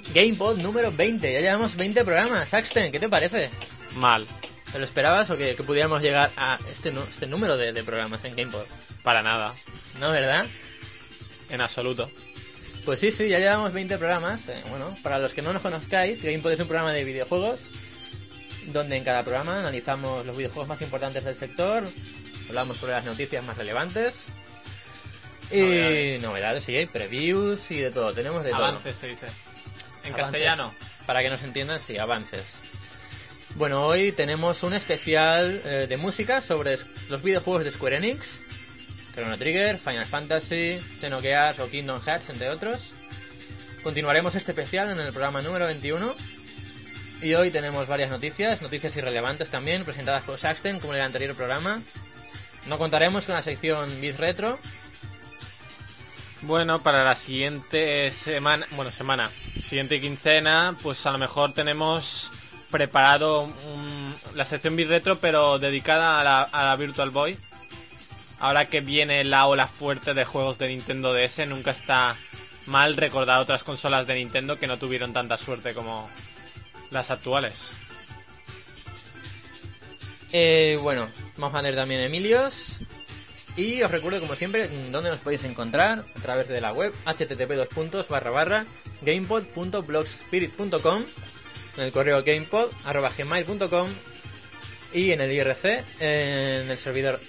GamePod número 20. Ya llevamos 20 programas. Saxten, ¿qué te parece? Mal. ¿Te lo esperabas o que pudiéramos llegar a este número de programas en GamePod? Para nada. ¿No, verdad? En absoluto. Pues sí, ya llevamos 20 programas. Bueno, para los que no nos conozcáis, GamePod es un programa de videojuegos donde en cada programa analizamos los videojuegos más importantes del sector, hablamos sobre las noticias más relevantes y novedades, sí, previews y de todo. Tenemos de Avances todo. se dice. En Avances. castellano. Para que nos entiendan, sí, avances. Bueno, hoy tenemos un especial de música sobre los videojuegos de Square Enix, Chrono Trigger, Final Fantasy, Xenogears o Kingdom Hearts, entre otros. Continuaremos este especial en el programa número 21. Y hoy tenemos varias noticias irrelevantes también, presentadas por Saxten, como en el anterior programa. No contaremos con la sección Bis Retro. Bueno, para la siguiente siguiente quincena, pues a lo mejor tenemos preparado la sección Bis Retro, pero dedicada a la Virtual Boy. Ahora que viene la ola fuerte de juegos de Nintendo DS, nunca está mal recordar otras consolas de Nintendo que no tuvieron tanta suerte como las actuales. Bueno, vamos a tener también Emilios. Y os recuerdo, como siempre, dónde nos podéis encontrar: a través de la web http://gamepod.blogspirit.com, en el correo gamepod@gmail.com y en el IRC, en el servidor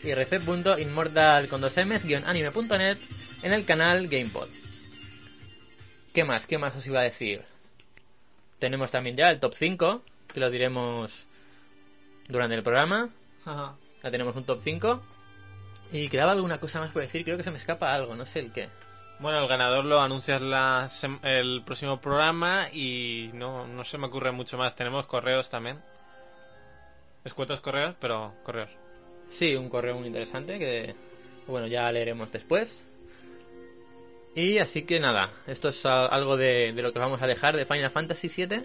irc.immortal_anime.net, en el canal GamePod. ¿Qué más os iba a decir? Tenemos también ya el top 5, que lo diremos durante el programa. Ajá. Ya tenemos un top 5. Y quedaba alguna cosa más por decir, creo que se me escapa algo, no sé el qué. Bueno, el ganador lo anuncias el próximo programa y no se me ocurre mucho más. Tenemos correos también. Escuetos correos, pero correos. Sí, un correo muy interesante que, bueno, ya leeremos después. Y así que nada, esto es algo de lo que vamos a dejar de Final Fantasy VII.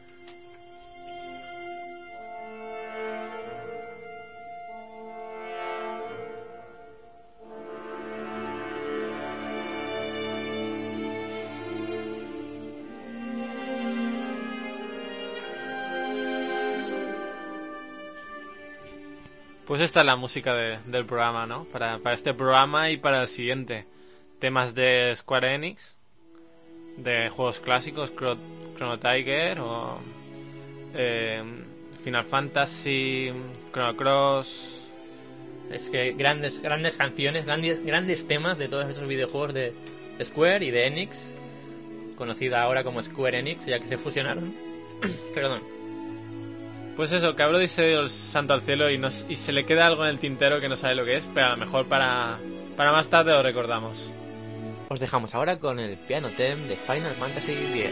Pues esta es la música del programa, ¿no? Para este programa y para el siguiente. Temas de Square Enix, de juegos clásicos, Chrono Trigger o Final Fantasy, Chrono Cross. Es que grandes canciones, grandes temas de todos estos videojuegos de Square y de Enix, conocida ahora como Square Enix, ya que se fusionaron. Perdón. Pues eso, que Brody se dio el santo al cielo y se le queda algo en el tintero que no sabe lo que es, pero a lo mejor para más tarde lo recordamos. Os dejamos ahora con el piano theme de Final Fantasy X.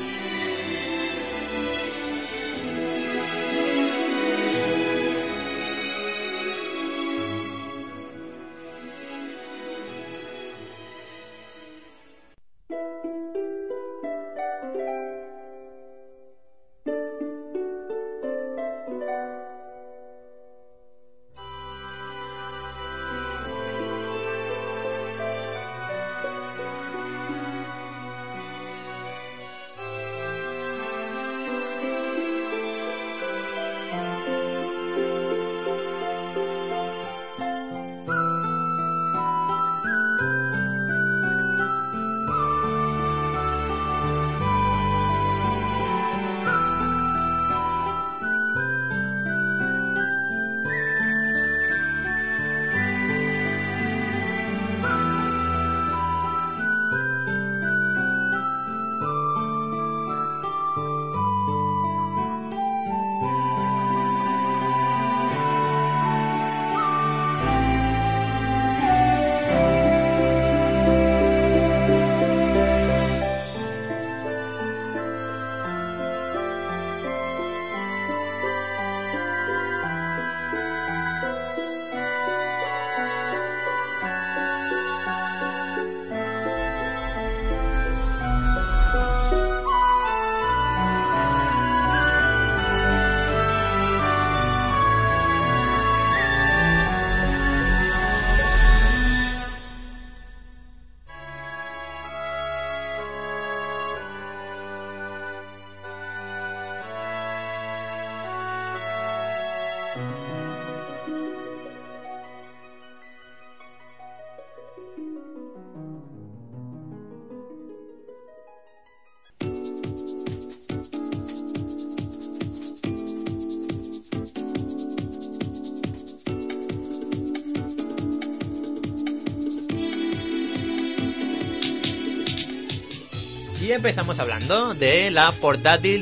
Y empezamos hablando de la portátil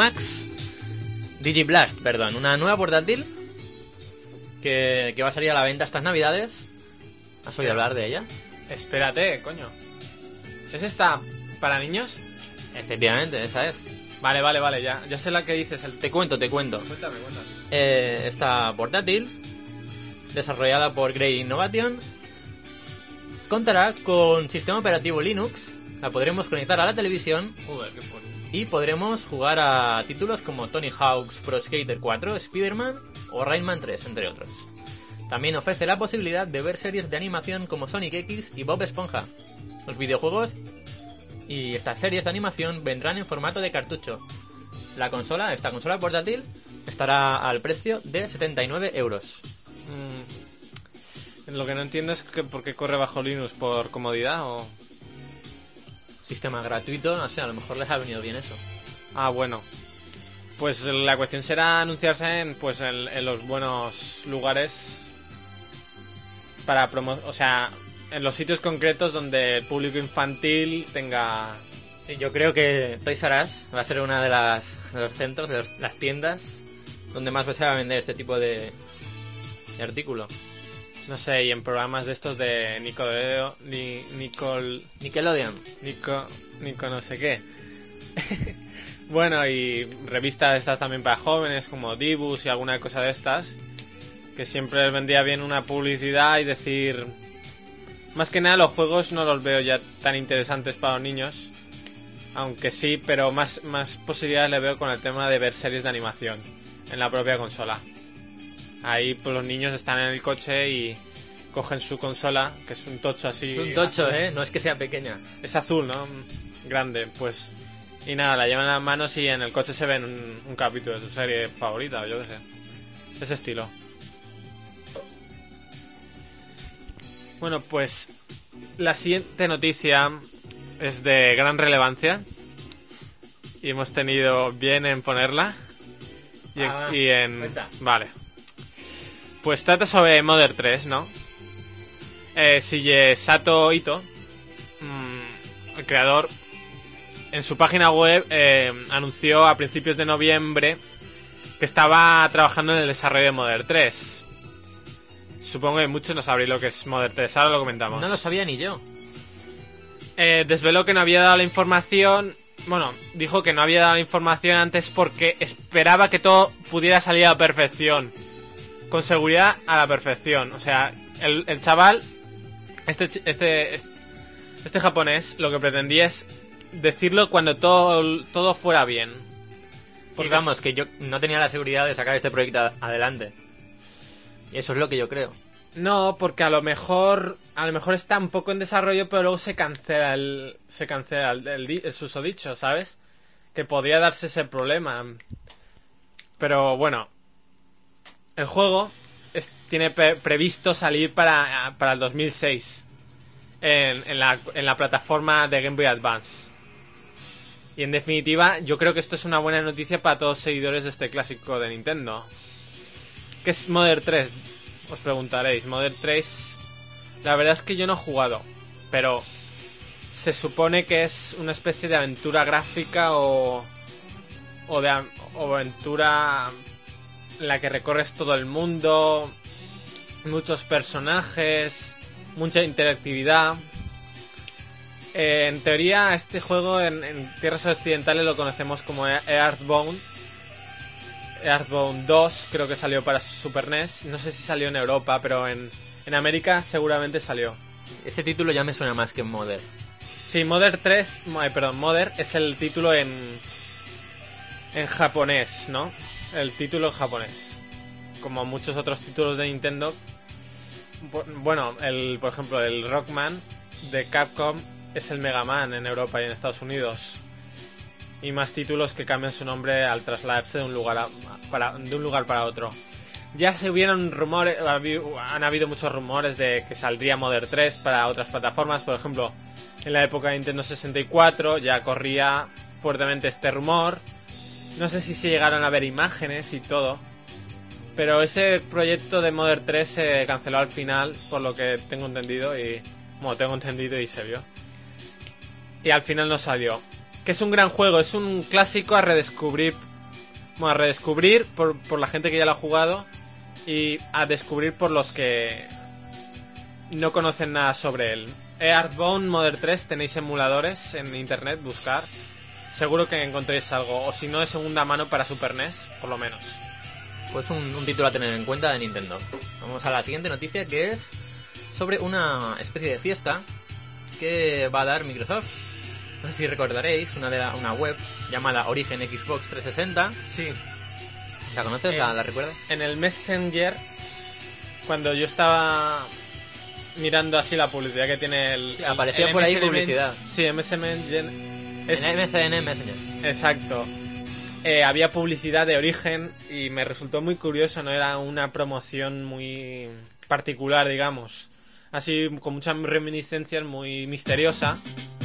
Digiblast, perdón, una nueva portátil que va a salir a la venta estas navidades. ¿Has oído hablar de ella? Espérate, coño. ¿Es esta para niños? Efectivamente, esa es. Vale, ya sé la que dices. Te cuento. Cuéntame. Esta portátil, desarrollada por Great Innovation, contará con sistema operativo Linux. La podremos conectar a la televisión. Joder, qué fuerte. Y podremos jugar a títulos como Tony Hawk's Pro Skater 4, Spider-Man o Rayman 3, entre otros. También ofrece la posibilidad de ver series de animación como Sonic X y Bob Esponja. Los videojuegos y estas series de animación vendrán en formato de cartucho. Esta consola portátil estará al precio de 79 euros. Lo que no entiendo es que por qué corre bajo Linux, ¿por comodidad o...? Sistema gratuito, no sé, a lo mejor les ha venido bien eso. Ah, bueno. Pues la cuestión será anunciarse en los buenos lugares para o sea, en los sitios concretos donde el público infantil tenga... Sí, yo creo que Toys R Us va a ser una de los centros, de las tiendas donde más se va a vender este tipo de artículo. No sé, y en programas de estos de Nickelodeon. Nico no sé qué. Bueno, y revistas de estas también para jóvenes como Dibus y alguna cosa de estas, que siempre les vendría bien una publicidad y decir... Más que nada los juegos no los veo ya tan interesantes para los niños, aunque sí, pero más posibilidades le veo con el tema de ver series de animación en la propia consola. Ahí pues los niños están en el coche y cogen su consola, que es un tocho así. Es un tocho, no es que sea pequeña. Es azul, ¿no? Grande, pues. Y nada, la llevan en las manos y en el coche se ven un capítulo de su serie favorita, o yo qué sé. Ese estilo. Bueno, pues la siguiente noticia es de gran relevancia y hemos tenido bien en ponerla y en... Cuenta. Vale. Pues trata sobre Mother 3, ¿no? Sato Ito, el creador, en su página web anunció a principios de noviembre que estaba trabajando en el desarrollo de Mother 3. Supongo que muchos no sabréis lo que es Mother 3, ahora lo comentamos. No lo sabía ni yo. Desveló que no había dado la información. Bueno, dijo que no había dado la información antes porque esperaba que todo pudiera salir a la perfección. Con seguridad a la perfección. O sea, el chaval, este japonés, lo que pretendía es decirlo cuando todo fuera bien. Porque vamos, que yo no tenía la seguridad de sacar este proyecto adelante. Y eso es lo que yo creo. No, porque a lo mejor está un poco en desarrollo, pero luego se cancela el susodicho, ¿sabes? Que podría darse ese problema. Pero bueno, el juego tiene previsto salir para el 2006 en la plataforma de Game Boy Advance. Y en definitiva, yo creo que esto es una buena noticia para todos los seguidores de este clásico de Nintendo. ¿Qué es Mother 3? Os preguntaréis. Mother 3, la verdad es que yo no he jugado, pero se supone que es una especie de aventura gráfica o aventura en la que recorres todo el mundo, muchos personajes, mucha interactividad. En teoría, este juego en tierras occidentales lo conocemos como Earthbound. Earthbound 2 creo que salió para Super NES. No sé si salió en Europa, pero en América seguramente salió. Ese título ya me suena más que Mother. Sí, Mother es el título en japonés, ¿no? El título en japonés. Como muchos otros títulos de Nintendo. Bueno, por ejemplo, el Rockman de Capcom es el Mega Man en Europa y en Estados Unidos. Y más títulos que cambian su nombre al trasladarse de un lugar para otro. Ya se hubieron rumores, han habido muchos rumores de que saldría Mother 3 para otras plataformas. Por ejemplo, en la época de Nintendo 64 ya corría fuertemente este rumor. No sé si se llegaron a ver imágenes y todo, pero ese proyecto de Mother 3 se canceló al final, por lo que tengo entendido y se vio. Y al final no salió. que es un gran juego, es un clásico a redescubrir. Bueno, a redescubrir por la gente que ya lo ha jugado y a descubrir por los que no conocen nada sobre él. Earthbound Modern 3, tenéis emuladores en internet, buscar. Seguro que encontréis algo, o si no de segunda mano para Super NES, por lo menos. Pues un título a tener en cuenta de Nintendo. Vamos a la siguiente noticia, que es sobre una especie de fiesta que va a dar Microsoft. No sé si recordaréis una web llamada Origen Xbox 360. Sí. ¿La conoces? ¿La recuerdas? En el Messenger, cuando yo estaba mirando así la publicidad que tiene aparecía por ahí publicidad. Sí, MSN. En MSN Messenger. Exacto. Había publicidad de Origen y me resultó muy curioso, ¿no? Era una promoción muy particular, digamos. Así, con muchas reminiscencias, muy misteriosa.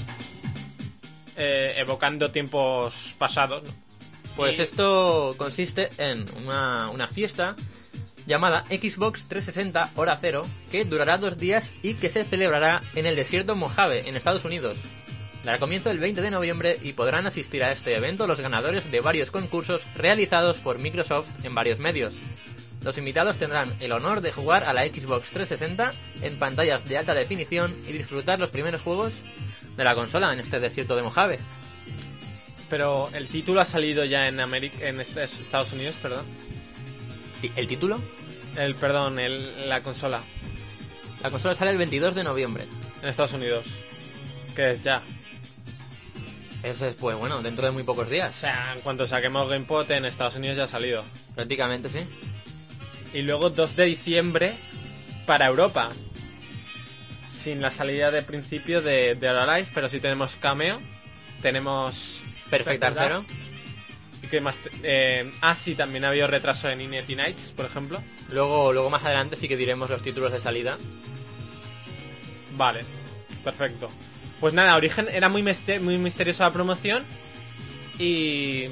Evocando tiempos pasados, ¿no? Pues esto consiste en una fiesta llamada Xbox 360 Hora Cero, que durará 2 días y que se celebrará en el desierto Mojave, en Estados Unidos. Dará comienzo el 20 de noviembre y podrán asistir a este evento los ganadores de varios concursos realizados por Microsoft en varios medios. Los invitados tendrán el honor de jugar a la Xbox 360 en pantallas de alta definición y disfrutar los primeros juegos de la consola en este desierto de Mojave. Pero el título ha salido ya en Estados Unidos, perdón. ¿El título? La consola. La consola sale el 22 de noviembre. En Estados Unidos. Que es ya. Eso es, pues bueno, dentro de muy pocos O días. sea, en cuanto saquemos GamePod en Estados Unidos ya ha salido. Prácticamente, sí. Y luego 2 de diciembre para Europa. Sin la salida de principio de Alive, pero sí tenemos Cameo. Tenemos Perfect Dark Zero. ¿Y qué más? Sí, también ha habido retraso en Infinity Nights, por ejemplo. Luego más adelante sí que diremos los títulos de salida. Vale, perfecto. Pues nada, Origen era muy misteriosa la promoción. Y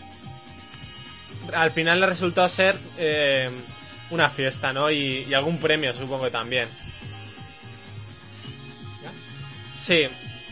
al final le ha resultado ser una fiesta, ¿no? Y algún premio, supongo que también. ¿Ya? Sí.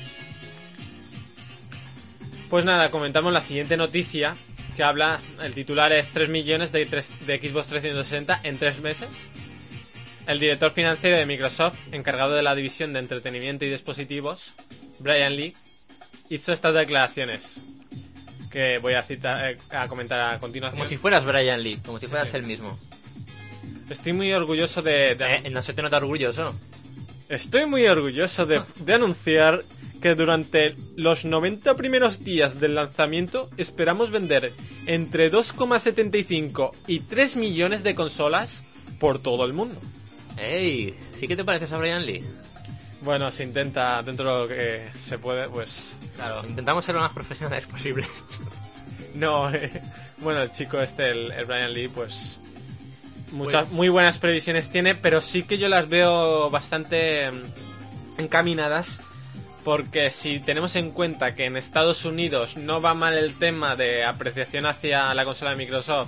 Pues nada, comentamos la siguiente noticia, que habla, el titular es 3 millones de Xbox 360 en 3 meses. El director financiero de Microsoft, encargado de la división de entretenimiento y dispositivos, Brian Lee, hizo estas declaraciones que voy a comentar a continuación. Como si fueras Brian Lee, como si fueras sí. él mismo. Estoy muy orgulloso No se te nota orgulloso. Estoy muy orgulloso de anunciar que durante los 90 primeros días del lanzamiento esperamos vender entre 2,75 y 3 millones de consolas por todo el mundo. ¡Ey! ¿Sí que te pareces a Brian Lee? Bueno, se intenta dentro de lo que se puede, pues... Claro, intentamos ser lo más profesionales posible. No, bueno, el chico el Brian Lee, pues... Pues... muy buenas previsiones tiene, pero sí que yo las veo bastante encaminadas, porque si tenemos en cuenta que en Estados Unidos no va mal el tema de apreciación hacia la consola de Microsoft,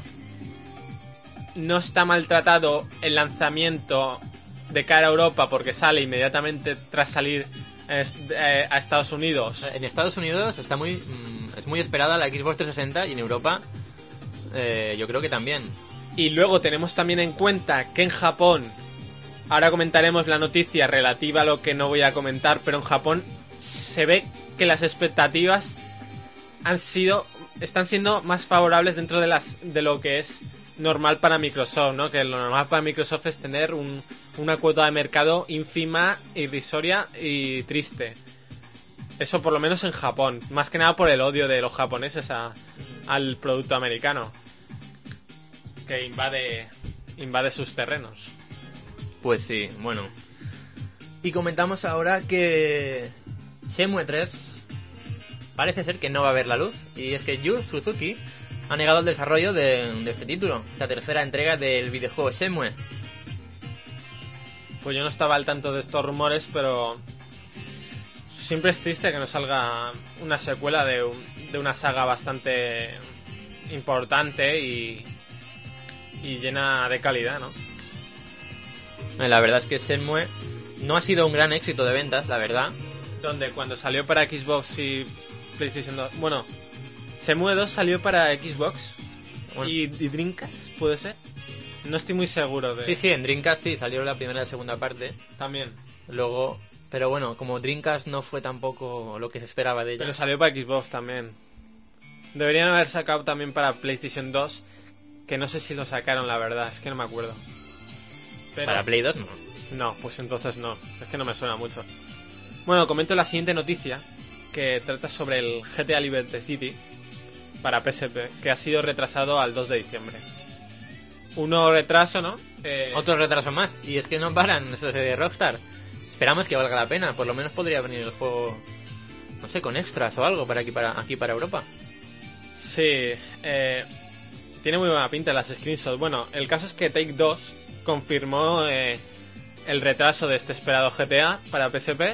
no está maltratado el lanzamiento de cara a Europa porque sale inmediatamente tras salir a Estados Unidos. En Estados Unidos es muy esperada la Xbox 360 y en Europa yo creo que también. Y luego tenemos también en cuenta que en Japón, ahora comentaremos la noticia relativa a lo que no voy a comentar, pero en Japón se ve que las expectativas están siendo más favorables dentro de lo que es normal para Microsoft, ¿no? Que lo normal para Microsoft es tener una cuota de mercado ínfima, irrisoria y triste. Eso por lo menos en Japón, más que nada por el odio de los japoneses al producto americano, que invade sus terrenos. Pues sí, bueno. Y comentamos ahora que Shenmue 3 parece ser que no va a ver la luz, y es que Yu Suzuki ha negado el desarrollo de este título, la tercera entrega del videojuego Shenmue. Pues yo no estaba al tanto de estos rumores, pero siempre es triste que no salga una secuela de una saga bastante importante y llena de calidad, ¿no? La verdad es que Shenmue no ha sido un gran éxito de ventas, la verdad. Donde cuando salió para Xbox y PlayStation 2. Bueno, Shenmue 2 salió para Xbox Bueno. y Dreamcast, ¿puede ser? No estoy muy seguro de... Sí, en Dreamcast sí, salió la primera y la segunda parte. También. Luego... Pero bueno, como Dreamcast no fue tampoco lo que se esperaba de ella. Pero salió para Xbox también. Deberían haber sacado también para PlayStation 2, que no sé si lo sacaron, la verdad, es que no me acuerdo. Pero... Para Play 2 no. No, pues entonces no, es que no me suena mucho. Bueno, comento la siguiente noticia, que trata sobre el GTA Liberty City para PSP, que ha sido retrasado al 2 de diciembre. Un nuevo retraso, ¿no? Otro retraso más. Y es que no paran esos de Rockstar. Esperamos que valga la pena. Por lo menos podría venir el juego, no sé, con extras o algo para aquí para Europa. Sí, tiene muy buena pinta las screenshots. Bueno, el caso es que Take-Two confirmó el retraso de este esperado GTA para PSP.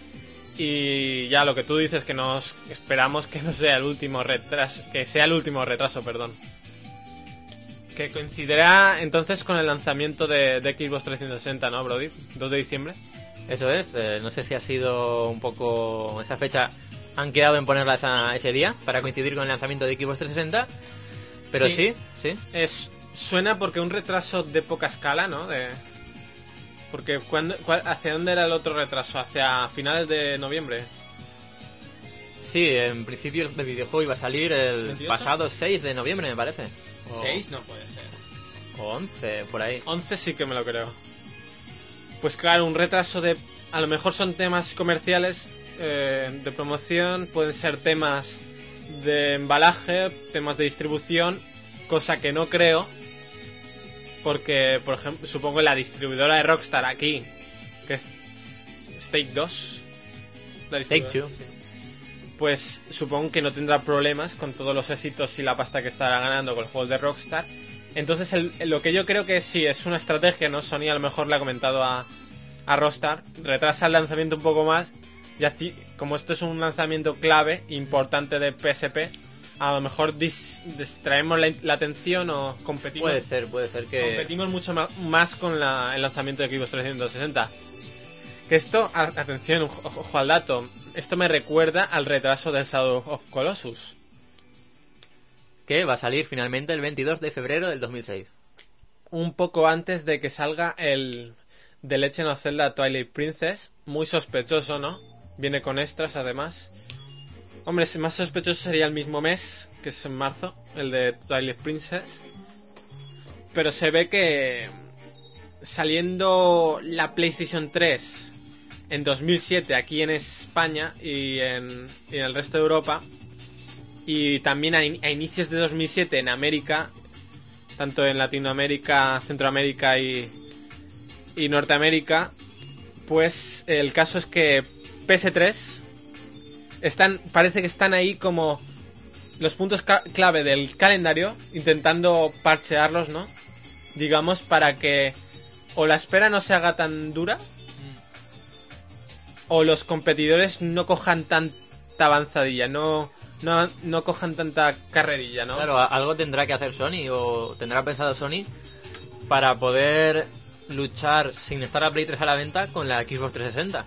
Y ya lo que tú dices, que nos esperamos que no sea el último retraso, que sea el último retraso, perdón. Que coincidirá entonces con el lanzamiento de Xbox 360, ¿no, Brody? 2 de diciembre. Eso es, no sé si ha sido un poco esa fecha, han quedado en ponerla ese día para coincidir con el lanzamiento de Xbox 360, pero sí. Suena porque un retraso de poca escala, ¿no? Porque ¿hacia dónde era el otro retraso? ¿Hacia finales de noviembre? Sí, en principio el videojuego iba a salir el 28? pasado 6 de noviembre, me parece. O, 6 no puede ser. o 11, por ahí. 11 sí que me lo creo. Pues claro, un retraso de... A lo mejor son temas comerciales, de promoción, pueden ser temas de embalaje, temas de distribución, cosa que no creo, porque, por ejemplo, supongo la distribuidora de Rockstar aquí, que es Take 2, Take Two. pues supongo que no tendrá problemas con todos los éxitos y la pasta que estará ganando con los juegos de Rockstar. Entonces lo que yo creo que sí es una estrategia, ¿no? Sony a lo mejor le ha comentado a Rockstar, retrasa el lanzamiento un poco más, y así, como esto es un lanzamiento clave, importante de PSP, a lo mejor distraemos la atención o competimos. Puede ser que... Competimos mucho más con el lanzamiento de Xbox 360. Que esto, atención, ojo al dato, esto me recuerda al retraso de Shadow of Colossus. Que va a salir finalmente el 22 de febrero del 2006. Un poco antes de que salga el The Legend of Zelda Twilight Princess. Muy sospechoso, ¿no? Viene con extras, además. Hombre, más sospechoso sería el mismo mes, que es en marzo, el de Twilight Princess. Pero se ve que saliendo la PlayStation 3 en 2007 aquí en España y en el resto de Europa, y también a inicios de 2007 en América, tanto en Latinoamérica, Centroamérica y Norteamérica, pues el caso es que PS3 parece que están ahí como los puntos clave del calendario, intentando parchearlos, ¿no? Digamos, para que o la espera no se haga tan dura, o los competidores no cojan tanta avanzadilla, no cojan tanta carrerilla, ¿no? Claro, algo tendrá que hacer Sony, o tendrá pensado Sony, para poder luchar sin estar la Play 3 a la venta con la Xbox 360.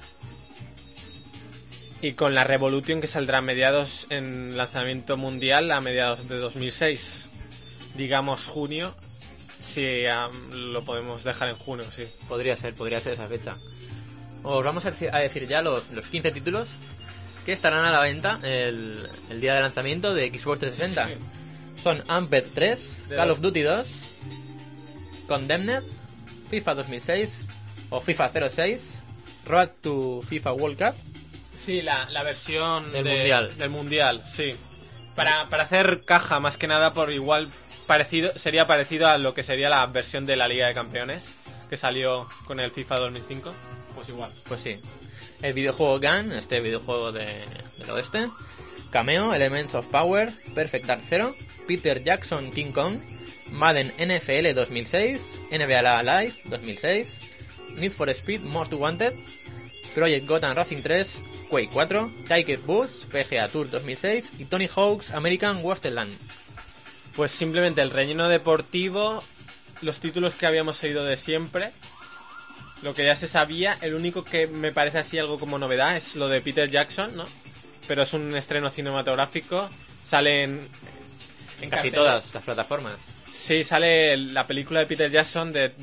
Y con la Revolution, que saldrá a mediados en lanzamiento mundial, a mediados de 2006. Digamos junio, si lo podemos dejar en junio, sí. Podría ser esa fecha. Os vamos a decir ya los 15 títulos que estarán a la venta el día de lanzamiento de Xbox 360. Sí. Son Amped 3, Call of Duty 2, Condemned, FIFA 2006 o FIFA 06, Road to FIFA World Cup. Sí, la versión del mundial, sí. Para hacer caja, más que nada, por igual sería parecido a lo que sería la versión de la Liga de Campeones que salió con el FIFA 2005. Pues igual. Pues sí. El videojuego Gun, este videojuego del oeste. Cameo, Elements of Power, Perfect Dark Zero, Peter Jackson King Kong, Madden NFL 2006, NBA Live 2006, Need for Speed Most Wanted, Project Gotham Racing 3, Quake 4, Tiger Woods, PGA Tour 2006 y Tony Hawk's American Wasteland. Pues simplemente el relleno deportivo, los títulos que habíamos oído de siempre, lo que ya se sabía. El único que me parece así algo como novedad es lo de Peter Jackson, ¿no? pero es un estreno cinematográfico. Sale en Casi cartel- todas las plataformas. Sí, sale la película de Peter Jackson de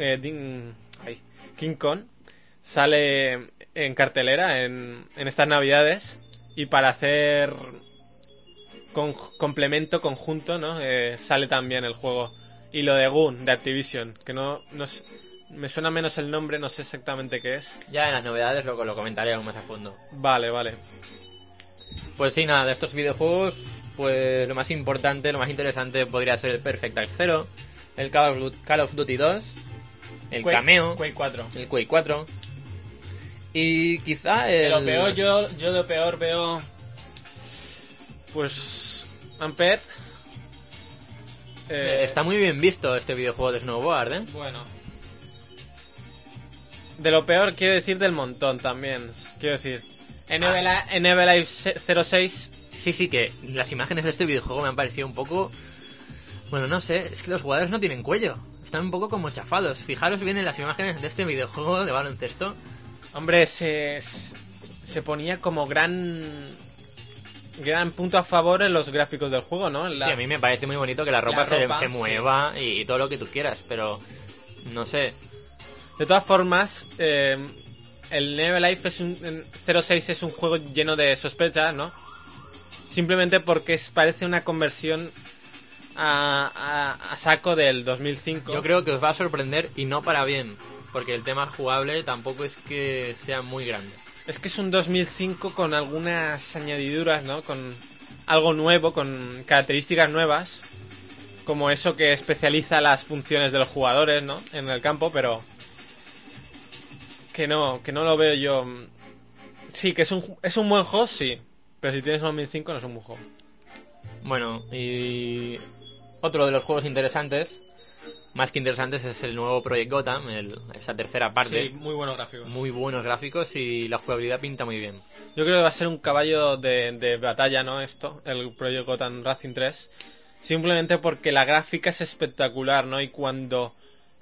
King Kong. Sale en cartelera en estas navidades. Y para hacer complemento conjunto, ¿no? Sale también el juego. Y lo de Goon, de Activision, que no me suena menos el nombre, no sé exactamente qué es. Ya en las novedades lo comentaré aún más a fondo. Vale. Pues sí, nada, de estos videojuegos, pues lo más importante, lo más interesante podría ser el Perfect Dark Zero, el Call of Duty 2, el Cameo, Quake 4. el Quake 4 y quizá De el... lo peor, yo de peor veo... Pues... Amped. Está muy bien visto este videojuego de snowboard, ¿eh? Bueno. De lo peor quiero decir del montón también. Quiero decir... NBA Live 06... Sí, que las imágenes de este videojuego me han parecido un poco... Bueno, no sé, es que los jugadores no tienen cuello. Están un poco como chafados. Fijaros bien en las imágenes de este videojuego de baloncesto. Hombre, se ponía como gran punto a favor en los gráficos del juego, ¿no? Sí, a mí me parece muy bonito que la ropa, se sí. mueva y todo lo que tú quieras, pero no sé. De todas formas, el NBA Live 06 es un juego lleno de sospechas, ¿no? Simplemente porque parece una conversión a saco del 2005. Yo creo que os va a sorprender y no para bien, porque el tema jugable tampoco es que sea muy grande. Es que es un 2005 con algunas añadiduras, ¿no? Con algo nuevo, con características nuevas, como eso que especializa las funciones de los jugadores, ¿no? En el campo, pero que no lo veo yo. Sí, que es un buen juego, sí, pero si tienes 2005 no es un buen juego. Bueno, y otro de los juegos interesantes, más que interesantes, es el nuevo Project Gotham, esa tercera parte. Sí, muy buenos gráficos. Muy buenos gráficos y la jugabilidad pinta muy bien. Yo creo que va a ser un caballo de batalla, ¿no? Esto, el Project Gotham Racing 3. Simplemente porque la gráfica es espectacular, ¿no? Y cuando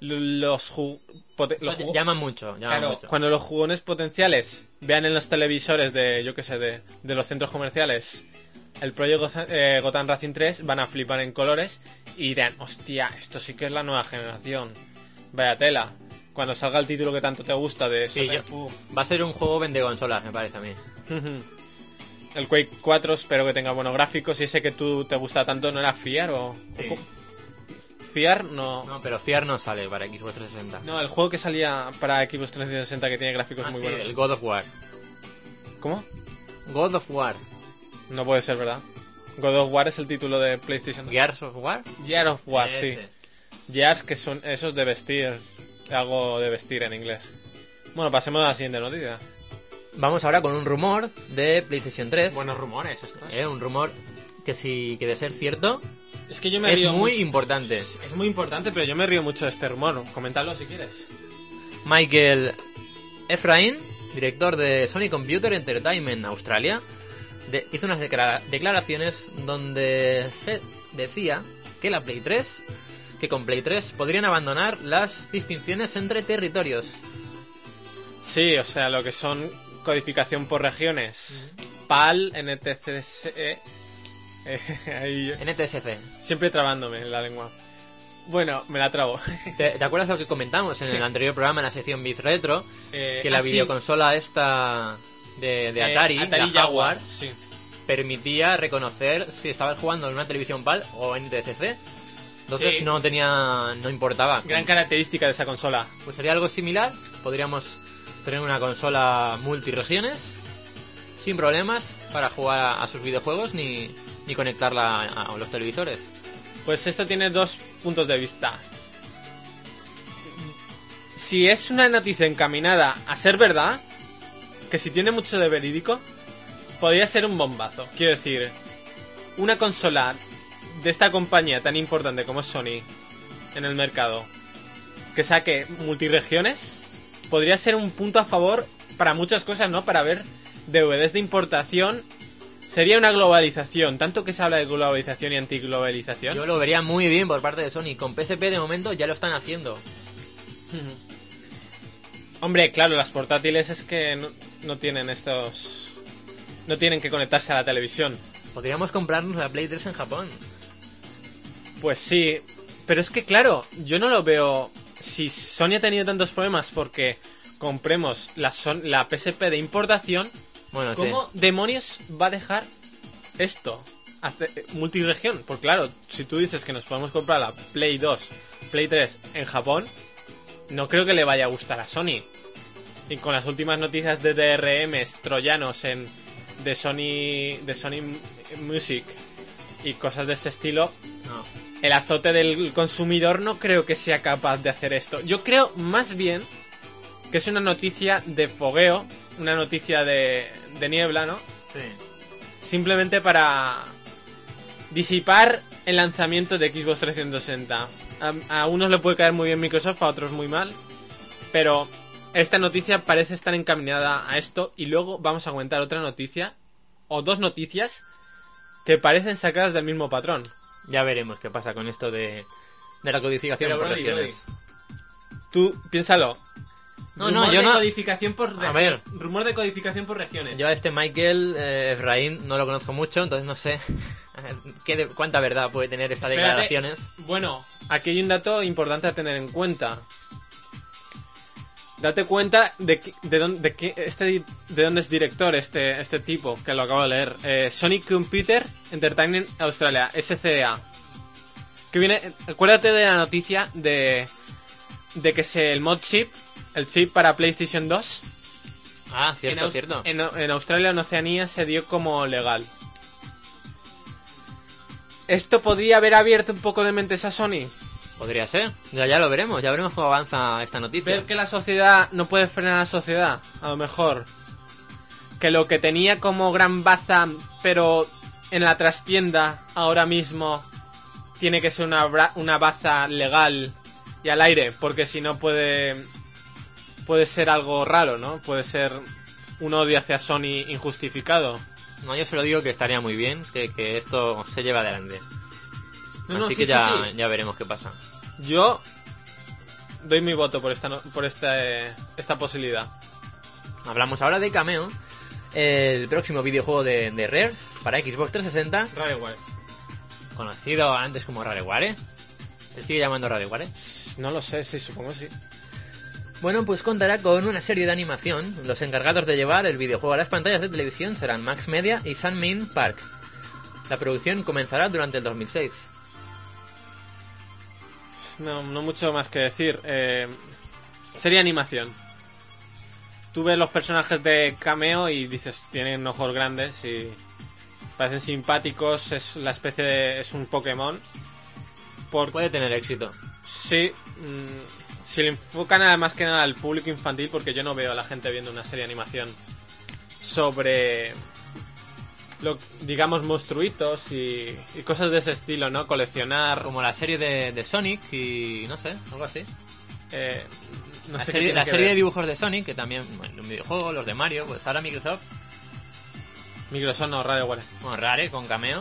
Llaman mucho. Cuando los jugones potenciales vean en los televisores de los centros comerciales el Project Gotham Racing 3, van a flipar en colores y dirán, hostia, esto sí que es la nueva generación. Vaya tela. Cuando salga el título que tanto te gusta de eso. Sí, va a ser un juego vende consolas, me parece a mí. El Quake 4 espero que tenga buenos gráficos. Y ese que tú te gusta tanto, ¿no era Fiar o...? Sí. Fiar no... No, pero Fiar no sale para Xbox 360. No, el juego que salía para Xbox 360 que tiene gráficos muy buenos. El God of War. ¿Cómo? God of War. No puede ser, ¿verdad? God of War es el título de PlayStation. Gears of War. Gears of War, Ese. sí. Gears, que son esos de vestir. Algo de vestir en inglés. Bueno, pasemos a la siguiente noticia. Vamos ahora con un rumor de PlayStation 3. Buenos rumores estos. Un rumor que si que de ser cierto es que yo me es río muy mucho. importante. Es muy importante, pero yo me río mucho de este rumor. Coméntalo si quieres. Michael Efrain, director de Sony Computer Entertainment Australia, hizo unas declaraciones donde se decía que con Play 3 podrían abandonar las distinciones entre territorios. Sí, o sea, lo que son codificación por regiones. PAL, NTSC... NTSC. Siempre trabándome en la lengua. Bueno, me la trabo. ¿Te acuerdas lo que comentamos en el anterior programa en la sección Biz Retro? Que la sí. videoconsola esta de Atari, la Jaguar, sí, permitía reconocer si estabas jugando en una televisión PAL o en NTSC. Entonces Sí. no importaba. Gran característica de esa consola. Pues sería algo similar. Podríamos tener una consola multiregiones sin problemas para jugar a sus videojuegos ni conectarla a los televisores. Pues esto tiene dos puntos de vista. Si es una noticia encaminada a ser verdad, que si tiene mucho de verídico, podría ser un bombazo. Quiero decir, una consola de esta compañía tan importante como es Sony en el mercado, que saque multiregiones, podría ser un punto a favor para muchas cosas, ¿no? Para ver DVDs de importación. Sería una globalización, tanto que se habla de globalización y antiglobalización. Yo lo vería muy bien por parte de Sony. Con PSP de momento ya lo están haciendo. Hombre, claro, las portátiles es que no tienen no tienen que conectarse a la televisión. Podríamos comprarnos la Play 3 en Japón. Pues sí, pero es que claro, yo no lo veo. Si Sony ha tenido tantos problemas porque compremos la PSP de importación, Bueno, ¿cómo sí. demonios va a dejar esto? Multiregión. Porque claro, si tú dices que nos podemos comprar la Play 2, Play 3 en Japón, no creo que le vaya a gustar a Sony. Y con las últimas noticias de DRMs troyanos de Sony Music y cosas de este estilo, No. el azote del consumidor no creo que sea capaz de hacer esto. Yo creo más bien que es una noticia de fogueo, una noticia de niebla, ¿no? Sí. Simplemente para disipar el lanzamiento de Xbox 360. A unos le puede caer muy bien Microsoft, a otros muy mal, pero esta noticia parece estar encaminada a esto. Y luego vamos a comentar otra noticia, o dos noticias, que parecen sacadas del mismo patrón. Ya veremos qué pasa con esto de la codificación Pero, por Brody, regiones. Tú, piénsalo. No, Rumor yo de no... codificación por A ver. Rumor de codificación por regiones. Yo a este Michael Efraín no lo conozco mucho, entonces no sé cuánta verdad puede tener estas Espérate, declaraciones. Bueno, aquí hay un dato importante a tener en cuenta. Date cuenta de dónde es director este tipo, que lo acabo de leer. Sonic Computer Entertainment Australia, SCA. Que viene, acuérdate de la noticia de que el mod chip, el chip para PlayStation 2, Ah, cierto, cierto. en Australia, en Oceanía, se dio como legal. ¿Esto podría haber abierto un poco de mentes a Sony? Podría ser. Ya lo veremos, ya veremos cómo avanza esta noticia. Ver que la sociedad no puede frenar a la sociedad, a lo mejor. Que lo que tenía como gran baza, pero en la trastienda ahora mismo tiene que ser una baza legal y al aire, porque si no puede ser algo raro, ¿no? Puede ser un odio hacia Sony injustificado. No, yo solo digo que estaría muy bien que esto se lleve adelante. Así que sí, ya, sí. ya veremos qué pasa. Yo doy mi voto por esta posibilidad. Hablamos ahora de Cameo, el próximo videojuego de Rare para Xbox 360, Rareware. conocido antes como Rareware. ¿Se sigue llamando Rareware? No lo sé, sí, supongo sí. Bueno, pues contará con una serie de animación. Los encargados de llevar el videojuego a las pantallas de televisión serán Max Media y Sunmin Park. La producción comenzará durante el 2006. No mucho más que decir. Serie animación. Tú ves los personajes de Cameo y dices, tienen ojos grandes y parecen simpáticos. Es un Pokémon. Puede tener éxito. Sí. Si le enfocan nada más que nada al público infantil, porque yo no veo a la gente viendo una serie de animación sobre, digamos, monstruitos y cosas de ese estilo, ¿no? Coleccionar. Como la serie de Sonic y no sé, algo así. No sé La serie de dibujos de Sonic, que también, bueno, un videojuego, los de Mario, pues ahora Microsoft. Microsoft no, Rareware. Bueno, Rare con Cameo.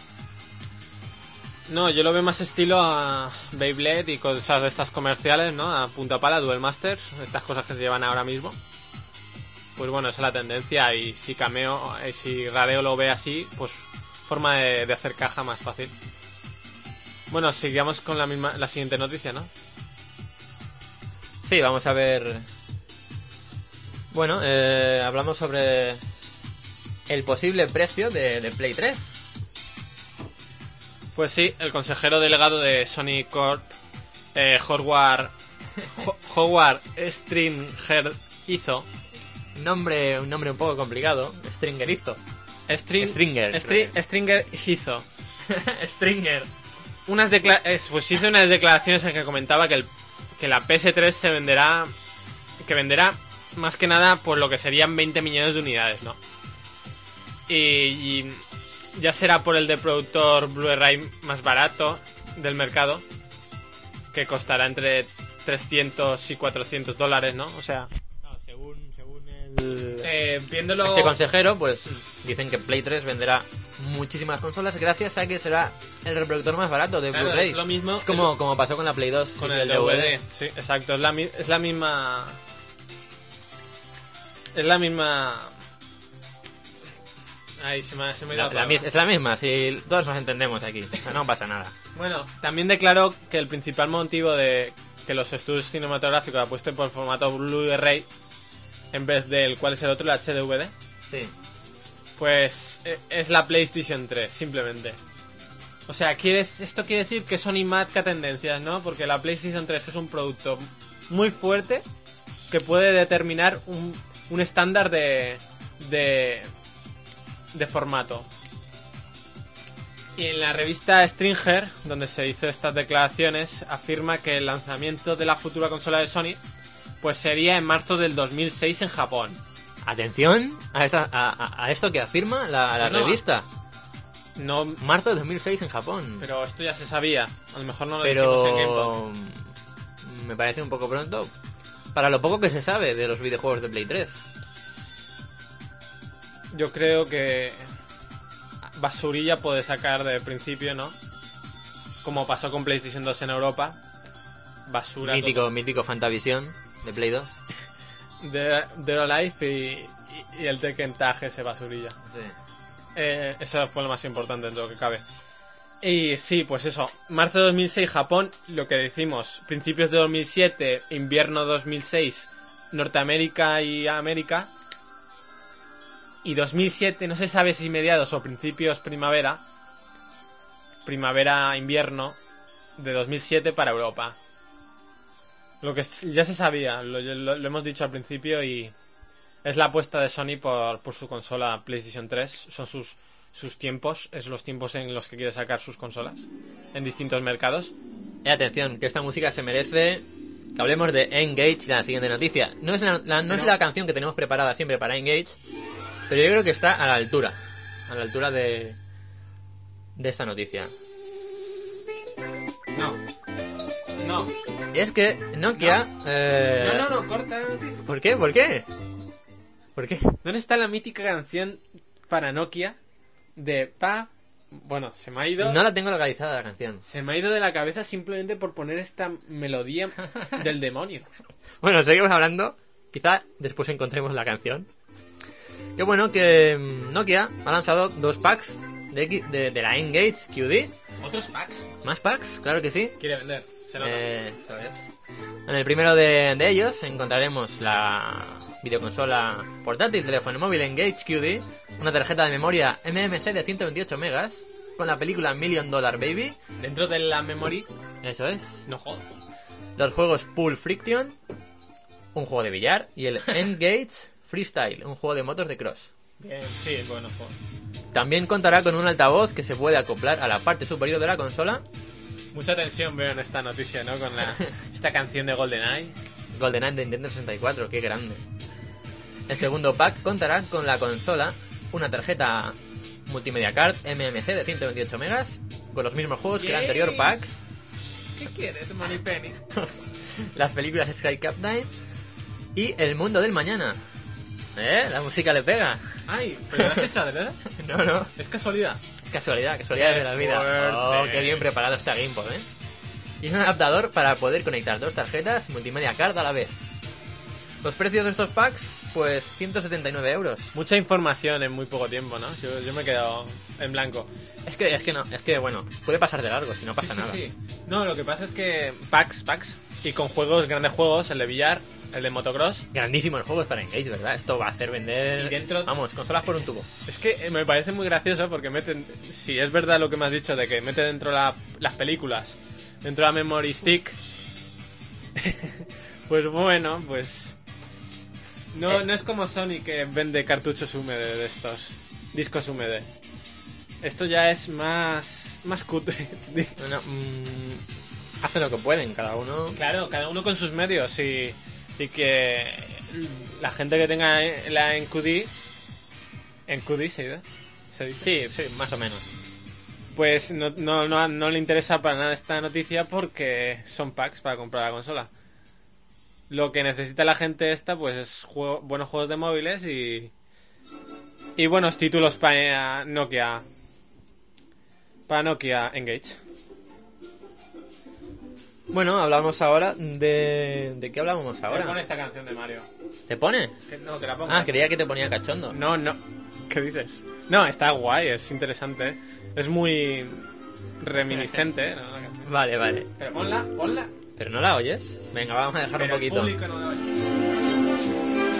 No, yo lo veo más estilo a Beyblade y cosas de estas comerciales, ¿no? A punta pala, Duel Master, estas cosas que se llevan ahora mismo. Pues bueno, esa es la tendencia y si Cameo, si Rareo lo ve así, pues forma de hacer caja más fácil. Bueno, sigamos con la siguiente noticia, ¿no? Sí, vamos a ver. Bueno, hablamos sobre el posible precio de Play 3. Pues sí, el consejero delegado de Sony Corp, Howard Stringer hizo. Un nombre un poco complicado. Stringer hizo. Stringer hizo. Stringer. Pues hizo unas declaraciones en que comentaba que la PS3 que venderá más que nada por lo que serían 20 millones de unidades, ¿no? Y ya será por el de productor Blu-ray más barato del mercado, que costará entre 300 y 400 dólares, ¿no? O sea, no, según viéndolo... este consejero, pues dicen que Play 3 venderá muchísimas consolas gracias a que será el reproductor más barato de Blu-ray. Es lo mismo, es como pasó con la Play 2 con el DVD. Sí, exacto, es la misma Ahí se me ha ido la Es la misma, si todos nos entendemos aquí. O sea, no pasa nada. Bueno, también declaró que el principal motivo de que los estudios cinematográficos apuesten por el formato Blu-ray en vez del cual es el otro, el HDVD, Sí. pues es la PlayStation 3, simplemente. O sea, esto quiere decir que Sony marca tendencias, ¿no? Porque la PlayStation 3 es un producto muy fuerte que puede determinar un estándar de formato. Y en la revista Stringer, donde se hizo estas declaraciones, afirma que el lanzamiento de la futura consola de Sony pues sería en marzo del 2006 en Japón. Atención a esto que afirma la No. revista. No, Marzo de 2006 en Japón. pero esto ya se sabía. A lo mejor no lo dijimos en GamePod. Pero me parece un poco pronto para lo poco que se sabe de los videojuegos de Play 3. Yo creo que basurilla puede sacar de principio, ¿no? Como pasó con PlayStation 2 en Europa. Basura. Mítico Fantavision de Play 2. Dead or Alive y el Tekken Tag ese basurilla. Sí. Eso fue lo más importante dentro de lo que cabe. Y sí, pues eso. Marzo de 2006 Japón, lo que decimos. Principios de 2007, invierno 2006, Norteamérica y América. Y 2007, no se sabe si mediados o principios primavera. Primavera-invierno de 2007 para Europa. Lo que ya se sabía, lo hemos dicho al principio y es la apuesta de Sony por su consola PlayStation 3. Son sus tiempos, es los tiempos en los que quiere sacar sus consolas en distintos mercados. Atención, que esta música se merece que hablemos de Engage, la siguiente noticia. No es la canción que tenemos preparada siempre para Engage, pero yo creo que está a la altura de esta noticia. No. Y es que Nokia... No, corta. ¿Por qué? ¿Por qué? ¿Dónde está la mítica canción para Nokia de Bueno, se me ha ido... No la tengo localizada la canción. Se me ha ido de la cabeza simplemente por poner esta melodía del demonio. Bueno, seguimos hablando. Quizá después encontremos la canción. Qué bueno que Nokia ha lanzado 2 packs de la Engage QD. ¿Otros packs? ¿Más packs? Claro que sí. Quiere vender. Se nota. ¿Sabes? En el primero de ellos encontraremos la videoconsola portátil, teléfono móvil Engage QD, una tarjeta de memoria MMC de 128 megas con la película $1 Million Baby. Dentro de la memory. Eso es. No jodas. Los juegos Pool Friction, un juego de billar, y el Engage Freestyle, un juego de motos de cross. Bien, sí, bueno juego. También contará con un altavoz que se puede acoplar a la parte superior de la consola. Mucha tensión veo en esta noticia, ¿no? Con esta canción de GoldenEye. GoldenEye de Nintendo 64, qué grande. El segundo pack contará con la consola, una tarjeta Multimedia Card MMC de 128 megas, con los mismos juegos que el anterior pack. ¿Qué quieres, Moneypenny? Las películas Sky Captain y El Mundo del Mañana. La música le pega. Ay, ¿pero lo has hecho, verdad? No. Es casualidad. Casualidad Qué de la vida. fuerte. Oh, qué bien preparado está GamePod, Y un adaptador para poder conectar 2 tarjetas Multimedia Card a la vez. Los precios de estos packs, pues 179 euros. Mucha información en muy poco tiempo, ¿no? Yo me he quedado en blanco. Es que bueno, puede pasar de largo si no pasa nada. Sí. No, lo que pasa es que packs, y con juegos, grandes juegos, el de billar, el de motocross. Grandísimos juegos para Engage, ¿verdad? Esto va a hacer vender... Y dentro... Vamos, consolas por un tubo. Es que me parece muy gracioso porque meten... Si es verdad lo que me has dicho de que mete dentro las películas, dentro de la memory stick... pues bueno, pues... No es como Sony que vende cartuchos húmedos de estos. Discos húmedos. Esto ya es más cutre. Hacen lo que pueden, cada uno. Claro, cada uno con sus medios y que la gente que tenga la NQD ¿se dice? Sí, más o menos. Pues no le interesa para nada esta noticia porque son packs para comprar la consola. Lo que necesita la gente esta pues es buenos juegos de móviles y buenos títulos para Nokia Engage. Bueno, hablamos ahora ¿De qué hablábamos ahora? Me pone esta canción de Mario. ¿Te pone? No, te la pongo. Ah, creía que te ponía cachondo. No. ¿Qué dices? No, está guay, es interesante. Es muy reminiscente, ¿no? La canción. Vale. Pero ponla. ¿Pero no la oyes? Venga, vamos a dejar un Pero el poquito. público no la oye.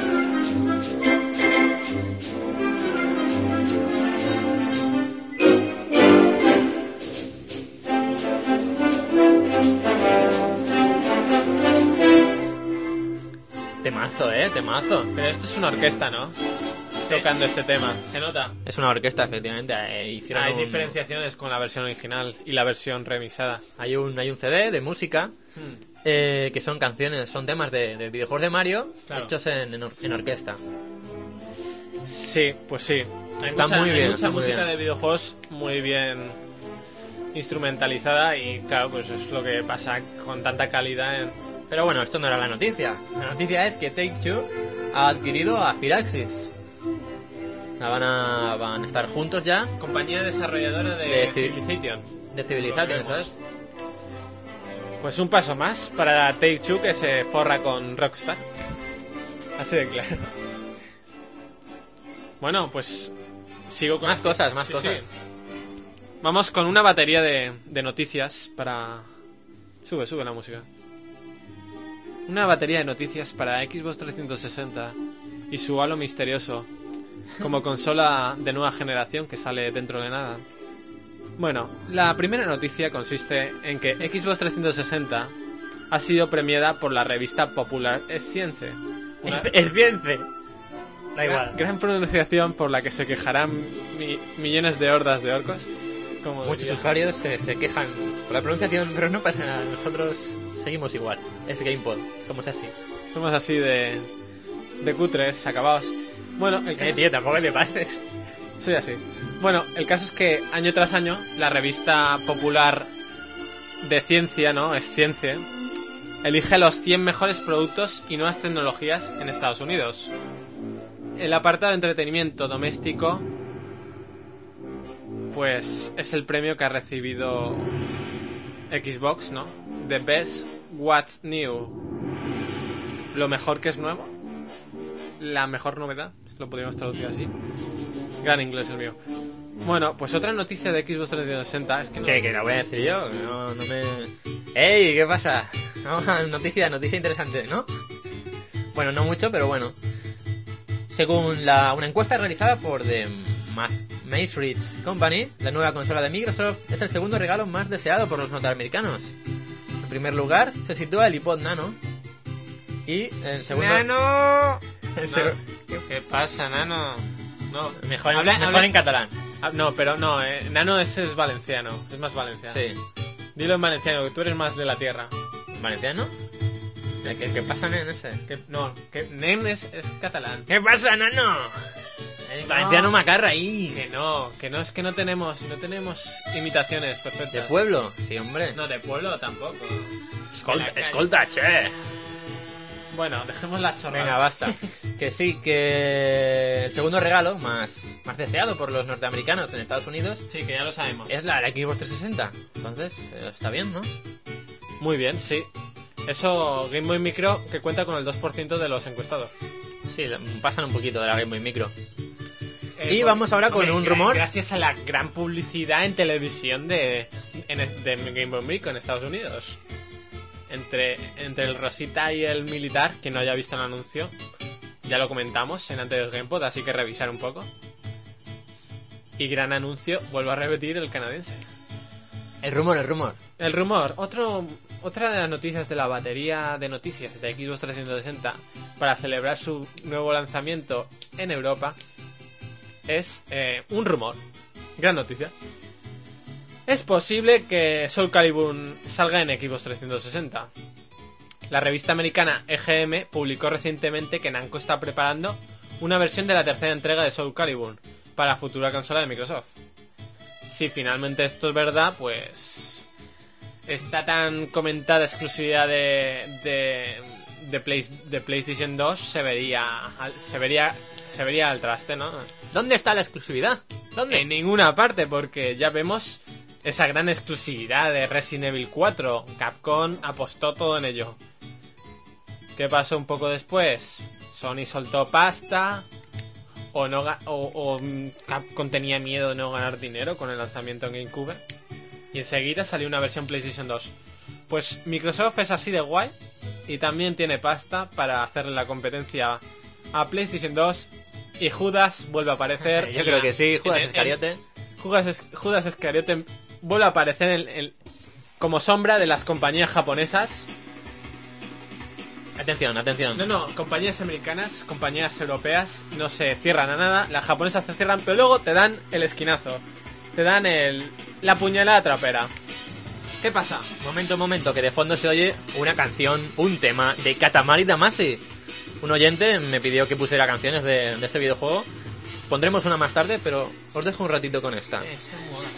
Temazo, temazo. Pero esto es una orquesta, ¿no? Tocando este tema. ¿Se nota? Es una orquesta, efectivamente. Hicieron Hay un- diferenciaciones con la versión original y la versión remixada. Hay un CD de música que son canciones, son temas de videojuegos de Mario Claro. hechos en orquesta. Sí, pues sí. Hay Está mucha, muy bien, hay está mucha muy música bien. de videojuegos muy bien instrumentalizada y claro, pues es lo que pasa con tanta calidad en... Pero bueno, esto no era la noticia. La noticia es que Take-Two ha adquirido a Firaxis. Van a estar juntos ya Compañía desarrolladora de De Civilization. de Civilization, Lo vemos. ¿sabes? Pues un paso más para Take-Two que se forra con Rockstar. Así de claro. Bueno, pues sigo con... Más cosas. Sí, sí. Vamos con una batería de noticias para... Sube la música. Una batería de noticias para Xbox 360 y su halo misterioso como consola de nueva generación que sale dentro de nada. Bueno, la primera noticia consiste en que Xbox 360 ha sido premiada por la revista Popular Science. Una El Cience. Da igual. gran pronunciación por la que se quejarán millones de hordas de orcos. Como Muchos diría. usuarios se quejan por la pronunciación, pero no pasa nada. Nosotros seguimos igual. Es GamePod. Somos así. Somos así de cutres, acabados. Bueno, el caso Tío, tampoco te pases. soy así. Bueno, el caso es que año tras año la revista popular de ciencia, ¿no? Es Ciencia. Elige los 100 mejores productos y nuevas tecnologías en Estados Unidos. El apartado de entretenimiento doméstico, pues es el premio que ha recibido Xbox, ¿no? The Best What's New. Lo mejor que es nuevo. La mejor novedad, lo podríamos traducir así. Gran inglés el mío. Bueno, pues otra noticia de Xbox 360 es que no... ¿Qué? Que la voy a decir yo. No me... ¡Ey! ¿Qué pasa? Noticia interesante, ¿no? Bueno, no mucho, pero bueno. Según una encuesta realizada por The Macerich Company, la nueva consola de Microsoft es el segundo regalo más deseado por los norteamericanos. En primer lugar se sitúa el iPod Nano. Y en segundo... ¡Nano! en seg- ¿Qué pasa, Nano? No, Mejor, Habla- mejor habla- en catalán. no, pero no, Nano ese es valenciano, es más valenciano. Sí. Dilo en valenciano, que tú eres más de la tierra. ¿Valenciano? El que pasa en ese. Que Nen es catalán. ¿Qué pasa, nano? El valenciano macarra ahí. Que no, es que no tenemos imitaciones perfectas. ¿De pueblo? Sí, hombre. No, de pueblo tampoco. Escolta, che. Bueno, dejemos las chorradas. Venga, basta. Que sí, que el segundo regalo más deseado por los norteamericanos en Estados Unidos Sí, que ya lo sabemos. es la Xbox 360. Entonces, está bien, ¿no? Muy bien, sí. Eso, Game Boy Micro, que cuenta con el 2% de los encuestados. Sí, pasan un poquito de la Game Boy Micro. Y vamos ahora con un rumor. Gracias a la gran publicidad en televisión de Game Boy Micro en Estados Unidos. Entre el Rosita y el Militar, quien no haya visto el anuncio, ya lo comentamos en antes del GamePod, así que revisar un poco. Y gran anuncio, vuelvo a repetir, el canadiense. El rumor. El rumor, otra de las noticias de la batería de noticias de Xbox 360 para celebrar su nuevo lanzamiento en Europa es un rumor. Gran noticia. Es posible que Soul Calibur salga en Xbox 360. La revista americana EGM publicó recientemente que Namco está preparando una versión de la tercera entrega de Soul Calibur para la futura consola de Microsoft. Si finalmente esto es verdad, pues esta tan comentada exclusividad de PlayStation 2 se vería al traste, ¿no? ¿Dónde está la exclusividad? ¿Dónde? En ninguna parte, porque ya vemos esa gran exclusividad de Resident Evil 4. Capcom apostó todo en ello. ¿Qué pasó un poco después? Sony soltó pasta, o no Capcom tenía miedo de no ganar dinero con el lanzamiento en GameCube. Y enseguida salió una versión PlayStation 2. Pues Microsoft es así de guay y también tiene pasta para hacerle la competencia a PlayStation 2. Y Judas vuelve a aparecer. Yo creo que sí, Judas Iscariote. Judas Iscariote vuelve a aparecer como sombra de las compañías japonesas. Atención. No, compañías americanas, compañías europeas no se cierran a nada. Las japonesas se cierran, pero luego te dan el esquinazo. Te dan la puñalada trapera. ¿Qué pasa? Momento, que de fondo se oye una canción, un tema de Katamari Damacy. Un oyente me pidió que pusiera canciones de este videojuego. Pondremos una más tarde, pero os dejo un ratito con esta. Está mola.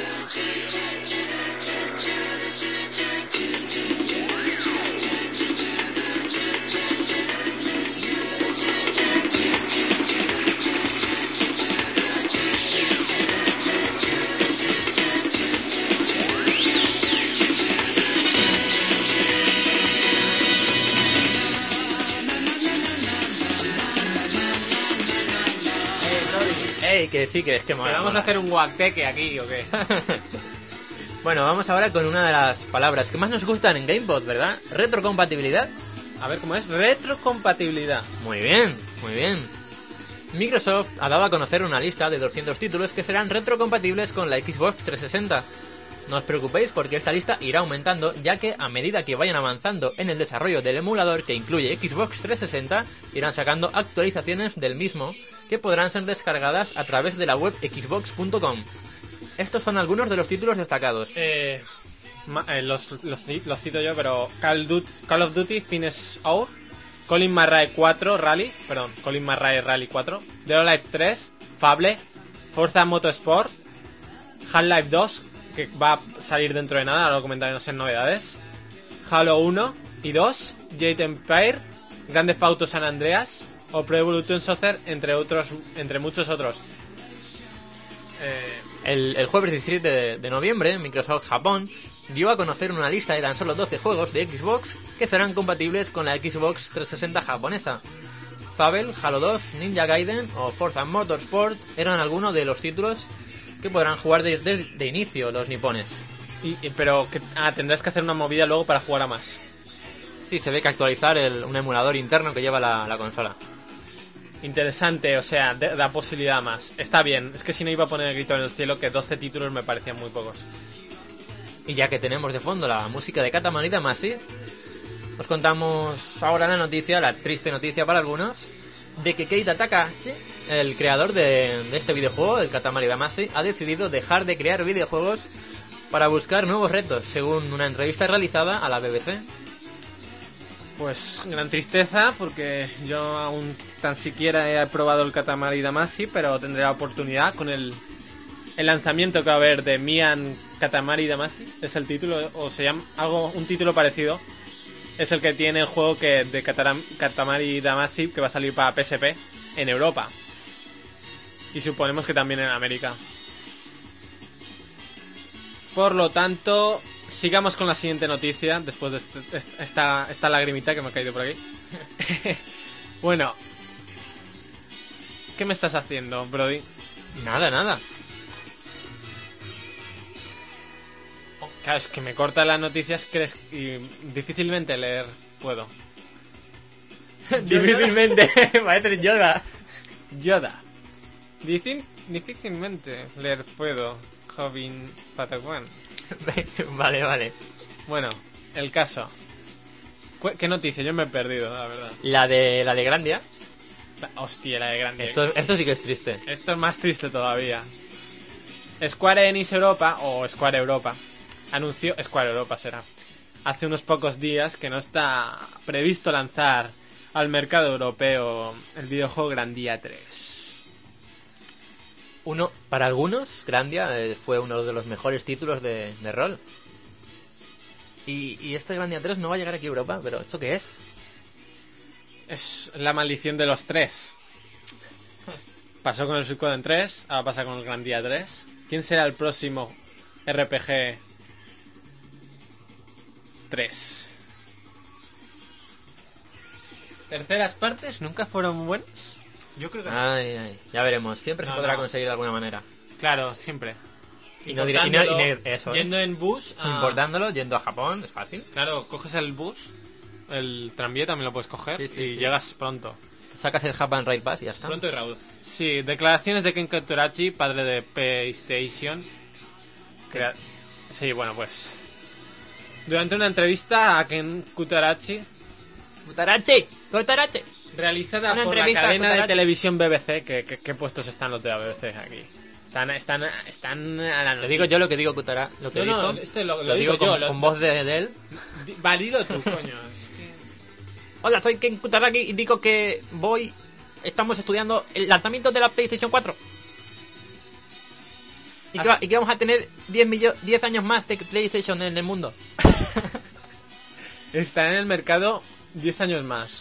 ¡Ey, que sí, que es que mola! ¿Vamos a hacer un guateque aquí o qué? Bueno, vamos ahora con una de las palabras que más nos gustan en GamePod, ¿verdad? Retrocompatibilidad. A ver cómo es. Retrocompatibilidad. Muy bien. Microsoft ha dado a conocer una lista de 200 títulos que serán retrocompatibles con la Xbox 360. No os preocupéis porque esta lista irá aumentando, ya que a medida que vayan avanzando en el desarrollo del emulador que incluye Xbox 360, irán sacando actualizaciones del mismo que podrán ser descargadas a través de la web xbox.com. Estos son algunos de los títulos destacados. Los cito yo, pero Call of Duty Finish Hour, Colin McRae Rally 4, Dead or Alive 3, Fable, Forza Motorsport, Half-Life 2, que va a salir dentro de nada, ahora lo comentaremos en novedades, Halo 1 y 2, Jade Empire, Grand Theft Auto San Andreas o Pro Evolution Soccer, entre muchos otros. El jueves 17 de noviembre, Microsoft Japón dio a conocer una lista de tan solo 12 juegos de Xbox que serán compatibles con la Xbox 360 japonesa. Fable, Halo 2, Ninja Gaiden o Forza Motorsport eran algunos de los títulos que podrán jugar de inicio los nipones. Pero tendrás que hacer una movida luego para jugar a más. Sí, se ve que actualizar un emulador interno que lleva la consola. Interesante, o sea, da posibilidad a más. Está bien, es que si no iba a poner el grito en el cielo que 12 títulos me parecían muy pocos. Y ya que tenemos de fondo la música de Katamari Damacy, os contamos ahora la triste noticia para algunos, de que Keita Takahashi, el creador de este videojuego, el Katamari Damacy, ha decidido dejar de crear videojuegos para buscar nuevos retos, según una entrevista realizada a la BBC. Pues gran tristeza, porque yo aún tan siquiera he probado el Katamari Damacy, pero tendré la oportunidad con el lanzamiento que va a haber de Mian Katamari Damacy, es el título, o se llama un título parecido, es el que tiene el juego de Katamari Damacy que va a salir para PSP en Europa. Y suponemos que también en América. Por lo tanto, sigamos con la siguiente noticia, después de esta lagrimita que me ha caído por aquí. Bueno, ¿qué me estás haciendo, Brody? Nada. Claro, es que me cortan las noticias y difícilmente leer puedo. Difícilmente, va a ser Yoda. Difícilmente leer puedo, Joven Pataguán. Vale. Bueno, el caso. ¿Qué noticia? Yo me he perdido, la verdad. La de Grandia. Hostia, la de Grandia. Esto sí que es triste. Esto es más triste todavía. Square Enix Europa, o Square Europa, anunció... Square Europa será. Hace unos pocos días que no está previsto lanzar al mercado europeo el videojuego Grandia 3. Para algunos, Grandia fue uno de los mejores títulos de rol. Y este Grandia 3 no va a llegar aquí a Europa, pero ¿esto qué es? Es la maldición de los 3. Pasó con el Suikoden 3, ahora pasa con el Grandia 3. ¿Quién será el próximo RPG 3? ¿Terceras partes nunca fueron buenas? Yo creo que Ay, ya veremos. Siempre se No, podrá no. conseguir de alguna manera. claro, siempre. Y no diré- y no- y no- eso Yendo es. en bus. Importándolo, yendo a Japón, es fácil. Claro, coges el bus, el tranvía también lo puedes coger Sí, sí, y sí. llegas pronto. Sacas el Japan Rail Pass y ya está. Pronto y raudo. Sí, declaraciones de Ken Kutarachi, padre de PlayStation. Sí, bueno, pues. Durante una entrevista a Ken Kutarachi, ¡Kutarachi! realizada Una por la entrevista a cadena de Kutarachi. televisión BBC, ¿qué puestos están los de la BBC aquí? Están a la Te digo yo lo que digo lo que No, dijo. esto lo digo digo yo, con voz de él. Valido tú, coño. Es que... Hola, soy Ken Kutaragi y digo que estamos estudiando el lanzamiento de la PlayStation 4. Y que vamos a tener 10 años más de PlayStation en el mundo. Está en el mercado 10 años más.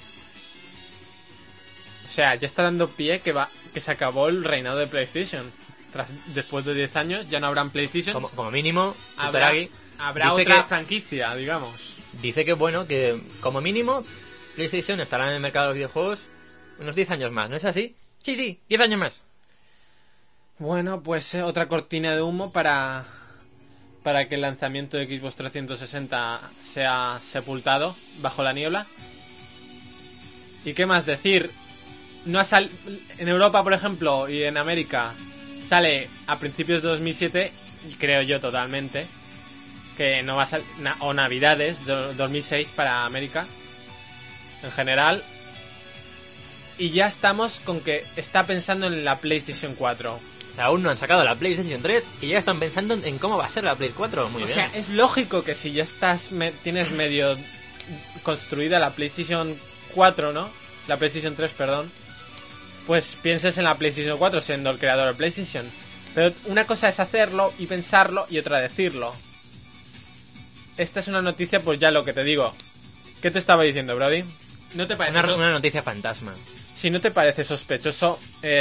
O sea, ya está dando pie que se acabó el reinado de PlayStation. Después de 10 años ya no habrán PlayStation. Como mínimo, habrá Kutaragi dice otra que- franquicia, digamos. dice que bueno, que como mínimo PlayStation estará en el mercado de los videojuegos unos 10 años más, ¿no es así? Sí, 10 años más. Bueno, pues otra cortina de humo para que el lanzamiento de Xbox 360 sea sepultado bajo la niebla. ¿Y qué más decir? No en Europa, por ejemplo, y en América sale a principios de 2007, y creo yo totalmente, que no va a salir, o Navidades de 2006 para América en general. Y ya estamos con que está pensando en la PlayStation 4. Aún no han sacado la PlayStation 3 y ya están pensando en cómo va a ser la Play 4. Muy O bien. sea, es lógico que si ya tienes medio construida la PlayStation 4, ¿no? La PlayStation 3, perdón. Pues pienses en la PlayStation 4 siendo el creador de PlayStation. Pero una cosa es hacerlo y pensarlo y otra decirlo. Esta es una noticia, pues ya lo que te digo. ¿Qué te estaba diciendo, Brody? ¿No te parece Una noticia fantasma. Si no te parece sospechoso,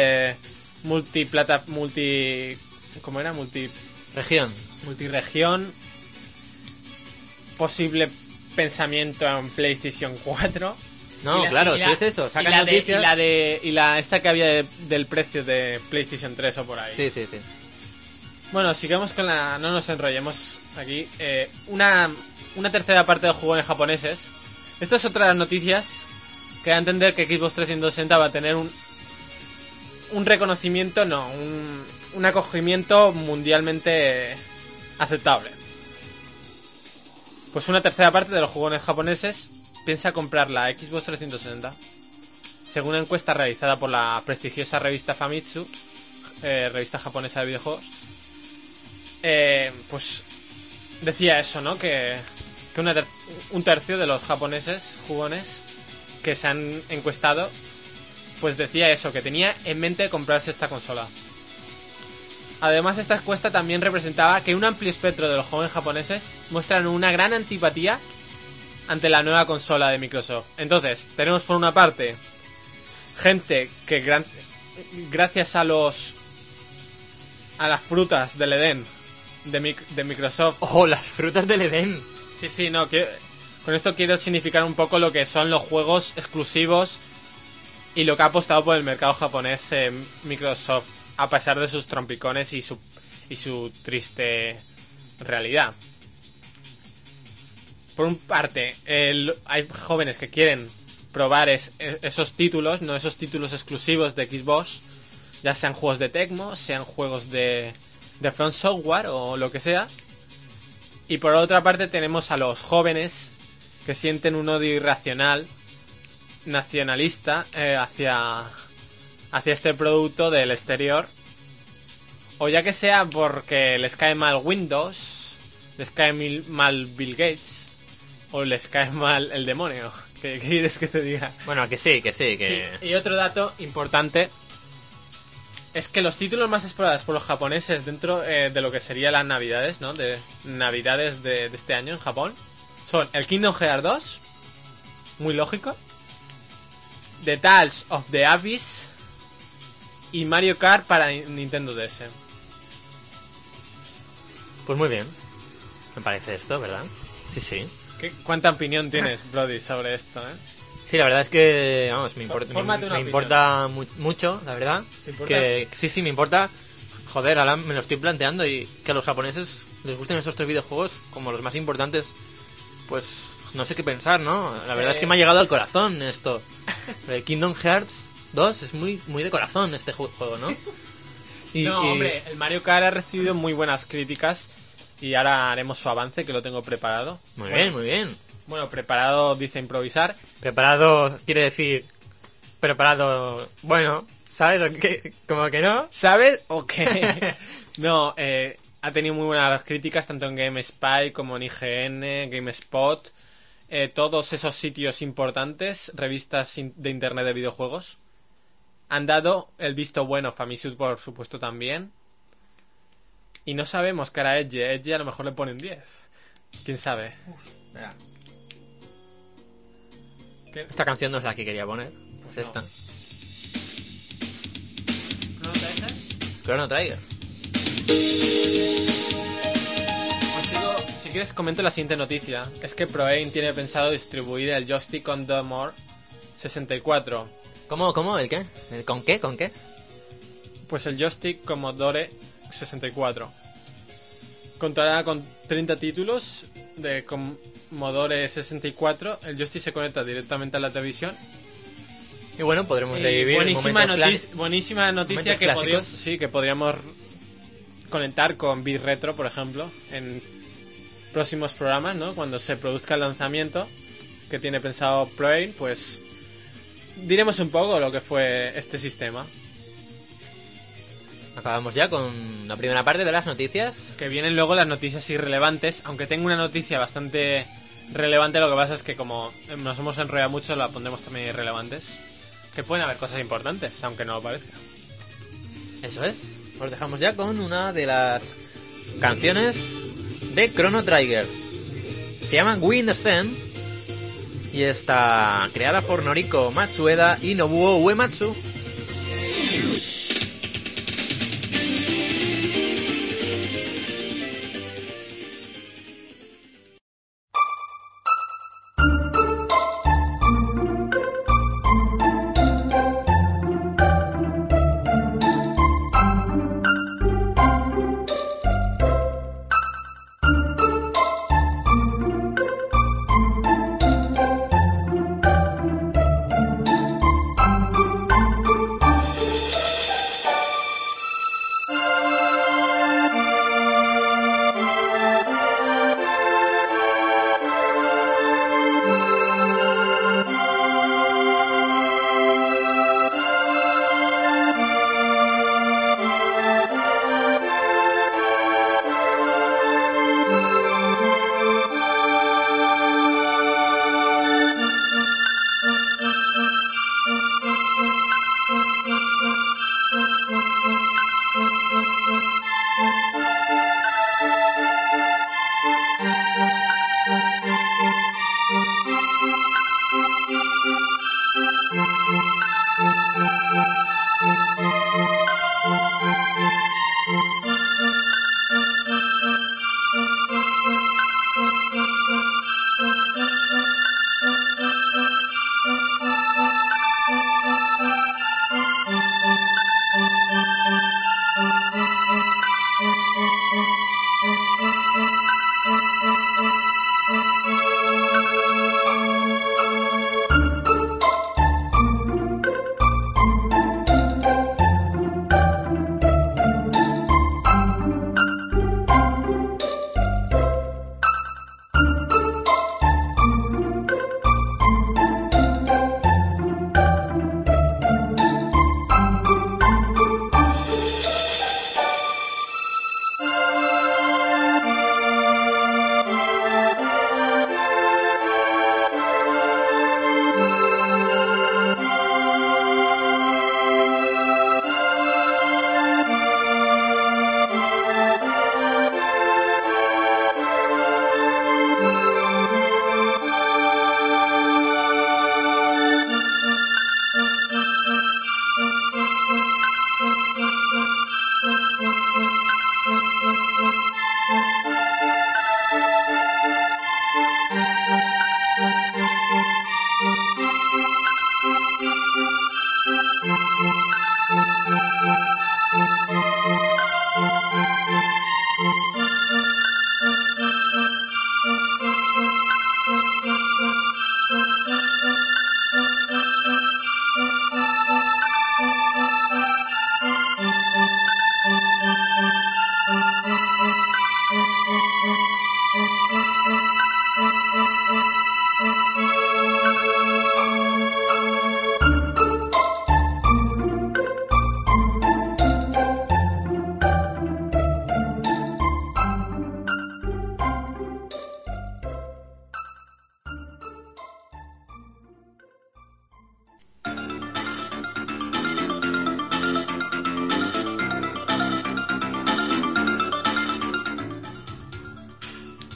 ¿cómo era? Región. Multiregión, posible pensamiento en PlayStation 4. No, claro, si es eso, sacan y noticias. esta que había del precio de PlayStation 3 o por ahí. Sí. Bueno, sigamos con no nos enrollemos aquí. Una tercera parte de jugones japoneses. Estas es otra de las noticias que da a entender que Xbox 360 va a tener un reconocimiento, un acogimiento mundialmente aceptable. Pues una tercera parte de los jugones japoneses piensa comprar la Xbox 360. Según una encuesta realizada por la prestigiosa revista Famitsu, revista japonesa de videojuegos, pues decía eso, ¿no? Que un tercio de los japoneses jugones que se han encuestado, pues decía eso, que tenía en mente comprarse esta consola. Además, esta encuesta también representaba que un amplio espectro de los jóvenes japoneses muestran una gran antipatía ante la nueva consola de Microsoft. Entonces, tenemos por una parte gente que gracias a las frutas del Edén de Microsoft. ¡Oh, las frutas del Edén! Sí, no, con esto quiero significar un poco lo que son los juegos exclusivos y lo que ha apostado por el mercado japonés Microsoft, a pesar de sus trompicones y su triste realidad. Por una parte, hay jóvenes que quieren probar esos títulos, no esos títulos exclusivos de Xbox, ya sean juegos de Tecmo, sean juegos de From Software o lo que sea. Y por otra parte tenemos a los jóvenes que sienten un odio irracional, nacionalista, hacia este producto del exterior. O ya que sea porque les cae mal Windows, les cae mal Bill Gates, o les cae mal el demonio. ¿Qué quieres que te diga? Bueno, que sí. Sí, y otro dato importante es que los títulos más explorados por los japoneses dentro de lo que sería las navidades, ¿no? De navidades de este año en Japón, son el Kingdom Hearts 2, muy lógico, The Tales of the Abyss y Mario Kart para Nintendo DS. Pues muy bien. Me parece esto, ¿verdad? Sí. ¿Cuánta opinión tienes, Brody, sobre esto, Sí, la verdad es que, vamos, me Fórmate una importa mucho, la verdad. ¿Te importa? Que sí, me importa. Joder, ahora me lo estoy planteando y que a los japoneses les gusten estos 3 videojuegos como los más importantes, pues no sé qué pensar, ¿no? La verdad es que me ha llegado al corazón esto. Kingdom Hearts 2 es muy de corazón este juego, ¿no? Hombre, el Mario Kart ha recibido muy buenas críticas y ahora haremos su avance, que lo tengo preparado. Muy bien, muy bien. Bueno, preparado dice improvisar. Preparado quiere decir... Preparado... Bueno, ¿sabes? ¿O qué? Como que no. ¿Sabes o qué? No, ha tenido muy buenas críticas tanto en GameSpy como en IGN, GameSpot, todos esos sitios importantes, revistas de internet de videojuegos. Han dado el visto bueno, Famisud por supuesto también. Y no sabemos qué hará Edge. Edge a lo mejor le ponen 10. ¿Quién sabe? Espera. Esta canción no es la que quería poner. Pues Es esta. no. ¿No te echas? Chrono Trigger. Si quieres comento la siguiente noticia. Es que ProAim tiene pensado distribuir el joystick Commodore 64. ¿Cómo? ¿El qué? ¿El con qué? ¿Con qué? Pues el joystick Commodore 64 contará con 30 títulos de Commodore 64. El joystick se conecta directamente a la televisión. Y bueno, podremos revivir buenísima noticia que, que podríamos conectar con Beat Retro, por ejemplo, en próximos programas, ¿no? Cuando se produzca el lanzamiento que tiene pensado ProAim, pues diremos un poco lo que fue este sistema. Acabamos ya con la primera parte de las noticias. Que vienen luego las noticias irrelevantes, aunque tengo una noticia bastante relevante, lo que pasa es que como nos hemos enrollado mucho, la pondremos también irrelevantes. Que pueden haber cosas importantes, aunque no lo parezca. Eso es. Os dejamos ya con una de las canciones de Chrono Trigger. Se llama We Understand y está creada por Noriko Matsueda y Nobuo Uematsu.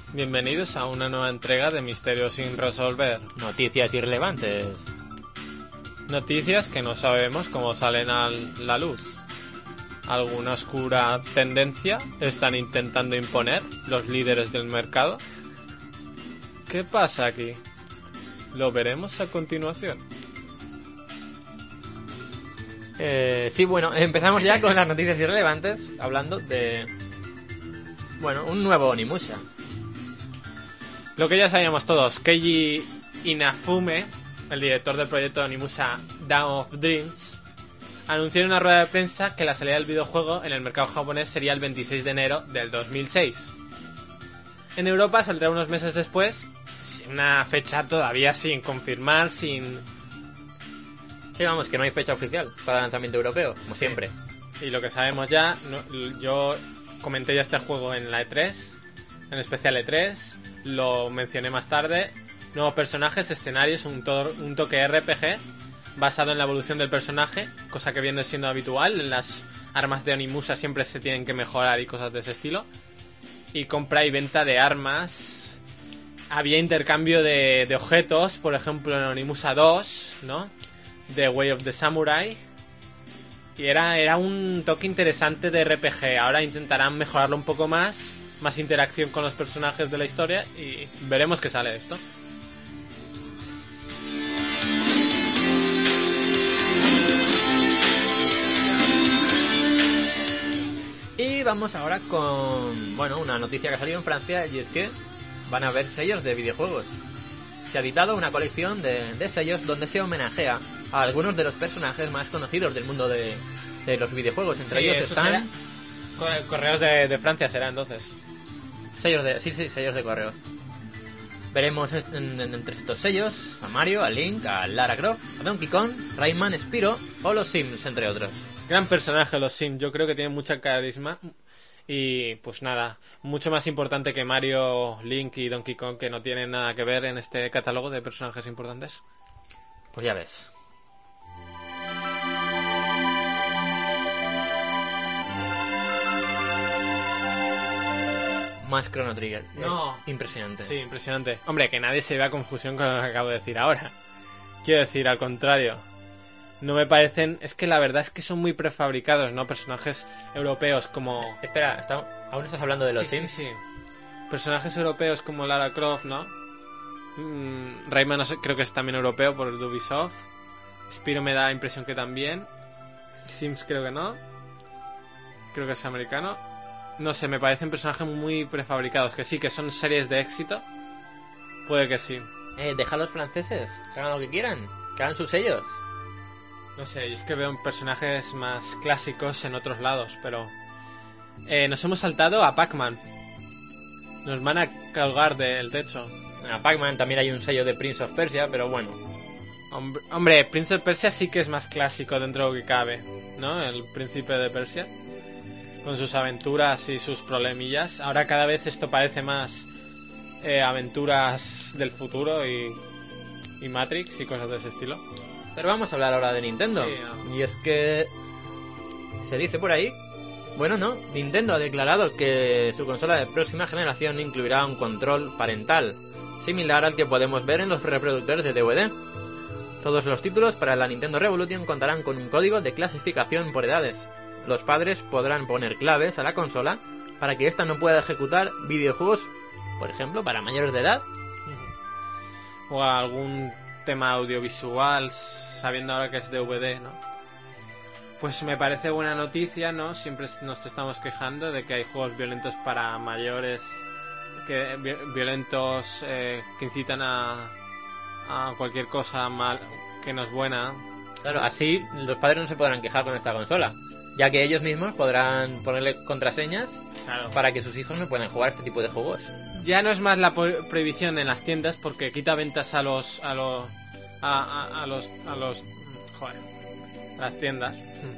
Bienvenidos a una nueva entrega de Misterios sin resolver. Noticias irrelevantes. Noticias que no sabemos cómo salen a la luz. ¿Alguna oscura tendencia están intentando imponer los líderes del mercado? ¿Qué pasa aquí? Lo veremos a continuación. Sí, bueno, empezamos ya con las noticias irrelevantes, hablando de... Bueno, un nuevo Onimusha. Lo que ya sabíamos todos, Keiji Inafume, el director del proyecto Onimusha Dawn of Dreams, anunció en una rueda de prensa que la salida del videojuego en el mercado japonés sería el 26 de enero del 2006. En Europa saldrá unos meses después, una fecha todavía sin confirmar, sin... Sí, vamos, que no hay fecha oficial para el lanzamiento europeo, como siempre. Y lo que sabemos ya, yo comenté ya este juego en la E3, en especial E3, lo mencioné más tarde. Nuevos personajes, escenarios, un toque RPG basado en la evolución del personaje, cosa que viene siendo habitual. En las armas de Onimusha siempre se tienen que mejorar y cosas de ese estilo. Y compra y venta de armas. Había intercambio de objetos, por ejemplo en Onimusha 2, ¿no? The Way of the Samurai. Y era un toque interesante de RPG. Ahora intentarán mejorarlo un poco más interacción con los personajes de la historia y veremos qué sale de esto. Y vamos ahora con, bueno, una noticia que ha salido en Francia, y es que van a haber sellos de videojuegos. Se ha editado una colección de sellos donde se homenajea a algunos de los personajes más conocidos del mundo de los videojuegos. Entre ellos están... Correos de Francia será entonces. Sellos de correo. Veremos entre estos sellos a Mario, a Link, a Lara Croft, a Donkey Kong, Rayman, Spyro o los Sims, entre otros. Gran personaje los Sims, yo creo que tienen mucha carisma. Y pues nada, mucho más importante que Mario, Link y Donkey Kong, que no tienen nada que ver en este catálogo de personajes importantes. Pues ya ves. Más Chrono Trigger. No. Impresionante. Sí, impresionante. Hombre, que nadie se vea confusión con lo que acabo de decir ahora. Quiero decir, al contrario. No me parecen... Es que la verdad es que son muy prefabricados, ¿no? Personajes europeos como... Espera, ¿aún estás hablando de los Sims? Sí. Personajes europeos como Lara Croft, ¿no? Rayman no sé, creo que es también europeo por Ubisoft. Spyro me da la impresión que también. Sims creo que no. Creo que es americano. No sé, me parecen personajes muy prefabricados. Que sí, que son series de éxito. Puede que sí. Deja a los franceses, que hagan lo que quieran. Que hagan sus sellos. No sé, es que veo personajes más clásicos en otros lados, pero... nos hemos saltado a Pac-Man. Nos van a colgar del techo. A Pac-Man también hay un sello de Prince of Persia, pero bueno. Hombre, Prince of Persia sí que es más clásico dentro de lo que cabe, ¿no? El príncipe de Persia. Con sus aventuras y sus problemillas. Ahora cada vez esto parece más aventuras del futuro y Matrix y cosas de ese estilo. Pero vamos a hablar ahora de Nintendo. Sí, no. Y es que se dice por ahí... Bueno, no. Nintendo ha declarado que su consola de próxima generación incluirá un control parental, similar al que podemos ver en los reproductores de DVD. Todos los títulos para la Nintendo Revolution contarán con un código de clasificación por edades. Los padres podrán poner claves a la consola para que ésta no pueda ejecutar videojuegos, por ejemplo, para mayores de edad. O algún tema audiovisual, sabiendo ahora que es DVD, ¿no? Pues me parece buena noticia, ¿no? Siempre nos estamos quejando de que hay juegos violentos para mayores, violentos que incitan a cualquier cosa mal que no es buena. Claro, así los padres no se podrán quejar con esta consola, ya que ellos mismos podrán ponerle contraseñas, claro, para que sus hijos no puedan jugar este tipo de juegos. Ya no es más la prohibición en las tiendas, porque quita ventas a las tiendas.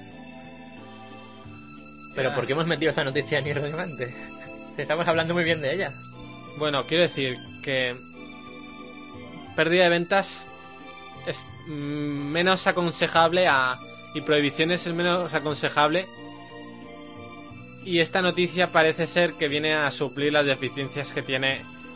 Pero ¿por qué hemos metido esta noticia en irrelevante? Estamos hablando muy bien de ella. Bueno, quiero decir que pérdida de ventas es menos aconsejable y prohibiciones es menos aconsejable, y esta noticia parece ser que viene a suplir las deficiencias que tiene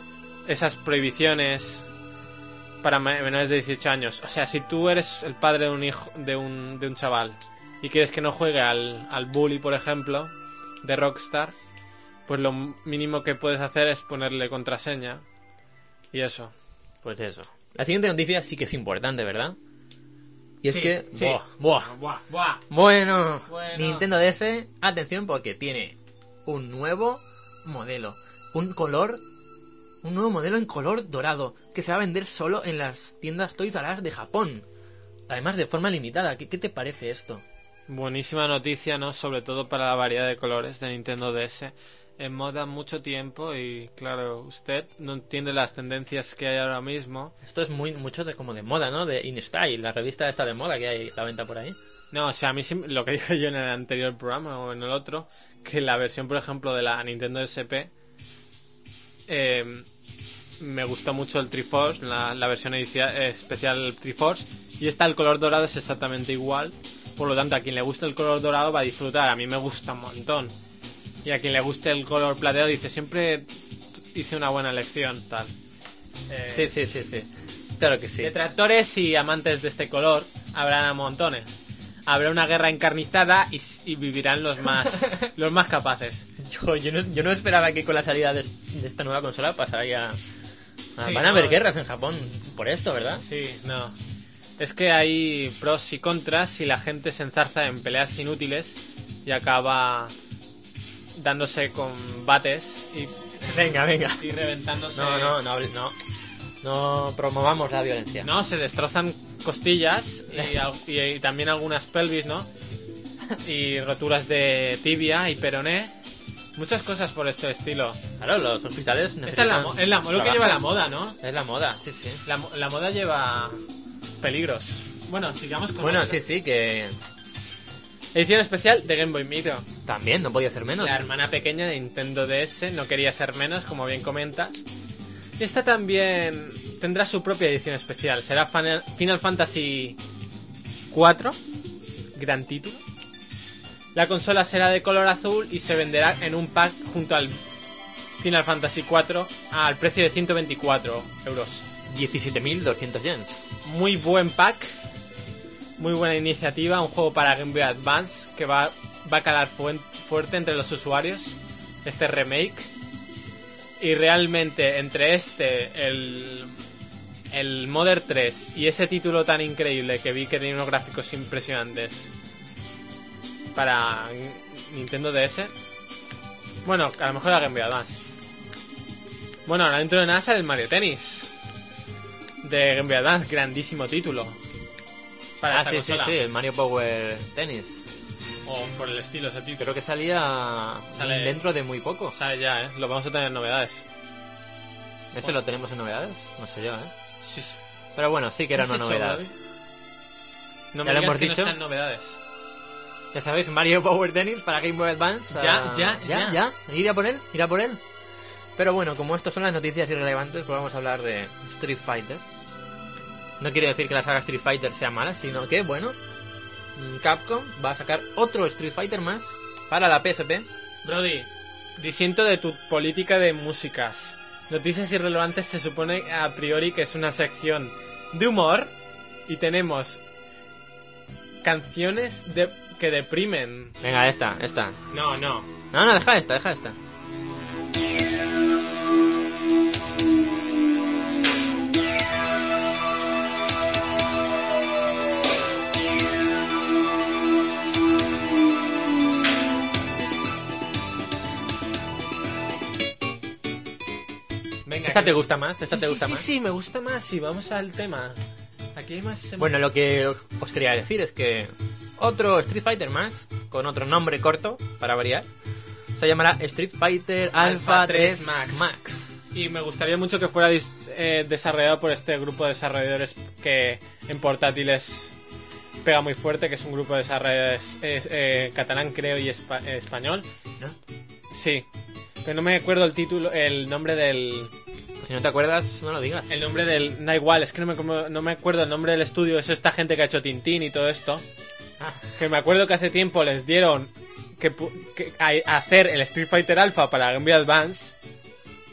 esas prohibiciones para menores de 18 años. O sea, si tú eres el padre de un hijo de un chaval y quieres que no juegue al Bully, por ejemplo, de Rockstar, pues lo mínimo que puedes hacer es ponerle contraseña y eso. Pues eso. La siguiente noticia sí que es importante, ¿verdad? Y es Sí, que... sí. Buah. Buah. Bueno, Bueno. Nintendo DS, atención porque tiene un nuevo modelo. Un nuevo modelo en color dorado que se va a vender solo en las tiendas Toys R Us de Japón. Además de forma limitada. ¿Qué te parece esto? Buenísima noticia, ¿no? Sobre todo para la variedad de colores de Nintendo DS. En moda mucho tiempo y, claro, usted no entiende las tendencias que hay ahora mismo. Esto es mucho como de moda, ¿no? De InStyle, la revista esta de moda que hay a la venta por ahí. No, o sea, a mí sí, lo que dije yo en el anterior programa o en el otro, que la versión, por ejemplo, de la Nintendo SP, me gustó mucho el Triforce, la versión especial Triforce, y el color dorado es exactamente igual. Por lo tanto, a quien le guste el color dorado va a disfrutar. A mí me gusta un montón. Y a quien le guste el color plateado dice, siempre hice una buena elección, tal. Sí. Claro que sí. Detractores y amantes de este color habrán a montones. Habrá una guerra encarnizada y vivirán los más capaces. Yo no esperaba que con la salida de esta nueva consola pasaría... Sí, van a haber guerras en Japón por esto, ¿verdad? Sí, no. Es que hay pros y contras y la gente se enzarza en peleas inútiles y acaba dándose con bates y Venga. y reventándose. No promovamos la violencia. No, se destrozan costillas y también algunas pelvis, ¿no? Y roturas de tibia y peroné. Muchas cosas por este estilo. Claro, los hospitales Esta es lo que lleva la moda, ¿no? Es la moda, sí. La moda lleva peligros. Bueno, sigamos con... Bueno, otra. sí, que... Edición especial de Game Boy Micro. También, no podía ser menos. La hermana pequeña de Nintendo DS no quería ser menos, como bien comentas. Esta también tendrá su propia edición especial. Será Final Fantasy 4, gran título. La consola será de color azul y se venderá en un pack junto al Final Fantasy 4 al precio de 124 euros. 17.200 yens. Muy buen pack, muy buena iniciativa, un juego para Game Boy Advance que va a calar fuerte entre los usuarios, este remake. Y realmente entre el Mother 3 y ese título tan increíble que vi que tenía unos gráficos impresionantes para Nintendo DS, bueno, a lo mejor la Game Boy Advance. Bueno, ahora dentro de nada sale el Mario Tennis de Game Boy Advance, grandísimo título para esta consola. Sí, el Mario Power Tennis. O por el estilo ese título. Creo que sale dentro de muy poco. Sale ya, lo vamos a tener en novedades. ¿Ese lo tenemos en novedades? No sé yo, Sí. Pero bueno, sí que era ¿Qué una has hecho, novedad. Bobby? No Ya me lo digas hemos que dicho. no está en novedades. Ya sabéis, Mario Power Tennis para Game Boy Advance. Ya. Ir a por él. Pero bueno, como estas son las noticias irrelevantes, pues vamos a hablar de Street Fighter. No quiere decir que la saga Street Fighter sea mala, sino que, bueno, Capcom va a sacar otro Street Fighter más para la PSP. Brody, disiento de tu política de músicas. Noticias irrelevantes se supone a priori que es una sección de humor y tenemos canciones que deprimen. Venga, esta. No. No, deja esta. Venga, ¿Esta que te nos- gusta más? ¿Esta te gusta más? Sí, me gusta más y vamos al tema. Aquí hay más... Bueno, lo que os quería decir es que otro Street Fighter más, con otro nombre corto, para variar, se llamará Street Fighter Alpha 3 Max. Y me gustaría mucho que fuera desarrollado por este grupo de desarrolladores que en portátiles pega muy fuerte, que es un grupo de desarrolladores catalán, creo, y español. ¿No? Sí. Pero no me acuerdo el nombre del... Pues si no te acuerdas, no lo digas. El nombre del... Da igual, es que no me acuerdo el nombre del estudio. Es esta gente que ha hecho Tintín y todo esto. Ah, Que me acuerdo que hace tiempo les dieron que hacer el Street Fighter Alpha para Game Boy Advance.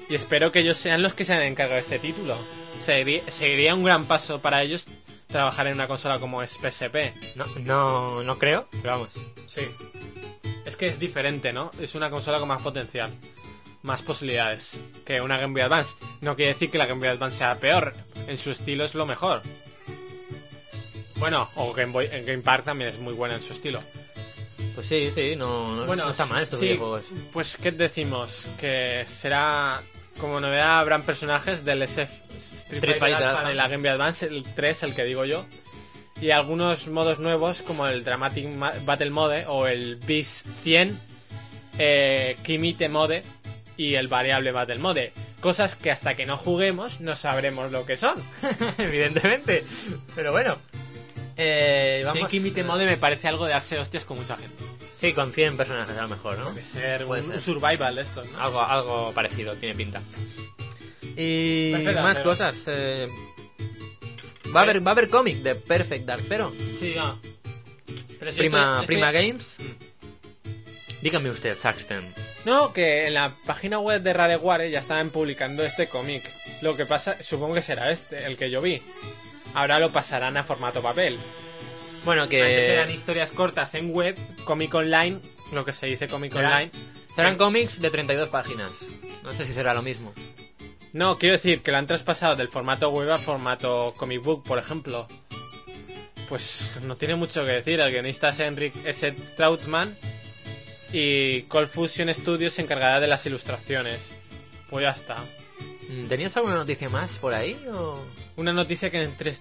Y espero que ellos sean los que se han encargado de este título. Sería un gran paso para ellos trabajar en una consola como es PSP. No creo, pero vamos. Sí. Es que es diferente, ¿no? Es una consola con más potencial. Más posibilidades que una Game Boy Advance. No quiere decir que la Game Boy Advance sea peor. En su estilo es lo mejor. Bueno, o Game Park también es muy buena en su estilo. Pues sí, no está mal estos sí, videojuegos. Pues, ¿qué decimos? Que será... Como novedad habrán personajes del Street Fighter Alpha de la Game Boy Advance, el 3, el que digo yo. Y algunos modos nuevos como el Dramatic Battle Mode o el Beast 100, Kimite Mode y el Variable Battle Mode. Cosas que hasta que no juguemos no sabremos lo que son. Evidentemente. Pero bueno. Vamos. Kimite Mode me parece algo de darse hostias con mucha gente. Sí, con 100 personajes a lo mejor, ¿no? Puede ser un survival de estos, ¿no? Algo parecido, tiene pinta. Y Perfect más Dark Zero. cosas. Va a haber cómic de Perfect Dark Zero. Sí, no. Pero si Prima Games. Dígame usted, Saxton. No, que en la página web de Rareware ya estaban publicando este cómic. Lo que pasa, supongo que será el que yo vi. Ahora lo pasarán a formato papel. Bueno, que... Antes eran historias cortas en web, cómic online, lo que se dice cómic online. Serán cómics de 32 páginas. No sé si será lo mismo. No, quiero decir que lo han traspasado del formato web al formato comic book, por ejemplo. Pues no tiene mucho que decir. El guionista es Enric S. Trautmann y Cold Fusion Studios se encargará de las ilustraciones. Pues ya está. ¿Tenías alguna noticia más por ahí? ¿O? Una noticia que Tres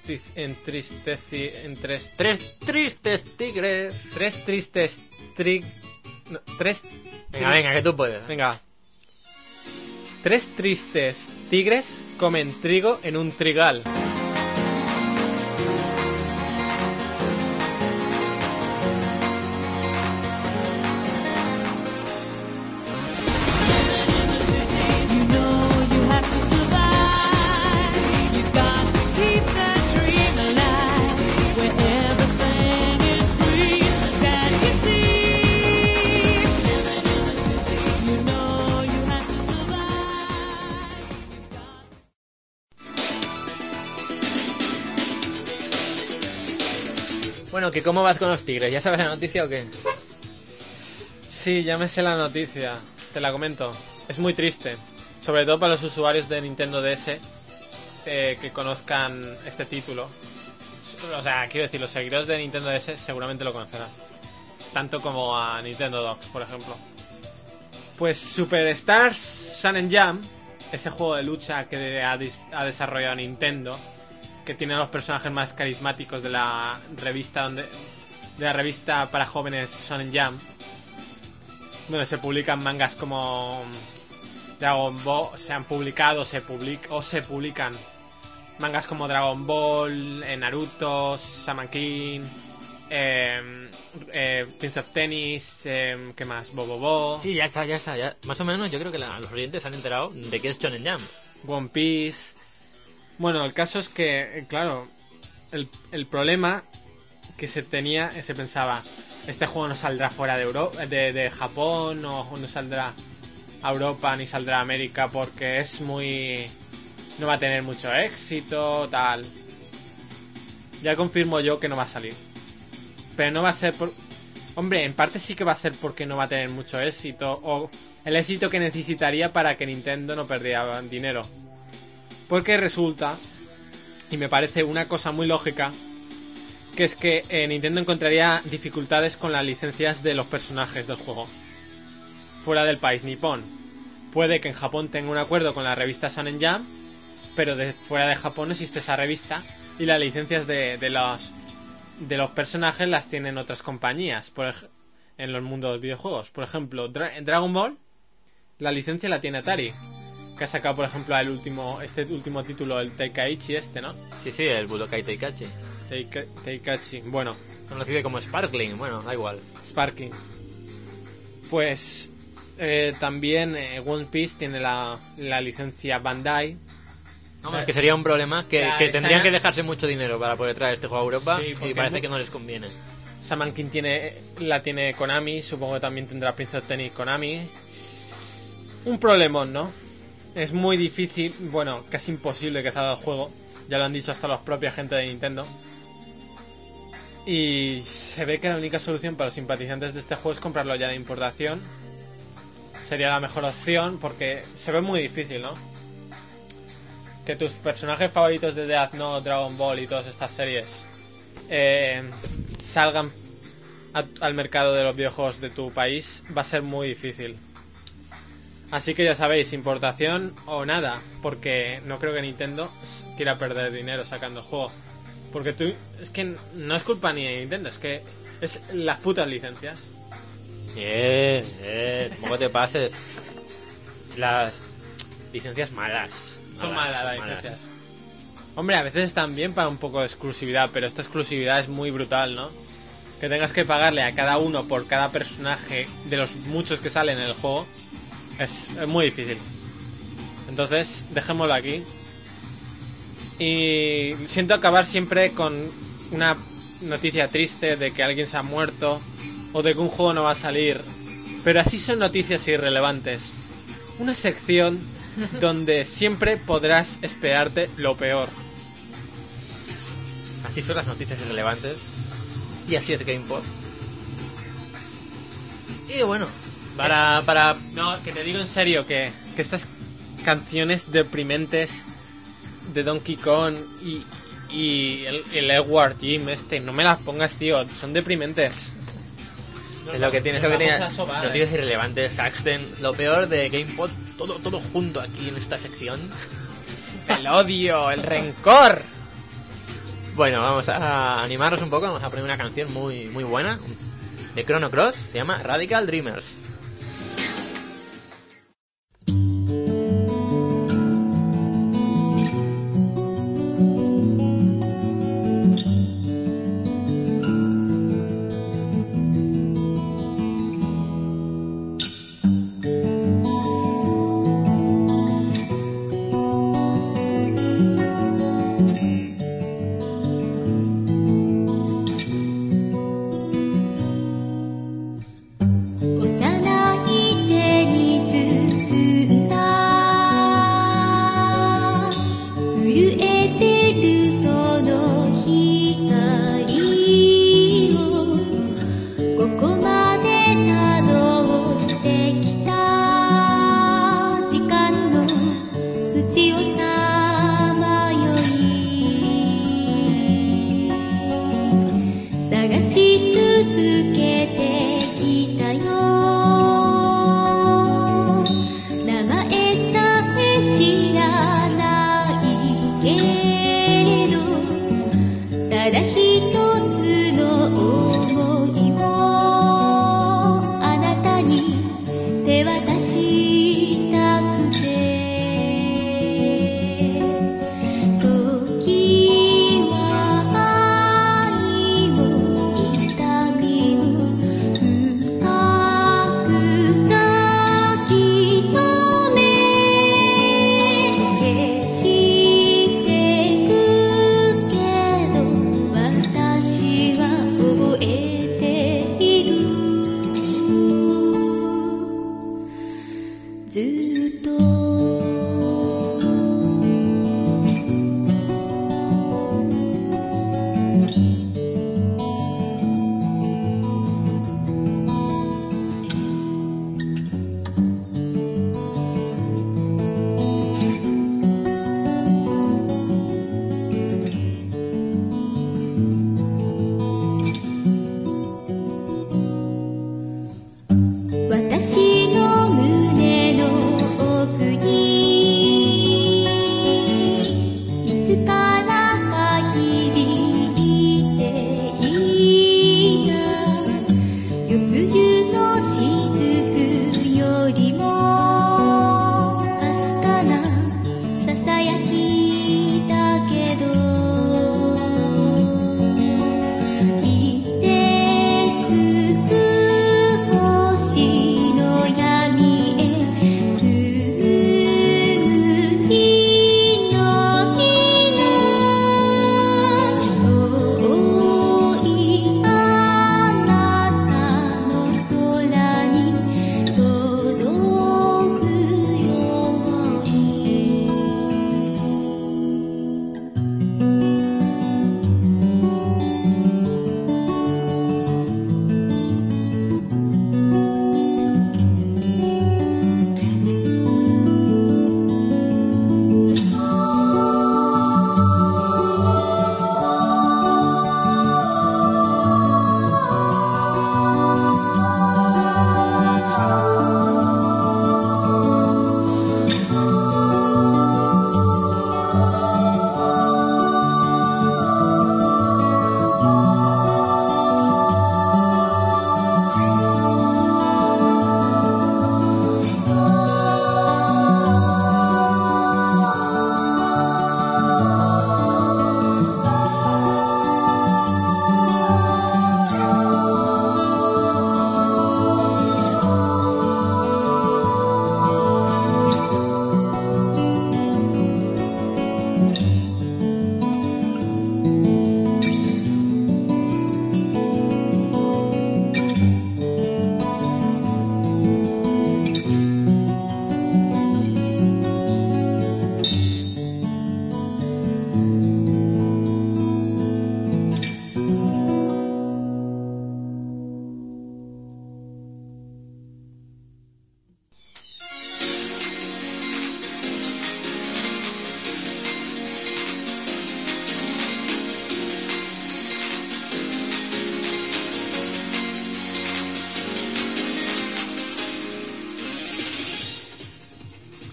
tristes tigres. Tres tristes Venga, que tú puedes. Venga. 3 tristes tigres comen trigo en un trigal. Bueno, que ¿cómo vas con los tigres? ¿Ya sabes la noticia o qué? Sí, ya me sé la noticia. Te la comento. Es muy triste. Sobre todo para los usuarios de Nintendo DS que conozcan este título. O sea, quiero decir, los seguidores de Nintendo DS seguramente lo conocerán. Tanto como a Nintendo Dogs, por ejemplo. Pues Superstars Sun and Jam, ese juego de lucha que ha desarrollado Nintendo, que tiene a los personajes más carismáticos de la revista para jóvenes Shonen Jump, donde se publican mangas como Dragon Ball, se han publicado se publican mangas como Dragon Ball, Naruto, Shaman King, Prince of Tennis, ¿qué más? Bobobo. Sí, ya está. Ya. Más o menos yo creo que los oyentes se han enterado de que es Shonen Jump. One Piece. Bueno, el caso es que, claro, el problema que se pensaba, este juego no saldrá fuera de de Japón, no saldrá a Europa ni saldrá a América porque no va a tener mucho éxito, tal. Ya confirmo yo que no va a salir. Pero no va a ser Hombre, en parte sí que va a ser porque no va a tener mucho éxito, o el éxito que necesitaría para que Nintendo no perdiera dinero. Porque resulta, y me parece una cosa muy lógica, que es que Nintendo encontraría dificultades con las licencias de los personajes del juego fuera del país nipón. Puede que en Japón tenga un acuerdo con la revista Shonen Jump, pero fuera de Japón no existe esa revista y las licencias de los personajes las tienen otras compañías en los mundos de los videojuegos. Por ejemplo, Dragon Ball, la licencia la tiene Atari, que ha sacado, por ejemplo, este último título, el Tenkaichi ¿no? Sí, el Budokai Tenkaichi. Tenkaichi, bueno. Conocido como Sparkling, bueno, da igual. Sparkling. Pues también One Piece tiene la licencia Bandai. Hombre, que sería un problema que tendrían que dejarse mucho dinero para poder traer este juego a Europa, sí, y parece que no les conviene. Shaman King la tiene Konami, supongo que también tendrá Prince of Tennis Konami. Un problemón, ¿no? es muy difícil, bueno, casi imposible que salga el juego. Ya lo han dicho hasta la propia gente de Nintendo. Y se ve que la única solución para los simpatizantes de este juego es comprarlo ya de importación. Sería la mejor opción porque se ve muy difícil, ¿no? Que tus personajes favoritos de Death Note, Dragon Ball y todas estas series salgan al mercado de los videojuegos de tu país va a ser muy difícil. Así que ya sabéis, importación o nada, porque no creo que Nintendo quiera perder dinero sacando el juego. Porque es que no es culpa ni de Nintendo, es que es las putas licencias. Tampoco te pases. Las licencias malas. Son malas las licencias. Hombre, a veces están bien para un poco de exclusividad, pero esta exclusividad es muy brutal, ¿no? Que tengas que pagarle a cada uno por cada personaje de los muchos que salen en el juego es muy difícil. Entonces, dejémoslo aquí. Y siento acabar siempre con una noticia triste de que alguien se ha muerto o de que un juego no va a salir. Pero así son noticias irrelevantes. Una sección donde siempre podrás esperarte lo peor. Así son las noticias irrelevantes. Y así es GamePod. Y bueno, para... No, que te digo en serio que estas canciones deprimentes de Donkey Kong y el Edward Jim no me las pongas, tío, son deprimentes. Es lo que tienes, noticias irrelevantes, Saxten. Lo peor de GamePod, todo junto aquí en esta sección. El odio, el rencor. Bueno, vamos a animarnos un poco. Vamos a poner una canción muy buena de Chrono Cross. Se llama Radical Dreamers.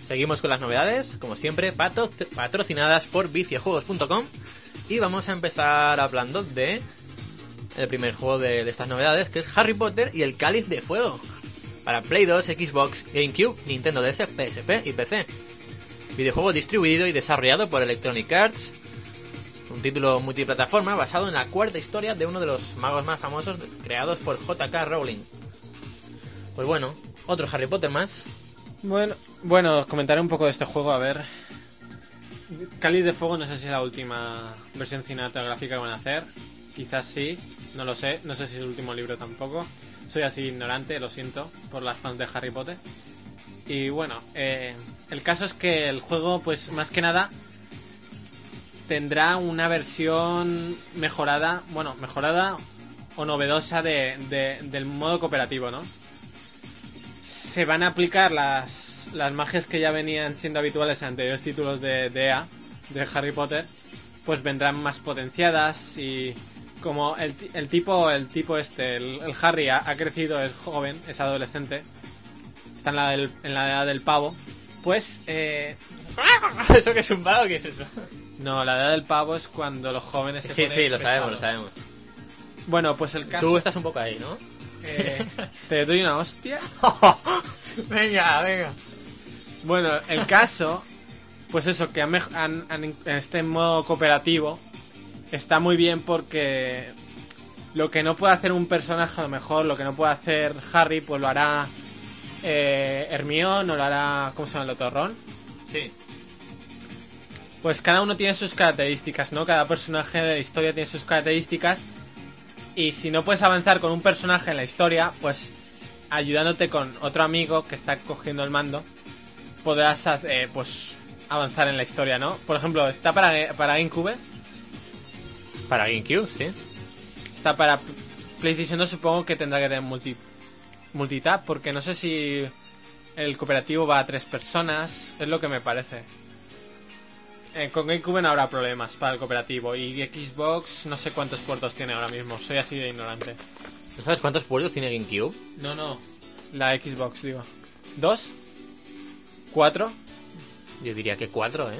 seguimos con las novedades, como siempre, patrocinadas por viciojuegos.com. Y vamos a empezar hablando de el primer juego de estas novedades, que es Harry Potter y el Cáliz de Fuego. Para Play 2, Xbox, GameCube, Nintendo DS, PSP y PC. Videojuego distribuido y desarrollado por Electronic Arts. Un título multiplataforma basado en la cuarta historia de uno de los magos más famosos creados por J.K. Rowling. Pues bueno, otro Harry Potter más. Bueno, os comentaré un poco de este juego, a ver. Cáliz de Fuego no sé si es la última versión cinematográfica que van a hacer. Quizás sí, no lo sé. No sé si es el último libro tampoco. Soy así ignorante, lo siento, por las fans de Harry Potter. Y bueno, el caso es que el juego, pues más que nada, tendrá una versión mejorada o novedosa del modo cooperativo, ¿no? Se van a aplicar las magias que ya venían siendo habituales en anteriores títulos de EA, de Harry Potter, pues vendrán más potenciadas y como el tipo Harry ha crecido, es joven, es adolescente, está en la edad del pavo, pues... ¿Eso que es un pavo? ¿Qué es eso? No, la edad del pavo es cuando los jóvenes se ponen Sí, lo pesados. sabemos. Bueno, pues el caso... Tú estás un poco ahí, ¿no? Te doy una hostia. Venga. Bueno, el caso, pues eso, que en este modo cooperativo está muy bien porque lo que no puede hacer un personaje, a lo mejor lo que no puede hacer Harry, pues lo hará Hermione o lo hará, ¿cómo se llama el otro? ¿Ron? Sí. Pues cada uno tiene sus características, ¿no? Cada personaje de la historia tiene sus características. Y si no puedes avanzar con un personaje en la historia, pues ayudándote con otro amigo que está cogiendo el mando, podrás pues avanzar en la historia, ¿no? Por ejemplo, está para GameCube. Para GameCube, sí. Está para PlayStation 2, supongo que tendrá que tener multitap, porque no sé si el cooperativo va a 3 personas, es lo que me parece. Con GameCube no habrá problemas para el cooperativo. Y Xbox no sé cuántos puertos tiene ahora mismo. Soy así de ignorante. ¿No sabes cuántos puertos tiene GameCube? No. La Xbox, digo. ¿2? ¿4? Yo diría que 4, ¿eh?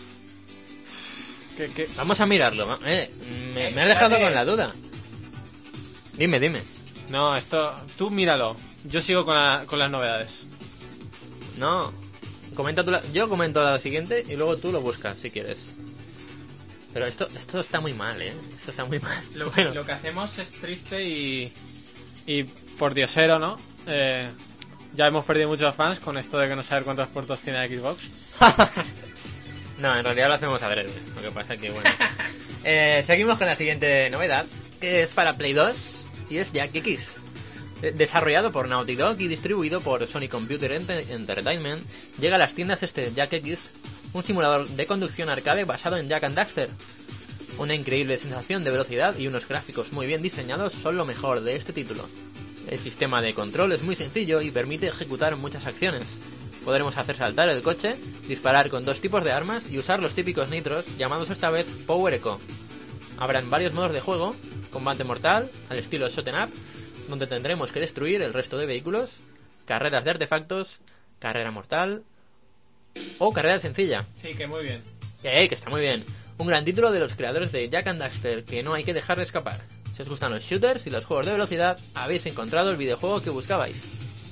¿Qué? Vamos a mirarlo. Me has dejado con la duda. Dime. No, esto... Tú míralo. Yo sigo con las novedades. No... Comenta tú yo comento la siguiente y luego tú lo buscas si quieres. Pero esto está muy mal, ¿eh? Esto está muy mal. Lo que hacemos es triste y por diosero, ¿no? Ya hemos perdido muchos fans con esto de que no saber cuántos puertos tiene la Xbox. No, en realidad lo hacemos adrede. Lo que pasa que, bueno. Seguimos con la siguiente novedad, que es para Play 2 y es Jack X. Desarrollado por Naughty Dog y distribuido por Sony Computer Entertainment, llega a las tiendas Jack X, un simulador de conducción arcade basado en Jak and Daxter. Una increíble sensación de velocidad y unos gráficos muy bien diseñados son lo mejor de este título. El sistema de control es muy sencillo y permite ejecutar muchas acciones. Podremos hacer saltar el coche, disparar con 2 tipos de armas y usar los típicos nitros, llamados esta vez Power Echo. Habrán varios modos de juego: combate mortal, al estilo Shoot 'em Up, donde tendremos que destruir el resto de vehículos, carreras de artefactos, carrera mortal o carrera sencilla. Sí, que muy bien. Que está muy bien. Un gran título de los creadores de Jak and Daxter que no hay que dejar de escapar. Si os gustan los shooters y los juegos de velocidad, habéis encontrado el videojuego que buscabais.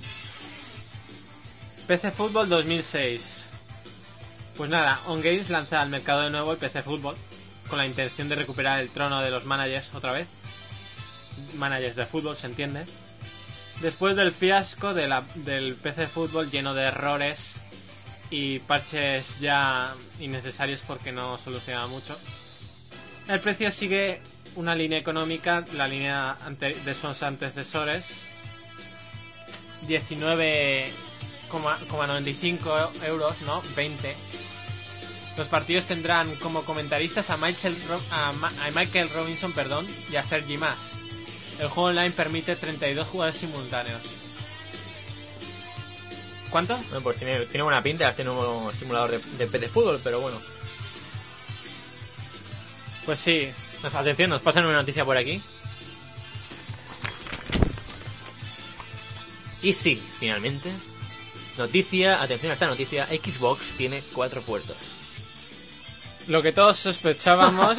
PC Football 2006. Pues nada, On Games lanza al mercado de nuevo el PC Football con la intención de recuperar el trono de los managers otra vez. Managers de fútbol, se entiende. Después del fiasco del PC Fútbol lleno de errores y parches ya innecesarios porque no solucionaba mucho, el precio sigue una línea económica, la línea de sus antecesores, 19,95 euros, ¿no? 20. Los partidos tendrán como comentaristas a Michael Robinson, y a Sergi Mas. El juego online permite 32 jugadores simultáneos. ¿Cuánto? Bueno, pues tiene buena pinta este nuevo simulador de PC Fútbol, pero bueno. Pues sí. Atención, nos pasan una noticia por aquí. Y sí, finalmente, Noticia, atención a esta noticia, Xbox tiene 4 puertos. Lo que todos sospechábamos,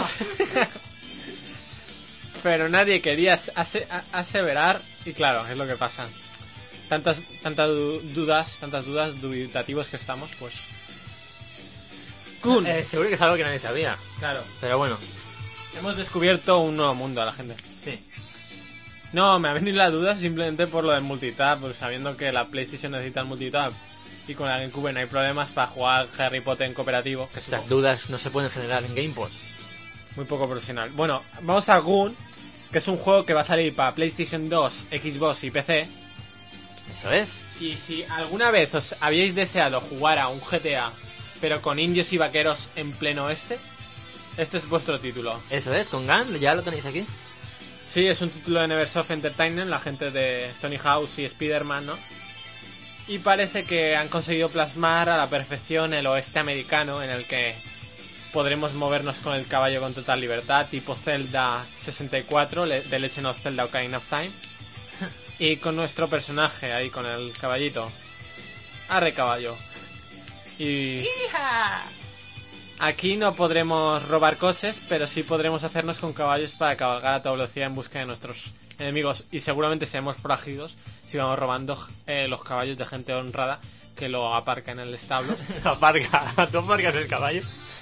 pero nadie quería aseverar, y claro, es lo que pasa. Tantas dudas dubitativos que estamos, pues... ¡Kun! Seguro que es algo que nadie sabía. Claro. Pero bueno. Hemos descubierto un nuevo mundo a la gente. Sí. No, me ha venido la duda simplemente por lo del multitap, pues sabiendo que la PlayStation necesita el multitap y con la GameCube no hay problemas para jugar Harry Potter en cooperativo. Que Estas dudas no se pueden generar en GamePod. Muy poco profesional. Bueno, vamos a Gun, que es un juego que va a salir para PlayStation 2, Xbox y PC. Eso es. Y si alguna vez os habíais deseado jugar a un GTA, pero con indios y vaqueros en pleno oeste, este es vuestro título. Eso es, con Gun, ya lo tenéis aquí. Sí, es un título de Neversoft Entertainment, la gente de Tony Hawk y Spider-Man, ¿no? Y parece que han conseguido plasmar a la perfección el oeste americano, en el que podremos movernos con el caballo con total libertad, tipo Zelda 64, The Legend of Zelda Ocarina of Time. Y con nuestro personaje ahí, con el caballito. Arre caballo. Y... ¡Hija! Aquí no podremos robar coches, pero sí podremos hacernos con caballos para cabalgar a toda velocidad en busca de nuestros enemigos. Y seguramente seremos forajidos si vamos robando los caballos de gente honrada que lo aparca en el establo. Aparca, ¿tú aparcas el caballo?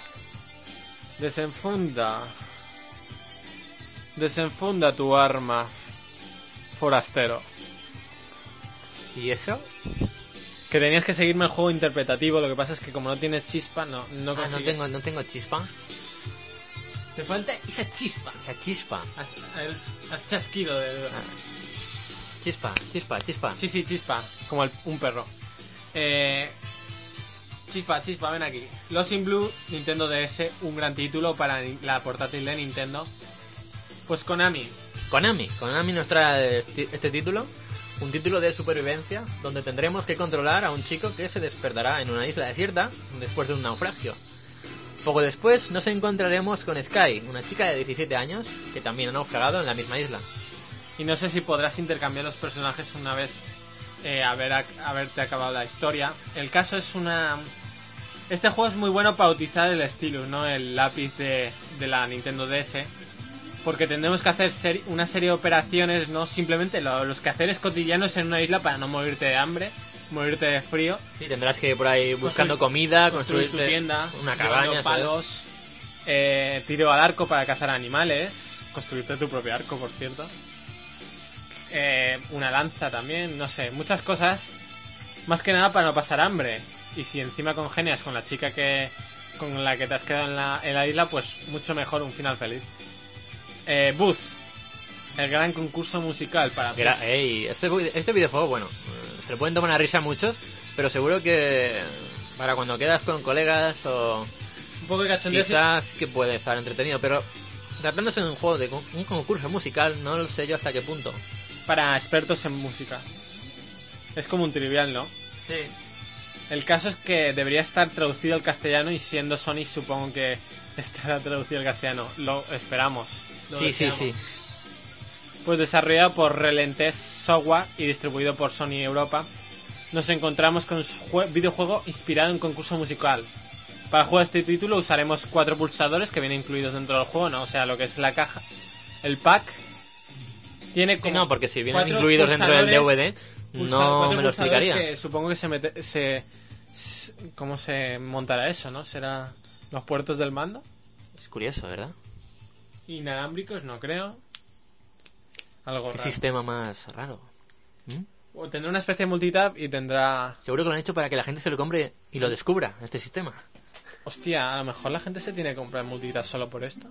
Desenfunda tu arma, forastero. ¿Y eso? Que tenías que seguirme el juego interpretativo, lo que pasa es que como no tienes chispa, no consigues. No tengo chispa. Te falta esa chispa. Esa chispa. El chasquido de... Chispa. Sí, chispa. Como un perro. Chispa, ven aquí. Lost in Blue, Nintendo DS, un gran título para la portátil de Nintendo. Pues Konami nos trae este título. Un título de supervivencia donde tendremos que controlar a un chico que se despertará en una isla desierta después de un naufragio. Poco después nos encontraremos con Sky, una chica de 17 años que también ha naufragado en la misma isla. Y no sé si podrás intercambiar los personajes una vez haberte acabado la historia. El caso es este juego es muy bueno para utilizar el stylus, ¿no? El lápiz de la Nintendo DS. Porque tendremos que hacer una serie de operaciones, no simplemente los quehaceres cotidianos en una isla para no morirte de hambre, morirte de frío. Sí, tendrás que ir por ahí buscando comida, construir tu tienda, una cabaña, palos, tiro al arco para cazar animales, construirte tu propio arco, por cierto. Una lanza también, no sé, muchas cosas. Más que nada para no pasar hambre. Y si encima congenias con la chica con la que te has quedado en la isla, pues mucho mejor, un final feliz. Buzz, el gran concurso musical para... Este videojuego, bueno, se lo pueden tomar a risa muchos, pero seguro que para cuando quedas con colegas o... Un poco de cachondeo. Quizás que puede estar entretenido, pero tratándose de un juego de un concurso musical, no lo sé yo hasta qué punto. Para expertos en música. Es como un trivial, ¿no? Sí. El caso es que debería estar traducido al castellano y siendo Sony supongo que estará traducido al castellano. Lo esperamos. Sí. Pues desarrollado por Relentless Software y distribuido por Sony Europa, nos encontramos con un videojuego inspirado en un concurso musical. Para jugar este título usaremos 4 pulsadores que vienen incluidos dentro del juego, ¿no? O sea, lo que es la caja. El pack tiene como... Sí, no, porque si vienen incluidos dentro del DVD, no me lo explicaría. Que supongo que ¿cómo se montará eso, no? ¿Será los puertos del mando? Es curioso, ¿verdad? Inalámbricos, no creo. Algo ¿Qué raro. sistema más raro? O tendrá una especie de multitap y tendrá... Seguro que lo han hecho para que la gente se lo compre y lo descubra, este sistema. Hostia, a lo mejor la gente se tiene que comprar multitap solo por esto.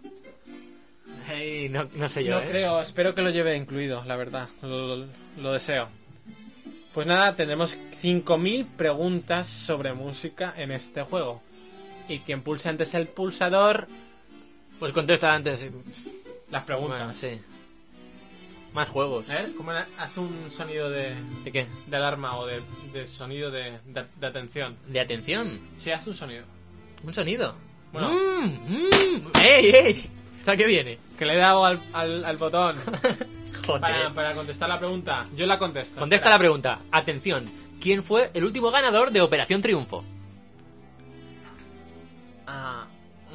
Hey, no sé yo, No creo, espero que lo lleve incluido, la verdad. Lo deseo. Pues nada, tendremos 5000 preguntas sobre música en este juego. Y quien pulse antes el pulsador... Pues contesta antes. Las preguntas. Bueno, sí. Más juegos. ¿Cómo haz un sonido de... ¿De qué? De alarma o de sonido de atención. ¿De atención? Sí, haz un sonido. ¿Un sonido? Bueno. ¡Ey! ¿Hasta qué viene? Que le he dado al botón. Joder. Para contestar la pregunta. Yo la contesto. Contesta la pregunta. Atención. ¿quién fue el último ganador de Operación Triunfo? Ah,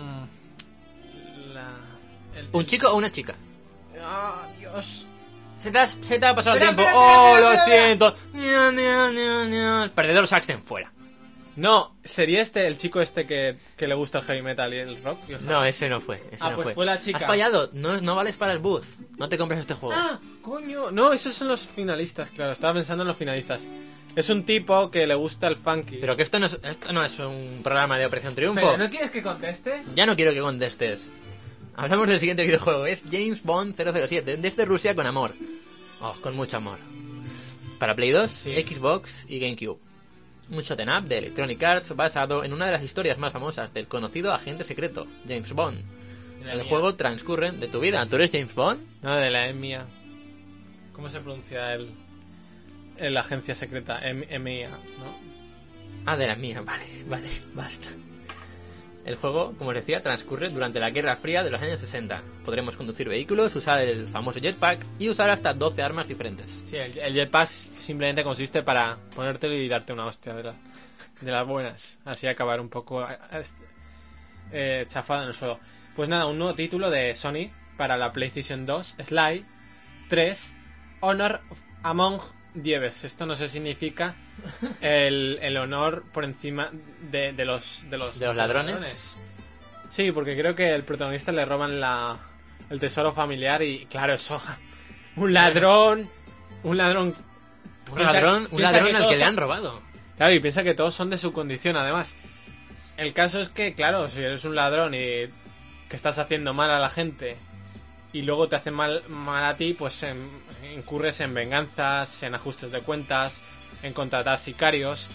¿Un chico o una chica? Ah, Dios. Se te ha pasado el Espera, tiempo. espera, ¡Oh, espera, lo espera. siento! Nia, nia, nia, nia. Perdedor Saxten, fuera. No, sería el chico que le gusta el heavy metal y el rock. No, ese no fue. Ah, pues fue la chica. Has fallado. No vales para el booth. No te compres este juego. Ah, coño. No, esos son los finalistas, claro. Estaba pensando en los finalistas. Es un tipo que le gusta el funky. Pero que esto no es un programa de Operación Triunfo. ¿Pero no quieres que conteste? Ya no quiero que contestes. Hablamos del siguiente videojuego. Es James Bond 007. Desde Rusia con amor. Oh, con mucho amor. Para Play 2, Sí. Xbox y GameCube. Un shoot'em up de Electronic Arts basado en una de las historias más famosas del conocido agente secreto, James Bond. La El mía. juego transcurre de tu vida. ¿Tú eres James Bond? No, de la EMIA. ¿Cómo se pronuncia la agencia secreta? EMIA, ¿no? Ah, de la mía. Vale, basta. El juego, como os decía, transcurre durante la Guerra Fría de los años 60. Podremos conducir vehículos, usar el famoso jetpack y usar hasta 12 armas diferentes. Sí, el jetpack simplemente consiste para ponértelo y darte una hostia de las buenas. Así acabar un poco chafado en el suelo. Pues nada, un nuevo título de Sony para la PlayStation 2, Sly 3, Honor Among Thieves. Esto no se significa el honor por encima de los ladrones. Sí, porque creo que el protagonista le roban el tesoro familiar y claro, eso. Un ladrón Un Piensa ladrón que al que todos le son- han robado. Claro, y piensa que todos son de su condición, además. El caso es que, claro, si eres un ladrón y que estás haciendo mal a la gente y luego te hacen mal a ti, pues incurres en venganzas, en ajustes de cuentas, en contratar sicarios.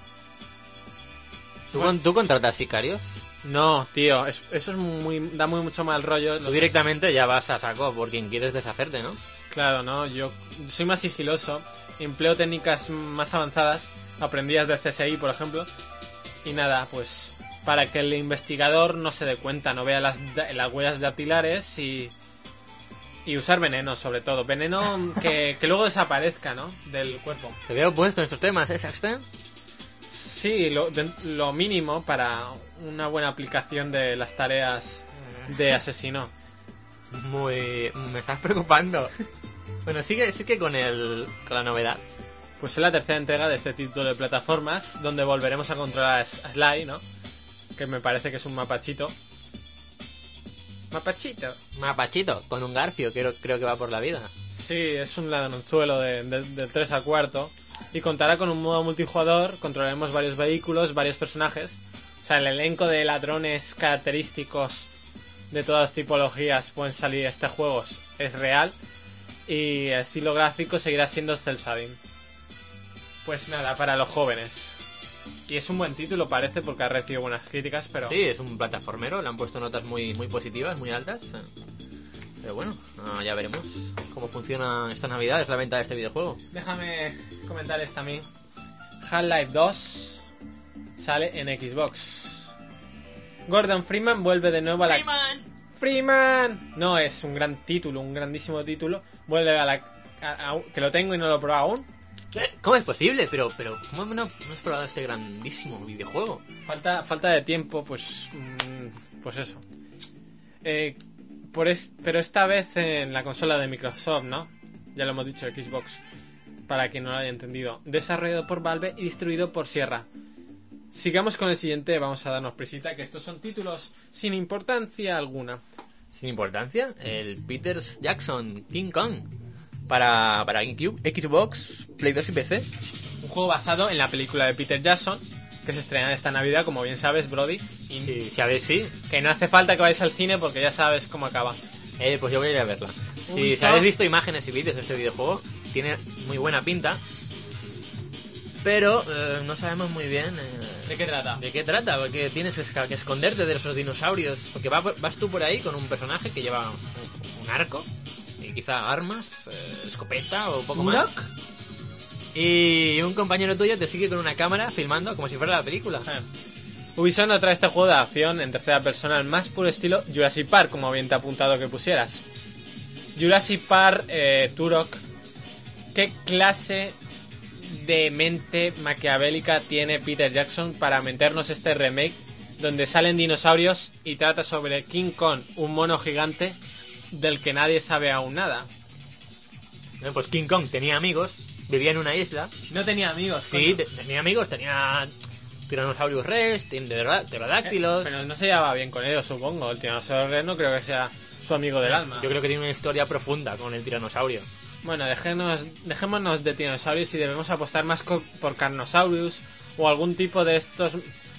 ¿Tú contratas sicarios? No, tío, eso es da mucho mal rollo. Tú directamente ya vas a saco por quien quieres deshacerte, ¿no? Claro, no, yo soy más sigiloso, empleo técnicas más avanzadas, aprendidas de CSI, por ejemplo, y nada, pues para que el investigador no se dé cuenta, no vea las huellas dactilares y usar veneno, sobre todo, veneno que luego desaparezca, ¿no?, del cuerpo. Te veo puesto en estos temas, ¿eh, Saxten? Sí, lo mínimo para una buena aplicación de las tareas de asesino. Me estás preocupando. Bueno, sigue con la novedad. Pues es la tercera entrega de este título de plataformas, donde volveremos a controlar a Sly, ¿no? Que me parece que es un mapachito. ¿Mapachito? Mapachito, con un garfio, creo que va por la vida. Sí, es un ladronzuelo de 3 a 4. Y contará con un modo multijugador, controlaremos varios vehículos, varios personajes. O sea, el elenco de ladrones característicos de todas las tipologías pueden salir de este juego es real. Y el estilo gráfico seguirá siendo cel shading. Pues nada, para los jóvenes. Y es un buen título, parece, porque ha recibido buenas críticas, pero... Sí, es un plataformero, le han puesto notas muy positivas, muy altas. Pero bueno, ya veremos cómo funciona esta Navidad, es la venta de este videojuego. Déjame comentar esta a mí. Half-Life 2 sale en Xbox. Gordon Freeman vuelve de nuevo a la... ¡Freeman! No, es un gran título, un grandísimo título. Vuelve a la... que lo tengo y no lo he probado aún. ¿Cómo es posible? Pero ¿cómo no has probado este grandísimo videojuego? Falta de tiempo, pues eso. Pero esta vez en la consola de Microsoft, ¿no? Ya lo hemos dicho, Xbox, para quien no lo haya entendido. Desarrollado por Valve y distribuido por Sierra. Sigamos con el siguiente, vamos a darnos prisita, que estos son títulos sin importancia alguna. Sin importancia, el Peter Jackson King Kong para GameCube, Xbox, Play 2 y PC. Un juego basado en la película de Peter Jackson, que se estrena esta Navidad, como bien sabes, Brody. Y Si a ver, sí. que no hace falta que vayáis al cine porque ya sabes cómo acaba. Pues yo voy a ir a verla. Si Ubisoft. habéis visto imágenes y vídeos de este videojuego, tiene muy buena pinta. Pero no sabemos muy bien ¿De qué trata? de qué trata, porque tienes que esconderte de esos dinosaurios. Porque vas tú por ahí con un personaje que lleva un arco, y quizá armas, escopeta o poco más. Y un compañero tuyo te sigue con una cámara filmando como si fuera la película. Ubisoft nos trae este juego de acción en tercera persona al más puro estilo Jurassic Park, como bien te ha apuntado que pusieras. Jurassic Park, Turok, ¿qué clase de mente maquiavélica tiene Peter Jackson para meternos este remake donde salen dinosaurios y trata sobre King Kong, un mono gigante del que nadie sabe aún nada? Bueno, pues King Kong tenía amigos, vivía en una isla. No tenía amigos. Sí, tenía amigos, tenía Tyrannosaurus Rex, pterodáctilos. Pero no se llevaba bien con ellos, supongo. El Tyrannosaurus Rex no creo que sea su amigo del alma. Yo creo que tiene una historia profunda con el tiranosaurio. Bueno, dejémonos de dinosaurios y debemos apostar más por Carnosaurus o algún tipo de estos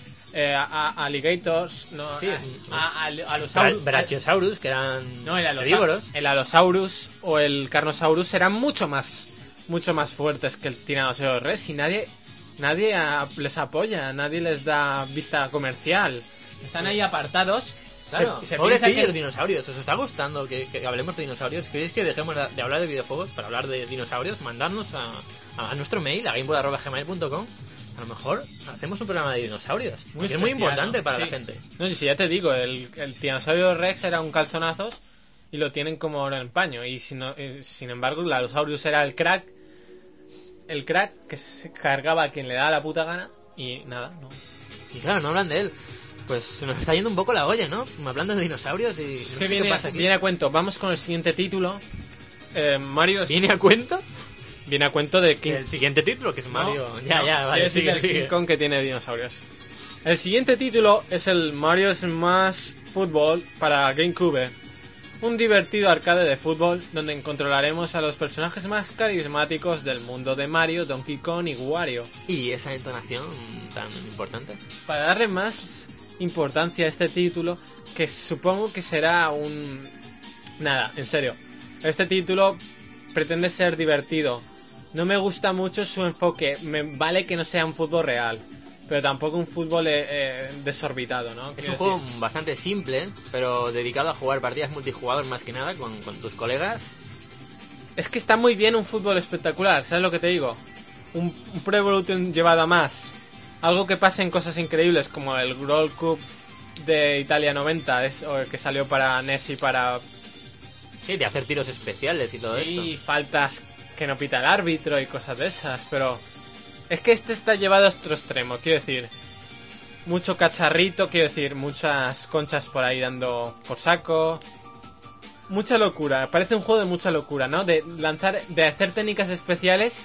alligators, no, Sí, Allosaurus, Brachiosaurus, que eran no, herbívoros. el Allosaurus o el Carnosaurus eran mucho más fuertes que el Tyrannosaurus Rex y nadie les apoya, nadie les da vista comercial. Están ahí apartados. Claro, se pobrecillos piensa que dinosaurios. ¿Os está gustando que hablemos de dinosaurios? ¿Queréis que dejemos de hablar de videojuegos para hablar de dinosaurios? Mandadnos a nuestro mail, a gameboy@gmail.com. A lo mejor hacemos un programa de dinosaurios. Es muy especial, importante ¿no? para Sí. la gente. No sé si ya te digo, el Tyrannosaurus Rex era un calzonazos y lo tienen como oro en paño. Y sin embargo, el Allosaurus era el crack que se cargaba a quien le daba la puta gana y nada, no. Y claro, no hablan de él. Pues se nos está yendo un poco la olla, ¿no? Hablando de dinosaurios y Es no que sé qué pasa aquí. viene a cuento. Vamos con el siguiente título. Mario ¿Viene a cuento? viene a cuento de King El siguiente título, que es Mario. No, ya, quiero vale, decir sigue, del sigue. King Kong que tiene dinosaurios. El siguiente título es el Mario Smash Football para GameCube. Un divertido arcade de fútbol donde controlaremos a los personajes más carismáticos del mundo de Mario, Donkey Kong y Wario. Y esa entonación tan importante. Para darle más importancia a este título, que supongo que será Nada, en serio. Este título pretende ser divertido. No me gusta mucho su enfoque. Me vale que no sea un fútbol real, pero tampoco un fútbol desorbitado, ¿no? Es un juego bastante simple, pero dedicado a jugar partidas multijugador más que nada con tus colegas. Es que está muy bien un fútbol espectacular, ¿sabes lo que te digo? Un Pro Evolution llevado a más. Algo que pase en cosas increíbles como el World Cup de Italia 90, o el que salió para NES y para... Sí, de hacer tiros especiales y todo Sí, esto. faltas que no pita el árbitro y cosas de esas, pero... Es que este está llevado a otro extremo, quiero decir... Mucho cacharrito, quiero decir, muchas conchas por ahí dando por saco... Mucha locura, parece un juego de mucha locura, ¿no? De hacer técnicas especiales...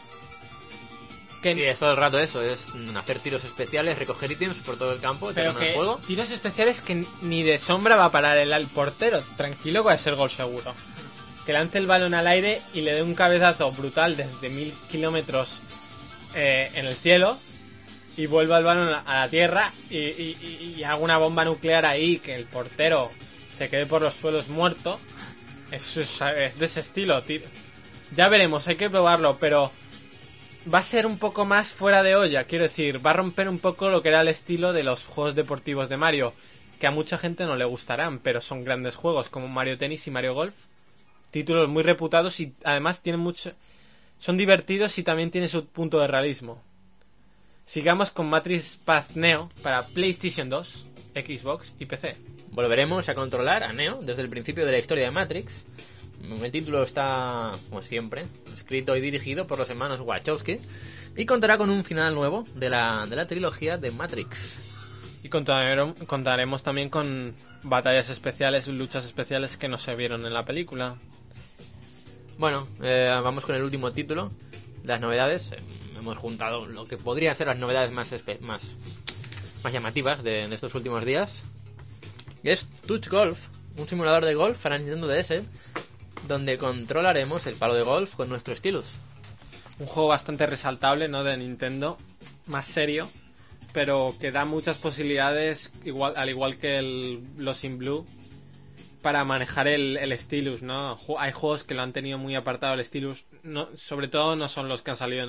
Sí, es todo el rato eso, es hacer tiros especiales, recoger ítems por todo el campo, Pero terminar el juego. tiros especiales que ni de sombra va a parar el portero. Tranquilo, va a ser gol seguro. Que lance el balón al aire y le dé un cabezazo brutal desde 1000 kilómetros en el cielo y vuelva el balón a la tierra y haga una bomba nuclear ahí, que el portero se quede por los suelos muerto. Es de ese estilo, tío. Ya veremos, hay que probarlo, pero... Va a ser un poco más fuera de olla, quiero decir, va a romper un poco lo que era el estilo de los juegos deportivos de Mario, que a mucha gente no le gustarán, pero son grandes juegos como Mario Tennis y Mario Golf, títulos muy reputados y además son divertidos y también tienen su punto de realismo. Sigamos con Matrix Path Neo para PlayStation 2, Xbox y PC. Volveremos a controlar a Neo desde el principio de la historia de Matrix. El título está, como siempre, escrito y dirigido por los hermanos Wachowski y contará con un final nuevo de la trilogía de Matrix. Y contaremos también con batallas especiales, luchas especiales que no se vieron en la película. Bueno, vamos con el último título. Las novedades. Hemos juntado lo que podrían ser las novedades más llamativas de estos últimos días. Y es Touch Golf, un simulador de golf para Nintendo DS, donde controlaremos el palo de golf con nuestro stylus. Un juego bastante resaltable, ¿no? De Nintendo, más serio, pero que da muchas posibilidades, al igual que los In Blue, para manejar el stylus, ¿no? Hay juegos que lo han tenido muy apartado el stylus, no, sobre todo no son los que han salido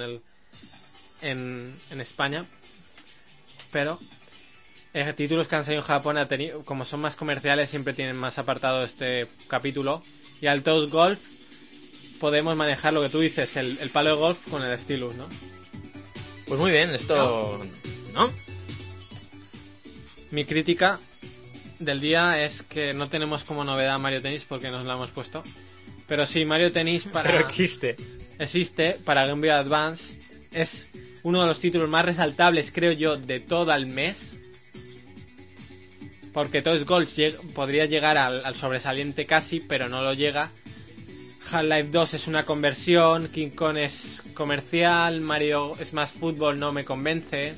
en España, pero títulos que han salido en Japón, como son más comerciales, siempre tienen más apartado este capítulo. Y al Touch Golf podemos manejar lo que tú dices, el palo de golf con el stylus, ¿no? Pues muy bien, esto... ¿No? Mi crítica del día es que no tenemos como novedad Mario Tennis porque nos la hemos puesto. Pero sí, Mario Tennis Pero existe. existe para Game Boy Advance. Es uno de los títulos más resaltables, creo yo, de todo el mes. Porque Toys Gold podría llegar al sobresaliente casi, pero no lo llega. Half-Life 2 es una conversión, King Kong es comercial, Mario Smash Football no me convence.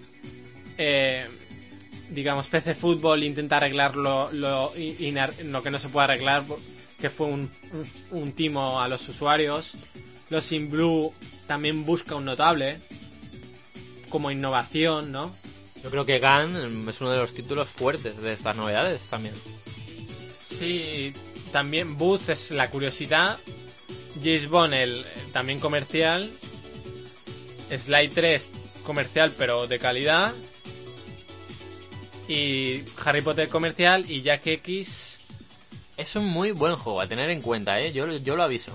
Digamos, PC Fútbol intenta arreglar lo que no se puede arreglar, que fue un timo a los usuarios. Los In Blue también busca un notable como innovación, ¿no? Yo creo que Gun es uno de los títulos fuertes de estas novedades también. Sí, también Booth es la curiosidad. James Bond, también comercial. Sly 3, comercial pero de calidad. Y Harry Potter comercial. Y Jack X. Es un muy buen juego a tener en cuenta, ¿eh? Yo lo aviso.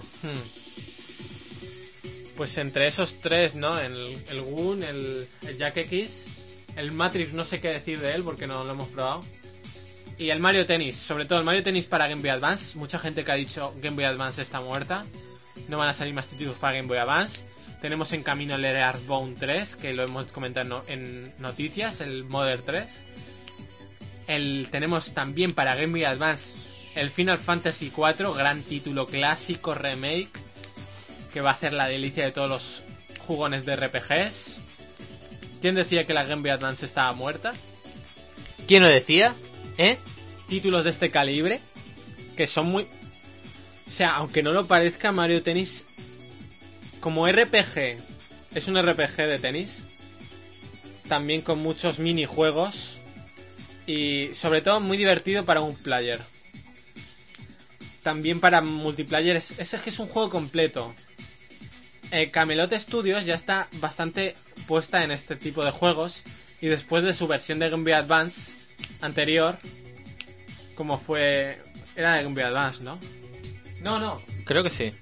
Pues entre esos tres, ¿no? El Goon, el Jack X. El Matrix no sé qué decir de él porque no lo hemos probado. Y el Mario Tennis, sobre todo el Mario Tennis para Game Boy Advance. Mucha gente que ha dicho Game Boy Advance está muerta. No van a salir más títulos para Game Boy Advance. Tenemos en camino el Earthbound 3, que lo hemos comentado en noticias, el Modern 3. Tenemos también para Game Boy Advance el Final Fantasy 4, gran título clásico remake, que va a hacer la delicia de todos los jugones de RPGs. ¿Quién decía que la Game Boy Advance estaba muerta? ¿Quién lo decía? Títulos de este calibre, que son muy... O sea, aunque no lo parezca, Mario Tennis, como RPG, es un RPG de tenis, también con muchos minijuegos, y sobre todo muy divertido para un player. También para multiplayer, es que es un juego completo. Camelot Studios ya está bastante puesta en este tipo de juegos, y después de su versión de Game Boy Advance anterior, como fue... Era de Game Boy Advance, ¿no? No. Creo que sí.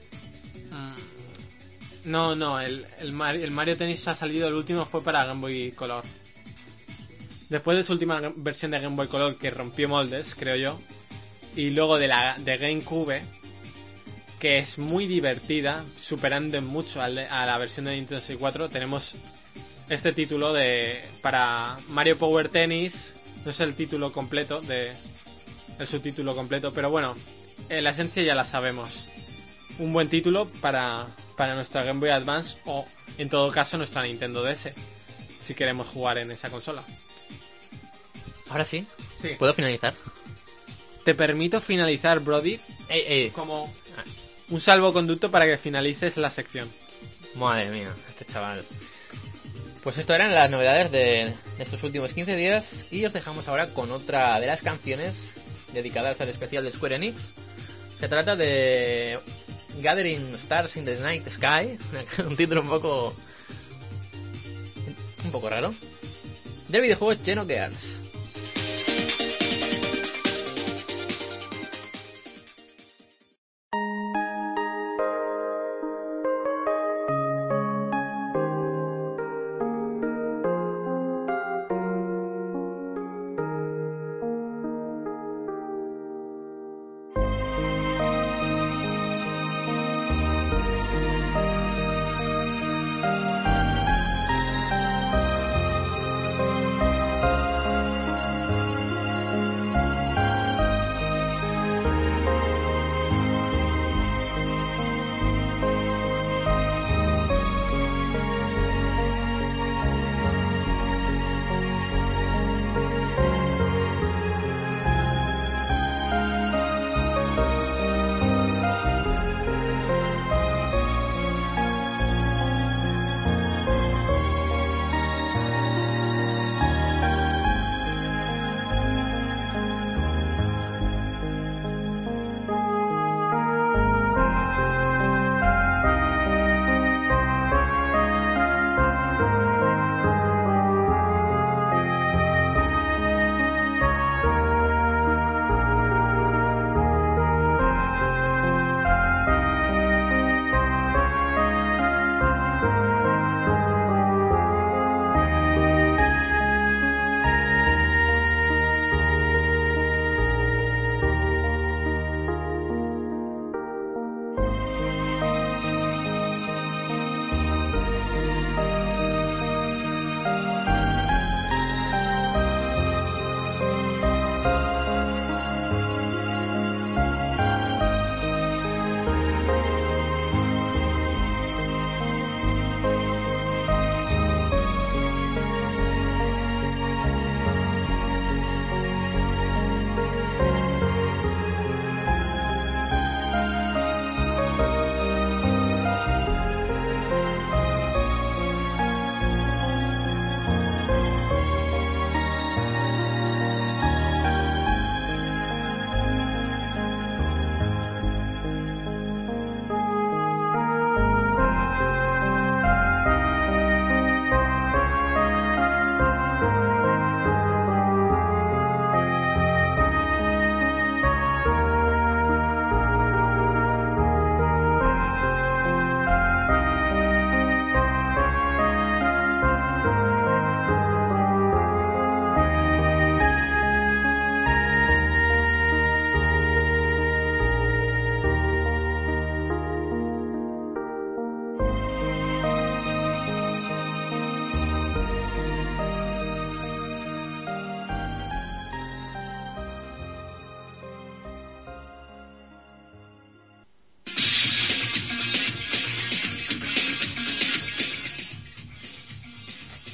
No, el Mario Tennis ha salido, el último fue para Game Boy Color. Después de su última versión de Game Boy Color, que rompió moldes, creo yo, y luego de GameCube, que es muy divertida, superando en mucho a la versión de Nintendo 64, tenemos este título para Mario Power Tennis. No es el título completo, el subtítulo completo, pero bueno, la esencia ya la sabemos. Un buen título para nuestra Game Boy Advance, o en todo caso nuestra Nintendo DS, si queremos jugar en esa consola. Ahora sí. Sí. ¿Puedo finalizar? Te permito finalizar, Brody, como un salvoconducto para que finalices la sección. Madre mía, este chaval. Pues esto eran las novedades de estos últimos 15 días, y os dejamos ahora con otra de las canciones dedicadas al especial de Square Enix. Se trata de Gathering Stars in the Night Sky, un título un poco raro, del videojuego Xenogears.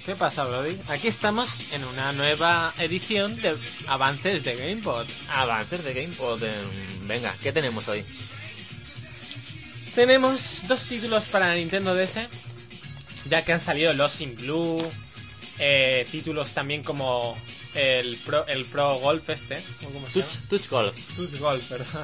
¿Qué pasa, Brody? Aquí estamos en una nueva edición de Avances de GamePod. Avances de GamePod. Venga, ¿qué tenemos hoy? Tenemos 2 títulos para la Nintendo DS, ya que han salido Lost in Blue, títulos también como el Pro Golf ¿o cómo se llama? Touch Golf. Touch Golf, ¿verdad?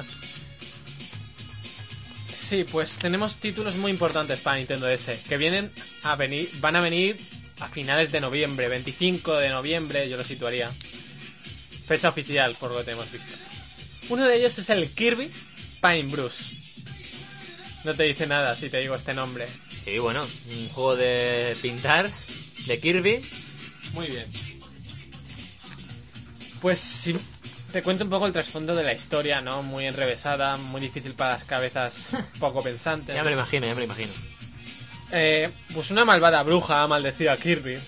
Sí, pues tenemos títulos muy importantes para Nintendo DS, que van a venir a finales de noviembre, 25 de noviembre, yo lo situaría. Fecha oficial, por lo que hemos visto. Uno de ellos es el Kirby Pine Brush. No te dice nada si te digo este nombre. Sí, bueno, un juego de pintar de Kirby. Muy bien. Pues si te cuento un poco el trasfondo de la historia, ¿no? Muy enrevesada, muy difícil para las cabezas poco pensantes. Ya me lo imagino. Pues una malvada bruja ha maldecido a Kirby,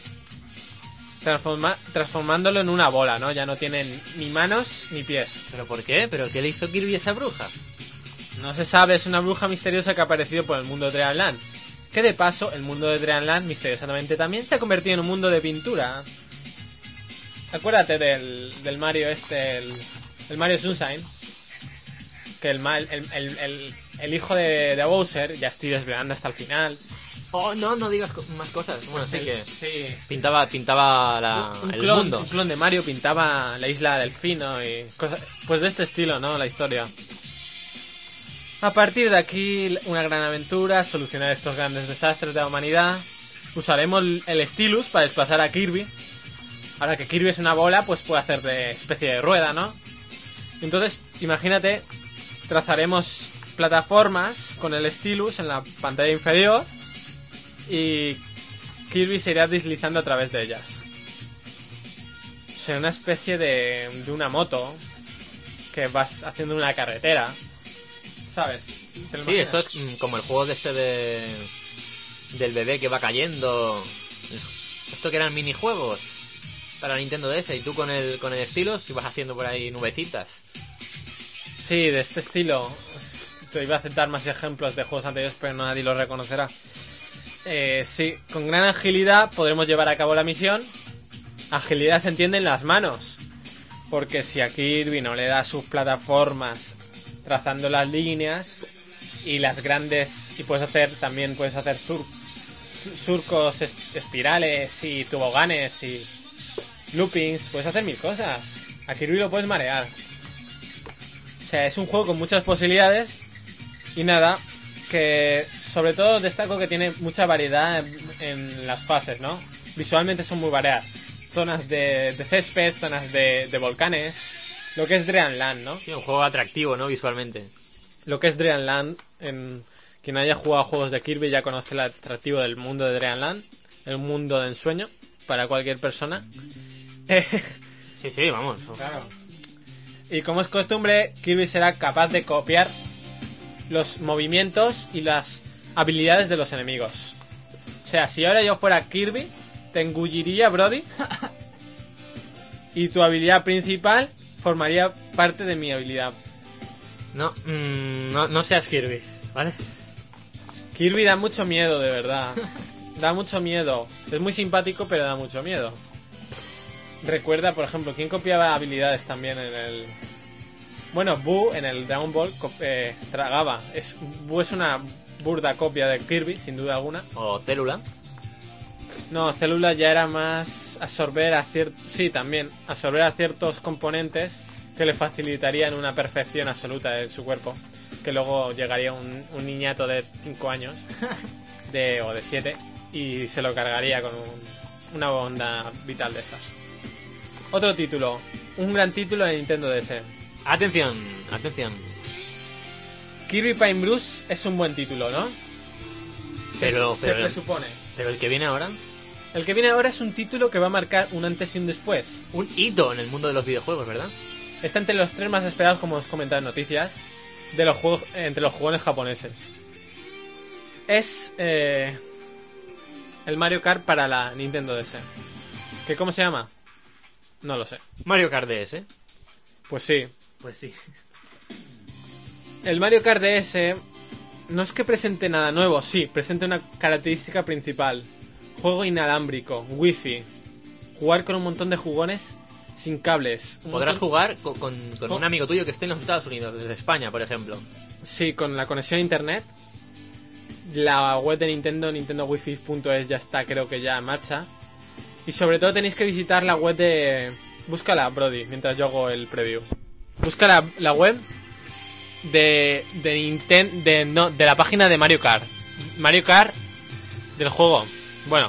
transformándolo en una bola, ¿no? Ya no tienen ni manos ni pies. ¿Pero por qué? ¿Pero qué le hizo Kirby a esa bruja? No se sabe, es una bruja misteriosa que ha aparecido por el mundo de Dreamland. Que de paso, el mundo de Dreamland, misteriosamente también, se ha convertido en un mundo de pintura. Acuérdate del Mario el Mario Sunshine. Que el hijo de Bowser, ya estoy desvelando hasta el final. Oh, no digas más cosas. Bueno, sí que sí. Pintaba el mundo. Un clon de Mario pintaba la isla Delfino y cosas, pues de este estilo, ¿no? La historia. A partir de aquí, una gran aventura, solucionar estos grandes desastres de la humanidad. Usaremos el Stylus para desplazar a Kirby. Ahora que Kirby es una bola, pues puede hacer de especie de rueda, ¿no? Entonces, imagínate, trazaremos plataformas con el Stylus en la pantalla inferior y Kirby se irá deslizando a través de ellas. Será una especie de una moto que vas haciendo una carretera, ¿sabes? Sí, esto es como el juego del bebé que va cayendo. Esto que eran minijuegos para Nintendo DS y tú con el Stylus ibas haciendo por ahí nubecitas. Sí, de este estilo. Te iba a aceptar más ejemplos de juegos anteriores, pero nadie los reconocerá. Sí, con gran agilidad podremos llevar a cabo la misión. Agilidad se entiende en las manos, porque si a Kirby no le da sus plataformas trazando las líneas y las grandes, y puedes hacer surcos espirales y toboganes y loopings, puedes hacer 1000 cosas. A Kirby lo puedes marear. O sea, es un juego con muchas posibilidades. Y nada, que sobre todo destaco que tiene mucha variedad en las fases, ¿no? Visualmente son muy variadas. Zonas de césped, zonas de volcanes. Lo que es Dreamland, ¿no? Sí, un juego atractivo, ¿no? Visualmente. Lo que es Dreamland, quien haya jugado a juegos de Kirby ya conoce el atractivo del mundo de Dreamland. El mundo de ensueño para cualquier persona. Sí, vamos. Claro. Y como es costumbre, Kirby será capaz de copiar los movimientos y las habilidades de los enemigos. O sea, si ahora yo fuera Kirby, te engulliría, Brody, y tu habilidad principal formaría parte de mi habilidad. No seas Kirby, ¿vale? Kirby da mucho miedo, de verdad. Da mucho miedo. Es muy simpático, pero da mucho miedo. Recuerda, por ejemplo, ¿quién copiaba habilidades también en el... Bueno, Boo en el Dragon Ball tragaba. Boo es una burda copia de Kirby, sin duda alguna. O Célula. No, Célula ya era más absorber a ciertos... Sí, también. Absorber a ciertos componentes que le facilitarían una perfección absoluta de su cuerpo. Que luego llegaría un niñato de 5 años o de 7 y se lo cargaría con una onda vital de estas. Otro título. Un gran título de Nintendo DS. Atención. Kirby Pine Brush es un buen título, ¿no? Pero se presupone. Pero el que viene ahora... El que viene ahora es un título que va a marcar un antes y un después. Un hito en el mundo de los videojuegos, ¿verdad? Está entre los 3 más esperados, como os comentado en noticias, de los juegos, entre los jugones japoneses. Es el Mario Kart para la Nintendo DS. ¿Qué cómo se llama? No lo sé. Mario Kart DS. Pues sí. Pues sí. El Mario Kart DS no es que presente nada nuevo, sí, presenta una característica principal. juego inalámbrico, wifi, jugar con un montón de jugones sin cables. Podrás jugar con un amigo tuyo que esté en los Estados Unidos, desde España, por ejemplo. Sí, con la conexión a internet. La web de Nintendo, nintendowifi.es, ya está, creo que ya en marcha. Y sobre todo tenéis que visitar la web de... Búscala, Brody, mientras yo hago el preview. Busca la web de la página de Mario Kart. Mario Kart del juego. Bueno.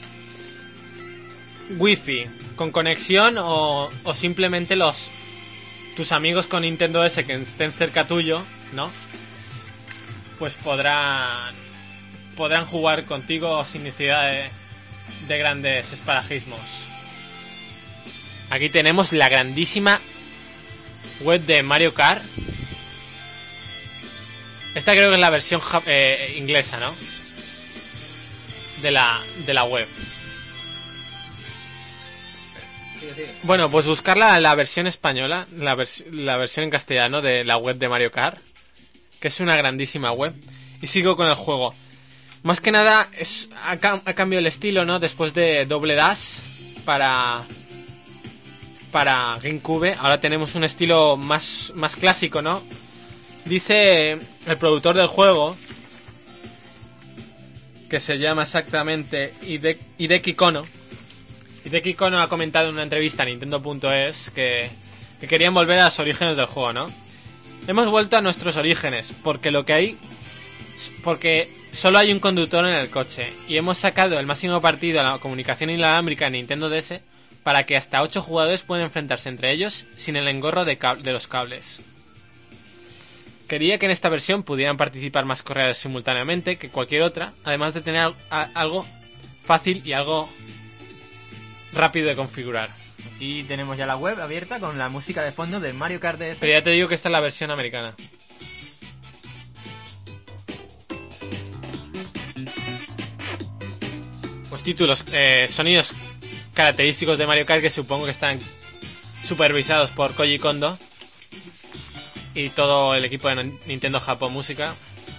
Wi-Fi. Con conexión o simplemente tus amigos con Nintendo DS que estén cerca tuyo, ¿no? Pues podrán jugar contigo sin necesidad de grandes espadajismos. Aquí tenemos la grandísima web de Mario Kart. Esta creo que es la versión inglesa, ¿no? De la web. Bueno, pues buscar la versión española, la versión en castellano de la web de Mario Kart, que es una grandísima web. Y sigo con el juego. Más que nada ha cambiado el estilo, ¿no? Después de Double Dash para GameCube, ahora tenemos un estilo más clásico, ¿no? Dice el productor del juego, que se llama exactamente Hideki Kono. Hideki Kono ha comentado en una entrevista a Nintendo.es que querían volver a los orígenes del juego, ¿no? Hemos vuelto a nuestros orígenes, porque solo hay un conductor en el coche, y hemos sacado el máximo partido a la comunicación inalámbrica en Nintendo DS para que hasta 8 jugadores puedan enfrentarse entre ellos sin el engorro de los cables. Quería que en esta versión pudieran participar más corredores simultáneamente que cualquier otra, además de tener algo fácil y algo rápido de configurar. Aquí tenemos ya la web abierta con la música de fondo de Mario Kart DS. Pero ya te digo que esta es la versión americana. Los títulos, sonidos característicos de Mario Kart que supongo que están supervisados por Koji Kondo y todo el equipo de Nintendo Japón Música.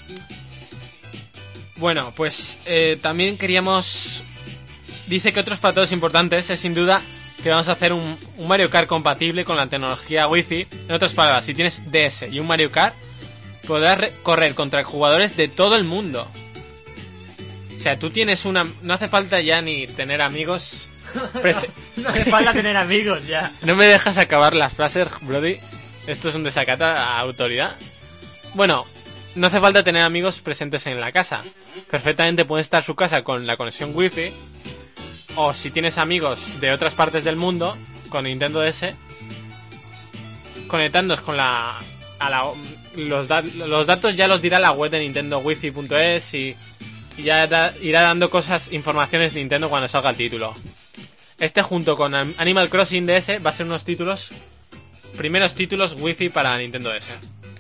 Bueno, pues también queríamos... Dice que otros patos importantes es sin duda que vamos a hacer un Mario Kart compatible con la tecnología Wi-Fi. En otras palabras, si tienes DS y un Mario Kart, podrás correr contra jugadores de todo el mundo. O sea, tú tienes no hace falta ya ni tener amigos. No hace falta tener amigos ya. No me dejas acabar las frases, Brody. Esto es un desacato a autoridad. Bueno, no hace falta tener amigos presentes en la casa. Perfectamente puede estar su casa con la conexión Wi-Fi. O si tienes amigos de otras partes del mundo con Nintendo DS, conectándonos con los datos ya los dirá la web de nintendowifi.es y ya irá dando informaciones Nintendo cuando salga el título. Este junto con Animal Crossing DS va a ser primeros títulos Wi-Fi para Nintendo DS.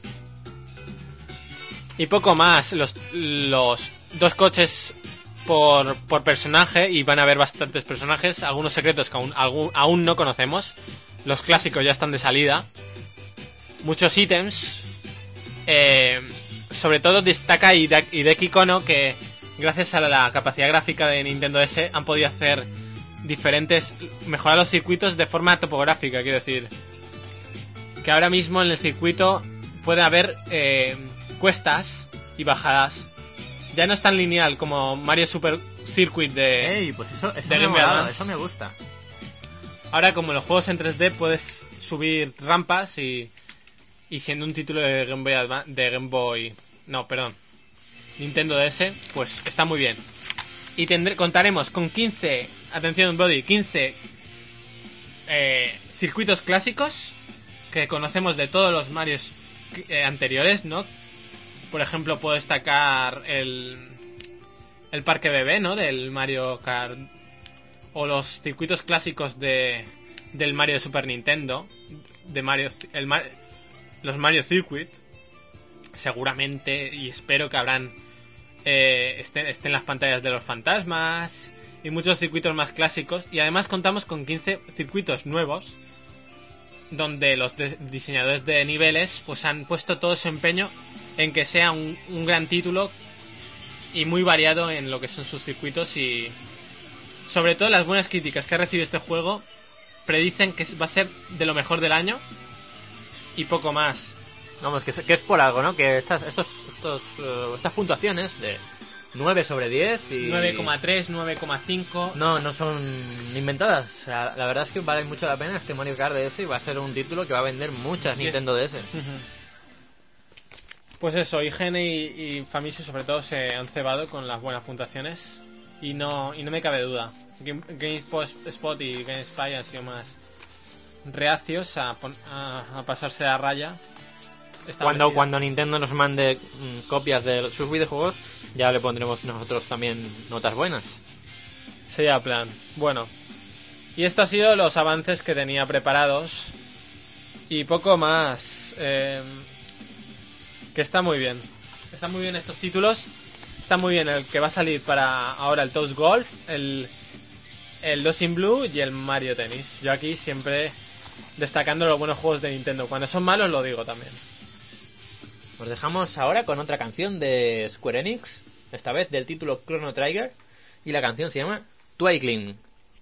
Y poco más, los 2 coches por personaje, y van a haber bastantes personajes, algunos secretos que aún no conocemos. Los clásicos ya están de salida. Muchos ítems. Sobre todo destaca Hideki Kono, que gracias a la capacidad gráfica de Nintendo DS han podido hacer mejorar los circuitos de forma topográfica, quiero decir. Que ahora mismo en el circuito puede haber cuestas y bajadas. Ya no es tan lineal como Mario Super Circuit de... Pues eso de me Game Boy Advance. eso me gusta. Ahora, como en los juegos en 3D, puedes subir rampas y siendo un título de Game Boy Advance, Nintendo DS, pues está muy bien. Y contaremos con 15, atención Brody, 15 circuitos clásicos que conocemos de todos los Marios anteriores, ¿no? Por ejemplo, puedo destacar el parque bebé, ¿no? Del Mario Kart. O los circuitos clásicos del Mario de Super Nintendo. Los Mario Circuit. Seguramente, y espero que estén las pantallas de los fantasmas. Y muchos circuitos más clásicos. Y además contamos con 15 circuitos nuevos, donde los diseñadores de niveles pues han puesto todo su empeño en que sea un gran título y muy variado en lo que son sus circuitos y sobre todo las buenas críticas que ha recibido este juego, predicen que va a ser de lo mejor del año y poco más. Vamos, que es por algo, ¿no? Que estas puntuaciones de 9 sobre 10 y... 9,3, 9,5... No son inventadas. O sea, la verdad es que vale mucho la pena este Mario Kart DS y va a ser un título que va a vender muchas Nintendo DS. Pues eso, IGN y Famitsu sobre todo se han cebado con las buenas puntuaciones y no me cabe duda. GameSpot y GameSpy han sido más reacios a pasarse a raya. Cuando Nintendo nos mande copias de sus videojuegos, ya le pondremos nosotros también notas buenas. Sería plan. Bueno, y esto ha sido los avances que tenía preparados y poco más. Que está muy bien. Están muy bien estos títulos. Está muy bien el que va a salir para ahora, el Toast Golf, el Dosing Blue y el Mario Tennis. Yo aquí siempre destacando los buenos juegos de Nintendo. Cuando son malos lo digo también. Nos dejamos ahora con otra canción de Square Enix, esta vez del título Chrono Trigger, y la canción se llama Twinkling.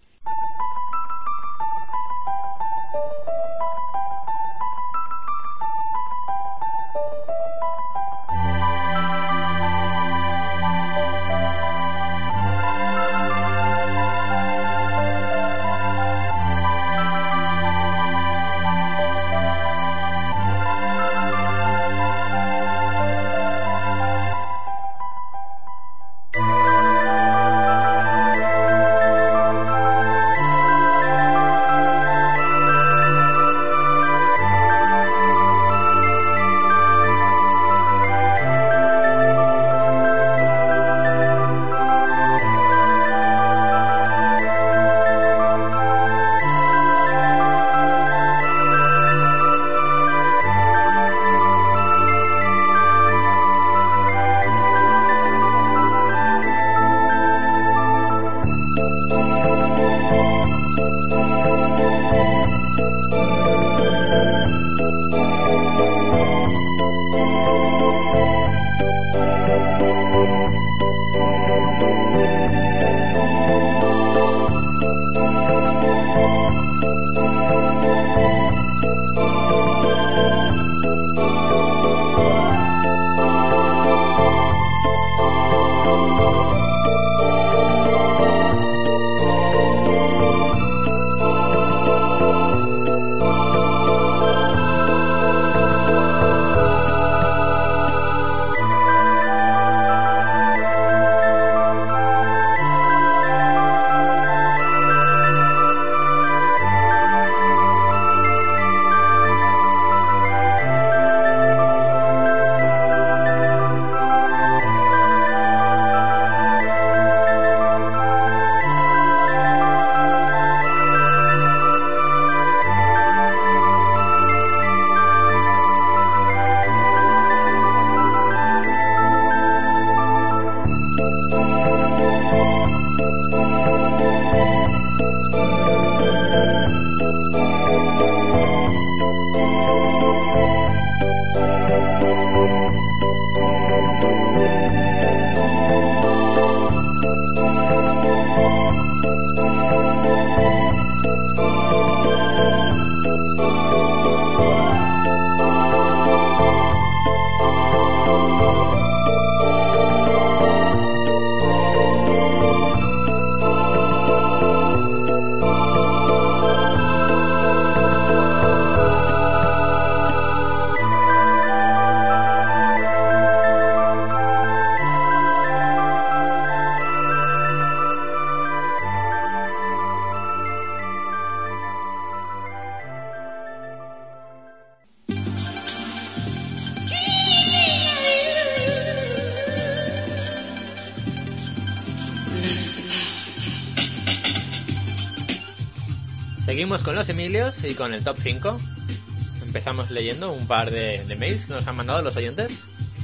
Seguimos con los Emilios y con el top 5. Empezamos leyendo un par de mails que nos han mandado los oyentes.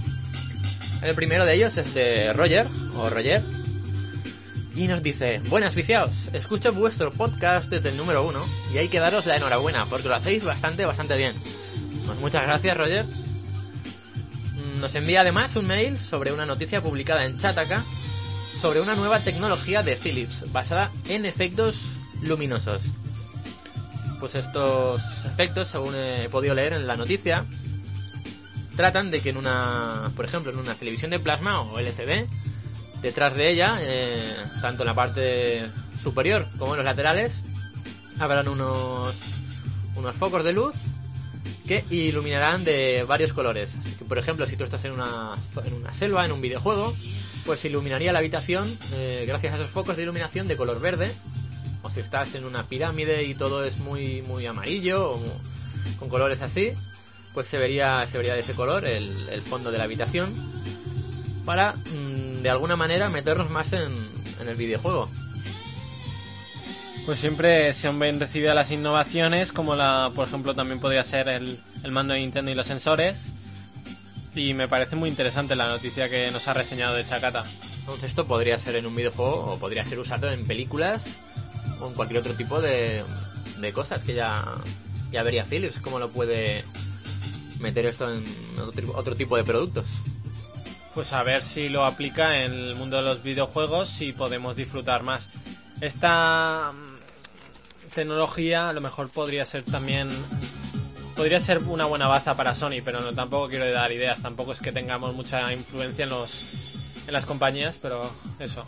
El primero de ellos es de Roger, y nos dice: buenas viciaos, escucho vuestro podcast desde el número 1 y hay que daros la enhorabuena porque lo hacéis bastante bien. Pues muchas gracias, Roger. Nos envía además un mail sobre una noticia publicada en Chataka sobre una nueva tecnología de Philips basada en efectos luminosos. Pues estos efectos, según he podido leer en la noticia, tratan de que por ejemplo, en una televisión de plasma o LCD, detrás de ella, tanto en la parte superior como en los laterales, habrán unos focos de luz que iluminarán de varios colores. Así que, por ejemplo, si tú estás en una selva, en un videojuego, pues iluminaría la habitación gracias a esos focos de iluminación de color verde. O si estás en una pirámide y todo es muy, muy amarillo o con colores así, pues se vería de ese color el fondo de la habitación para de alguna manera meternos más en el videojuego. Pues siempre se han bien recibido las innovaciones, como por ejemplo también podría ser el mando de Nintendo y los sensores. Y me parece muy interesante la noticia que nos ha reseñado de Chacata. Entonces esto podría ser en un videojuego o podría ser usado en películas o en cualquier otro tipo de cosas que ya vería Philips. ¿Cómo lo puede meter esto en otro tipo de productos? Pues a ver si lo aplica en el mundo de los videojuegos y podemos disfrutar más. Esta tecnología a lo mejor podría ser una buena baza para Sony, pero no, tampoco quiero dar ideas, tampoco es que tengamos mucha influencia en las compañías, pero eso.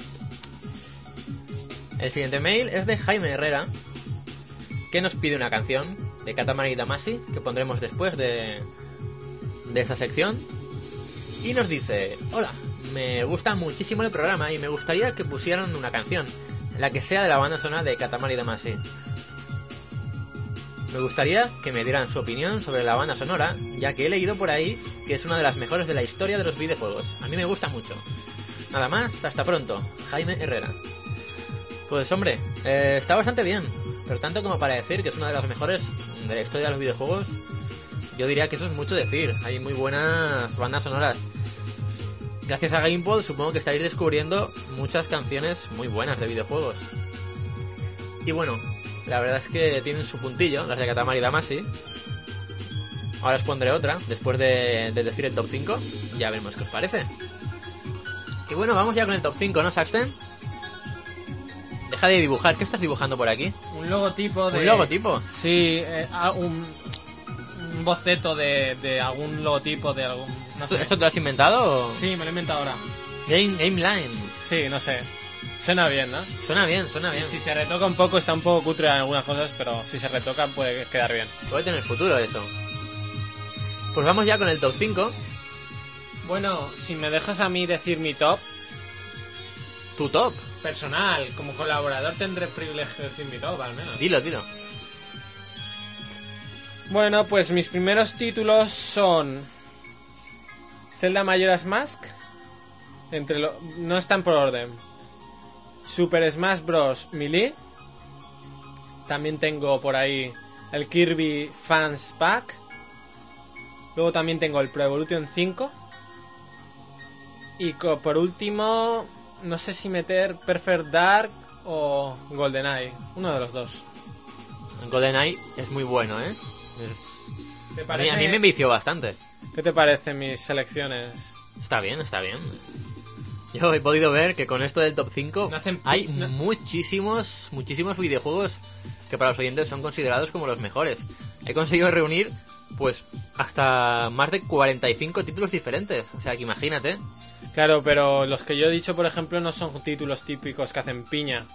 El siguiente mail es de Jaime Herrera, que nos pide una canción de Katamari Damacy que pondremos después de esta sección, y nos dice: hola, me gusta muchísimo el programa y me gustaría que pusieran una canción, la que sea de la banda sonora de Katamari Damacy. Me gustaría que me dieran su opinión sobre la banda sonora, ya que he leído por ahí que es una de las mejores de la historia de los videojuegos. A mí me gusta mucho. Nada más, hasta pronto, Jaime Herrera. Pues hombre, está bastante bien, pero tanto como para decir que es una de las mejores de la historia de los videojuegos, yo diría que eso es mucho decir. Hay muy buenas bandas sonoras. Gracias a GamePod supongo que estaréis descubriendo muchas canciones muy buenas de videojuegos. Y bueno, la verdad es que tienen su puntillo, las de Katamari Damacy. Ahora os pondré otra, después de decir el top 5. Ya veremos qué os parece. Y bueno, vamos ya con el top 5, ¿no, Saxten? Deja de dibujar, ¿qué estás dibujando por aquí? Un logotipo de... ¿Un logotipo? Sí, un boceto de algún logotipo, de algún... No sé. ¿Esto te lo has inventado o...? Sí, me lo he inventado ahora. Gameline. Sí, no sé. Suena bien, ¿no? Suena bien, suena bien. Y si se retoca un poco, está un poco cutre en algunas cosas, pero si se retoca puede quedar bien. Puede tener futuro eso. Pues vamos ya con el top 5. Bueno, si me dejas a mí decir mi top... ¿Tu top? Personal, como colaborador tendré privilegio de decir mi top, al menos. Dilo. Bueno, pues mis primeros títulos son Zelda Majora's Mask. No están por orden. Super Smash Bros. Melee. También tengo por ahí el Kirby Fans Pack. Luego también tengo el Pro Evolution 5. Y por último, no sé si meter Perfect Dark o GoldenEye. Uno de los dos. GoldenEye es muy bueno, ¿eh? ¿Te parece... A mí me envició bastante. ¿Qué te parecen mis selecciones? Está bien. Yo he podido ver que con esto del top 5 hay muchísimos videojuegos que para los oyentes son considerados como los mejores. He conseguido reunir pues hasta más de 45 títulos diferentes. O sea que imagínate. Claro, pero los que yo he dicho, por ejemplo, no son títulos típicos que hacen piña.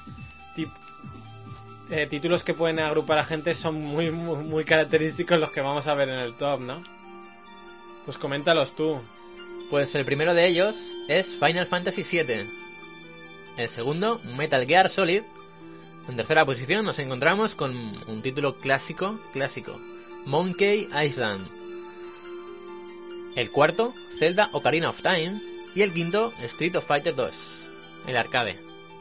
Títulos que pueden agrupar a gente son muy, muy, muy característicos los que vamos a ver en el top, ¿no? Pues coméntalos tú. Pues el primero de ellos es Final Fantasy VII. El segundo, Metal Gear Solid. En tercera posición nos encontramos con un título clásico, Monkey Island. El cuarto, Zelda Ocarina of Time. Y el quinto, Street of Fighter 2, el arcade.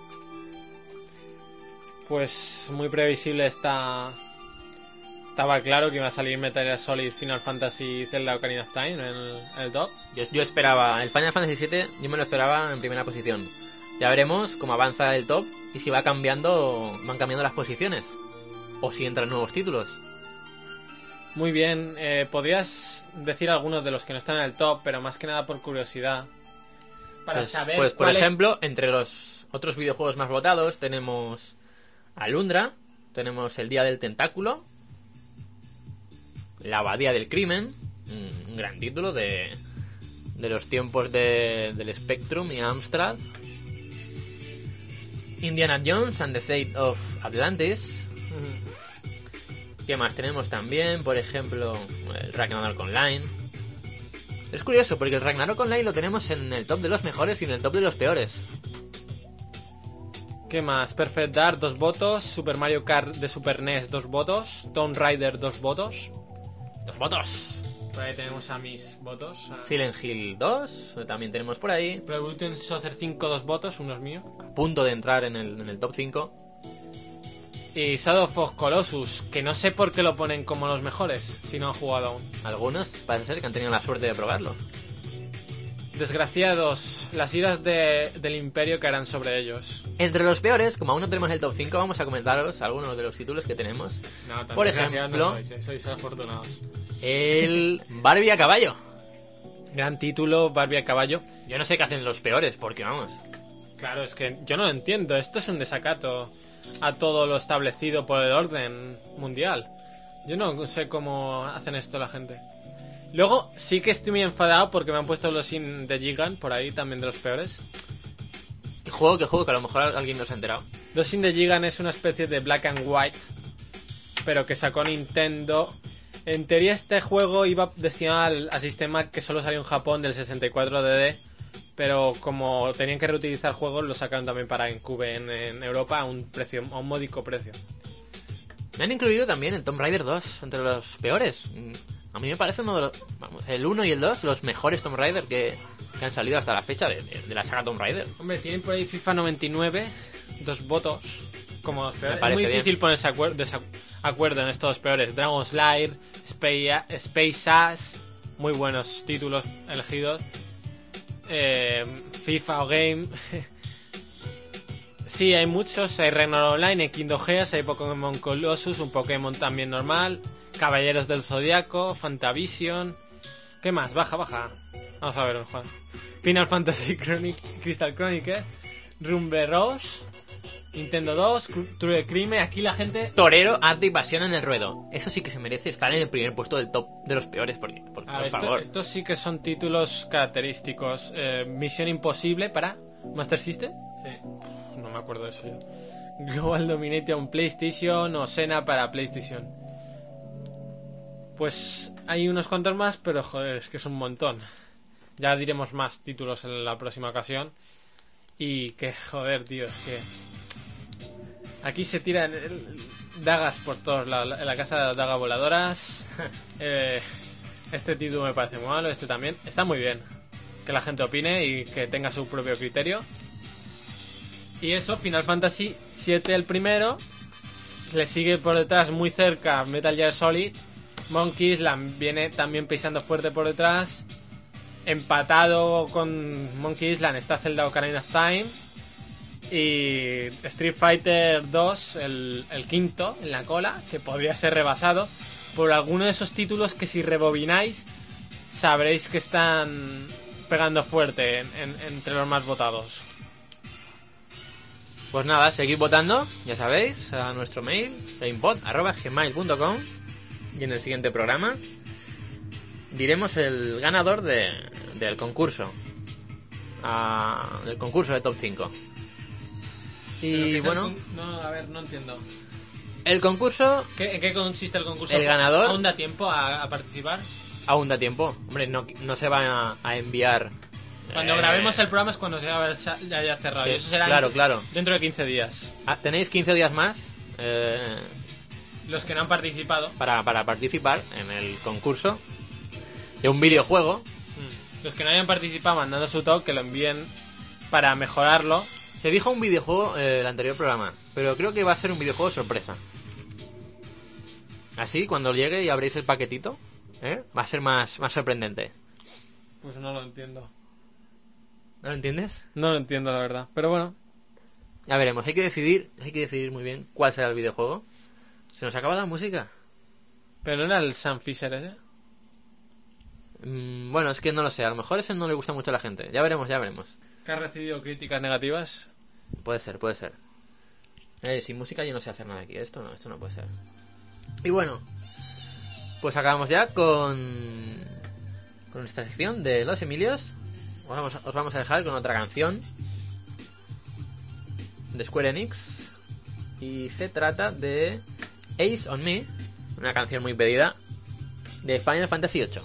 Pues muy previsible estaba claro que iba a salir Metal Gear Solid, Final Fantasy y Zelda Ocarina of Time en el top. Yo esperaba, el Final Fantasy VII yo me lo esperaba en primera posición. Ya veremos cómo avanza el top y si van cambiando las posiciones. O si entran nuevos títulos. Muy bien, podrías decir algunos de los que no están en el top, pero más que nada por curiosidad. para saber Pues, por cuál es- ejemplo, entre los otros videojuegos más votados tenemos Alundra, tenemos El Día del Tentáculo, La Abadía del Crimen, un gran título de los tiempos del Spectrum y Amstrad, Indiana Jones and the Fate of Atlantis. ¿Qué más tenemos también? Por ejemplo, el Ragnarok Online. Es curioso porque el Ragnarok Online lo tenemos en el top de los mejores y en el top de los peores. ¿Qué más? Perfect Dark, 2 votos. Super Mario Kart de Super NES, 2 votos. Tomb Raider, 2 votos. 2 votos. Por ahí tenemos a mis votos. Silent Hill 2, también tenemos por ahí. Pro Evolution Soccer 5, 2 votos, uno es mío. A punto de entrar en el top 5. Y Shadow of Colossus, que no sé por qué lo ponen como los mejores, si no han jugado aún. Algunos parece ser que han tenido la suerte de probarlo. Desgraciados, las iras del Imperio caerán sobre ellos. Entre los peores, como aún no tenemos el top 5, vamos a comentaros algunos de los títulos que tenemos. No, tan Por desgraciados ejemplo, no sois afortunados. el Barbie a caballo. Gran título, Barbie a caballo. Yo no sé qué hacen los peores, porque vamos. Claro, es que yo no lo entiendo. Esto es un desacato a todo lo establecido por el orden mundial. Yo no sé cómo hacen esto la gente. Luego sí que estoy muy enfadado porque me han puesto los in de Gigant por ahí, también de los peores. ¿Qué juego? Que a lo mejor alguien no se ha enterado. Los in de Gigant es una especie de Black and White, pero que sacó Nintendo. En teoría este juego iba destinado al sistema que solo salió en Japón del 64DD, pero como tenían que reutilizar juegos lo sacaron también para GameCube en Europa a un módico precio. Me han incluido también el Tomb Raider 2 entre los peores. A mí me parece uno de los... Vamos, el 1 y el 2 los mejores Tomb Raider que han salido hasta la fecha de la saga Tomb Raider. Hombre, tienen por ahí FIFA 99, 2 votos como los peores. Me parece Es muy bien. difícil ponerse acuerdo en estos peores. Dragon Slayer, Space Ass, muy buenos títulos elegidos. FIFA o Game. Sí, hay muchos. Hay Ragnarok Online, hay Kingdom Hearts, hay Pokémon Colossus, un Pokémon también normal, Caballeros del Zodiaco, Fantavision. ¿Qué más? Baja. Vamos a ver, Juan. Final Fantasy Crystal Chronicles, Rumble Rose, Nintendo 2, True Crime. Aquí la gente... Torero, arte y pasión en el ruedo. Eso sí que se merece estar en el primer puesto del top de los peores, porque, por favor. Estos sí que son títulos característicos. Misión Imposible para Master System. Sí. No me acuerdo de eso yo. Global Domination PlayStation o Sena para PlayStation. Pues hay unos cuantos más, pero joder, es que es un montón. Ya diremos más títulos en la próxima ocasión. Y que joder, tío, es que aquí se tiran dagas por todos lados. En la casa de las dagas voladoras. Este título me parece muy malo, este también. Está muy bien que la gente opine y que tenga su propio criterio. Y eso, Final Fantasy VII el primero. Le sigue por detrás muy cerca Metal Gear Solid. Monkey Island viene también pisando fuerte por detrás. Empatado con Monkey Island está Zelda Ocarina of Time. Y Street Fighter 2, el quinto en la cola, que podría ser rebasado por alguno de esos títulos que si rebobináis sabréis que están pegando fuerte entre los más votados. Pues nada, seguid votando, ya sabéis, a nuestro mail, gamepod@gmail.com, y en el siguiente programa diremos el ganador del concurso. Del concurso de Top 5. Y bueno, A ver, no entiendo. el concurso ¿En qué consiste el concurso? El ganador- ¿Aún da tiempo a participar? aún da tiempo. Hombre, no se va a enviar... Cuando grabemos el programa es cuando se haya cerrado. Sí, Y eso será claro. dentro de 15 días. Tenéis 15 días más Los que no han participado, para participar en el concurso de un videojuego. los que no hayan participado mandando su talk, que lo envíen para mejorarlo. Se dijo un videojuego el anterior programa, pero creo que va a ser un videojuego sorpresa. Así, cuando llegue y abréis el paquetito, va a ser más sorprendente. Pues no lo entiendo. ¿No lo entiendes? No lo entiendo, la verdad. Pero bueno. Ya veremos, hay que decidir muy bien cuál será el videojuego. Se nos acaba la música. Pero no era el Sam Fisher ese. Bueno, es que no lo sé, a lo mejor ese no le gusta mucho a la gente. Ya veremos. ¿Que has recibido críticas negativas? Puede ser. Sin música yo no sé hacer nada aquí. Esto no puede ser. Y bueno, pues acabamos ya con esta sección de Los Emilios. Os vamos a dejar con otra canción de Square Enix. Y se trata de Ace on Me, una canción muy pedida de Final Fantasy VIII.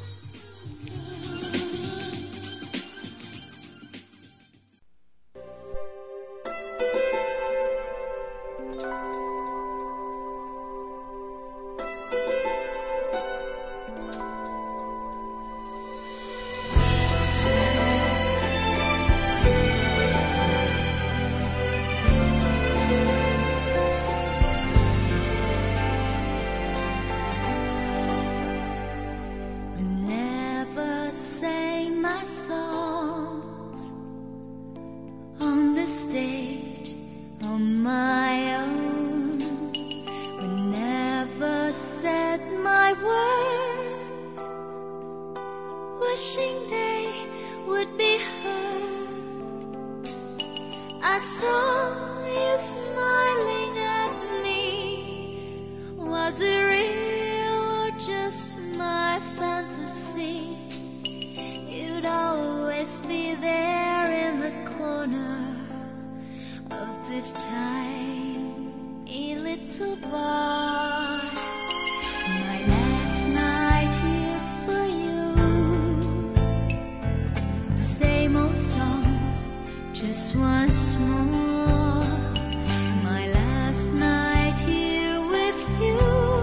Just once more, my last night here with you.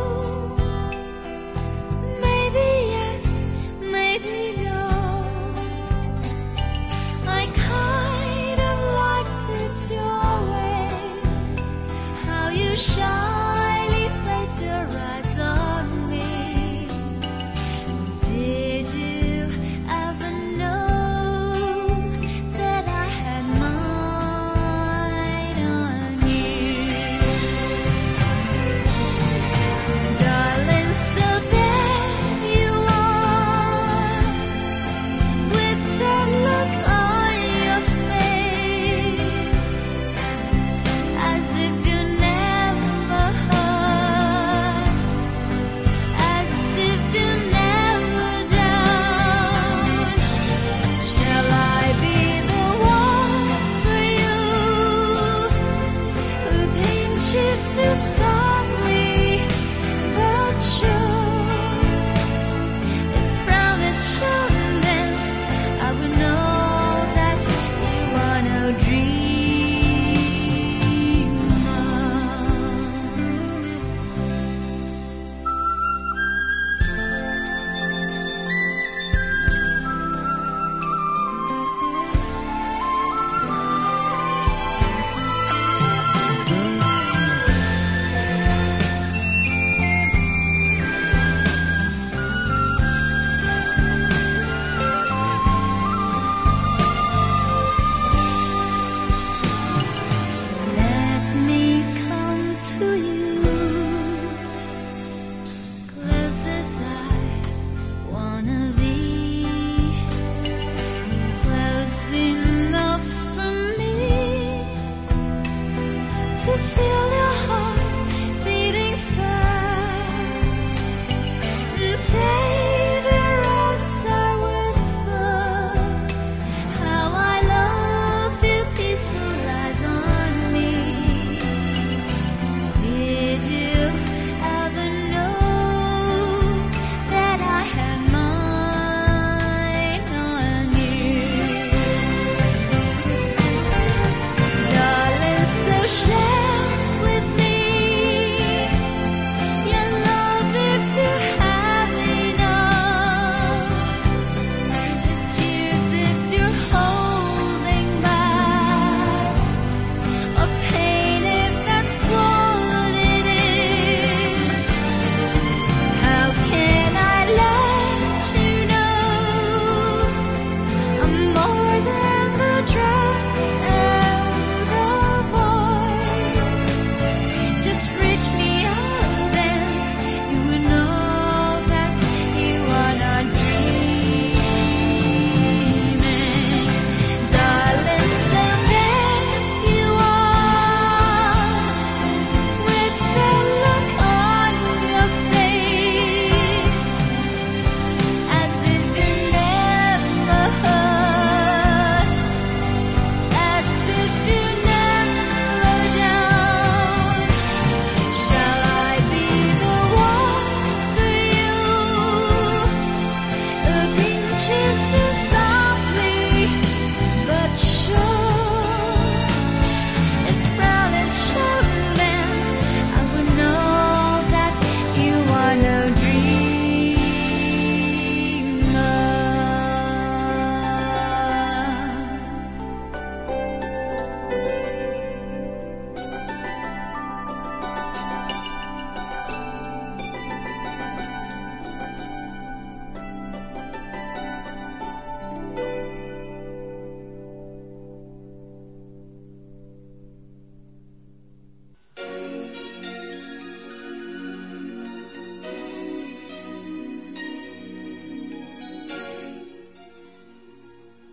Maybe yes, maybe no. I kind of liked it your way, how you shyly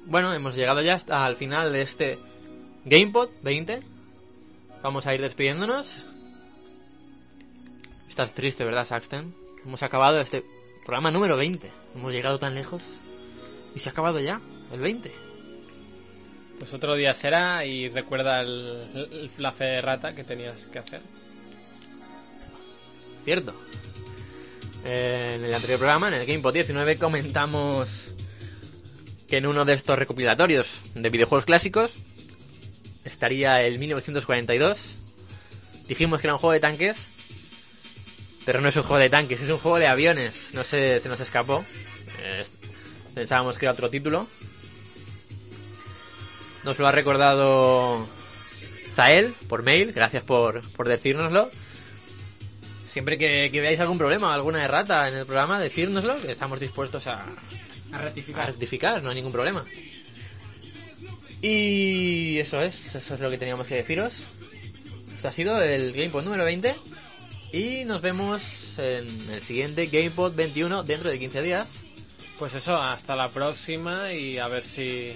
Bueno, hemos llegado ya hasta al final de este GamePod 20. Vamos a ir despidiéndonos. Estás triste, ¿verdad, Saxton? Hemos acabado este programa número 20. Hemos llegado tan lejos y se ha acabado ya, el 20. Pues otro día será, y recuerda la fe de rata que tenías que hacer. Cierto. En el anterior programa, en el GamePod 19, comentamos que en uno de estos recopilatorios de videojuegos clásicos estaría el 1942. Dijimos que era un juego de tanques, pero no es un juego de tanques, es un juego de aviones. No sé, se nos escapó. Pensábamos que era otro título. Nos lo ha recordado Zael por mail. Gracias por decírnoslo. Siempre que veáis algún problema o alguna errata en el programa, decírnoslo, que estamos dispuestos a rectificar, no hay ningún problema. Y eso es lo que teníamos que deciros. Esto ha sido el GamePod número 20. Y nos vemos en el siguiente GamePod 21 dentro de 15 días. Pues eso, hasta la próxima, y a ver si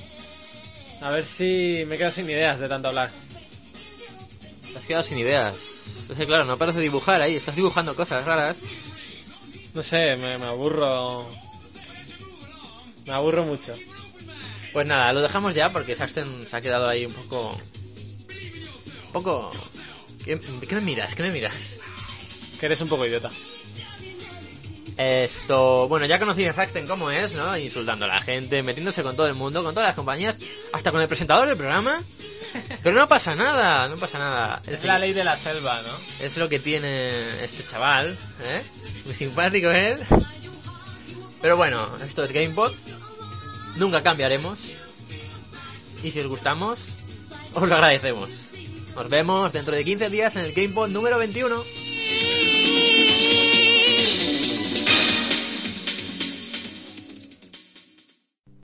me quedo sin ideas de tanto hablar. Te has quedado sin ideas. Es que claro, no paras de dibujar ahí, estás dibujando cosas raras. No sé, me aburro. Me aburro mucho. Pues nada, lo dejamos ya porque Saxton se ha quedado ahí un poco... ¿Qué me miras? ¿Qué me miras? Que eres un poco idiota. Bueno, ya conocí a Saxton como es, ¿no? Insultando a la gente, metiéndose con todo el mundo, con todas las compañías, hasta con el presentador del programa. Pero no pasa nada, no pasa nada. Es la ley de la selva, ¿no? Es lo que tiene este chaval, ¿eh? Muy simpático él. Pero bueno, esto es GamePod. Nunca cambiaremos. Y si os gustamos, os lo agradecemos. Nos vemos dentro de 15 días en el GamePod número 21.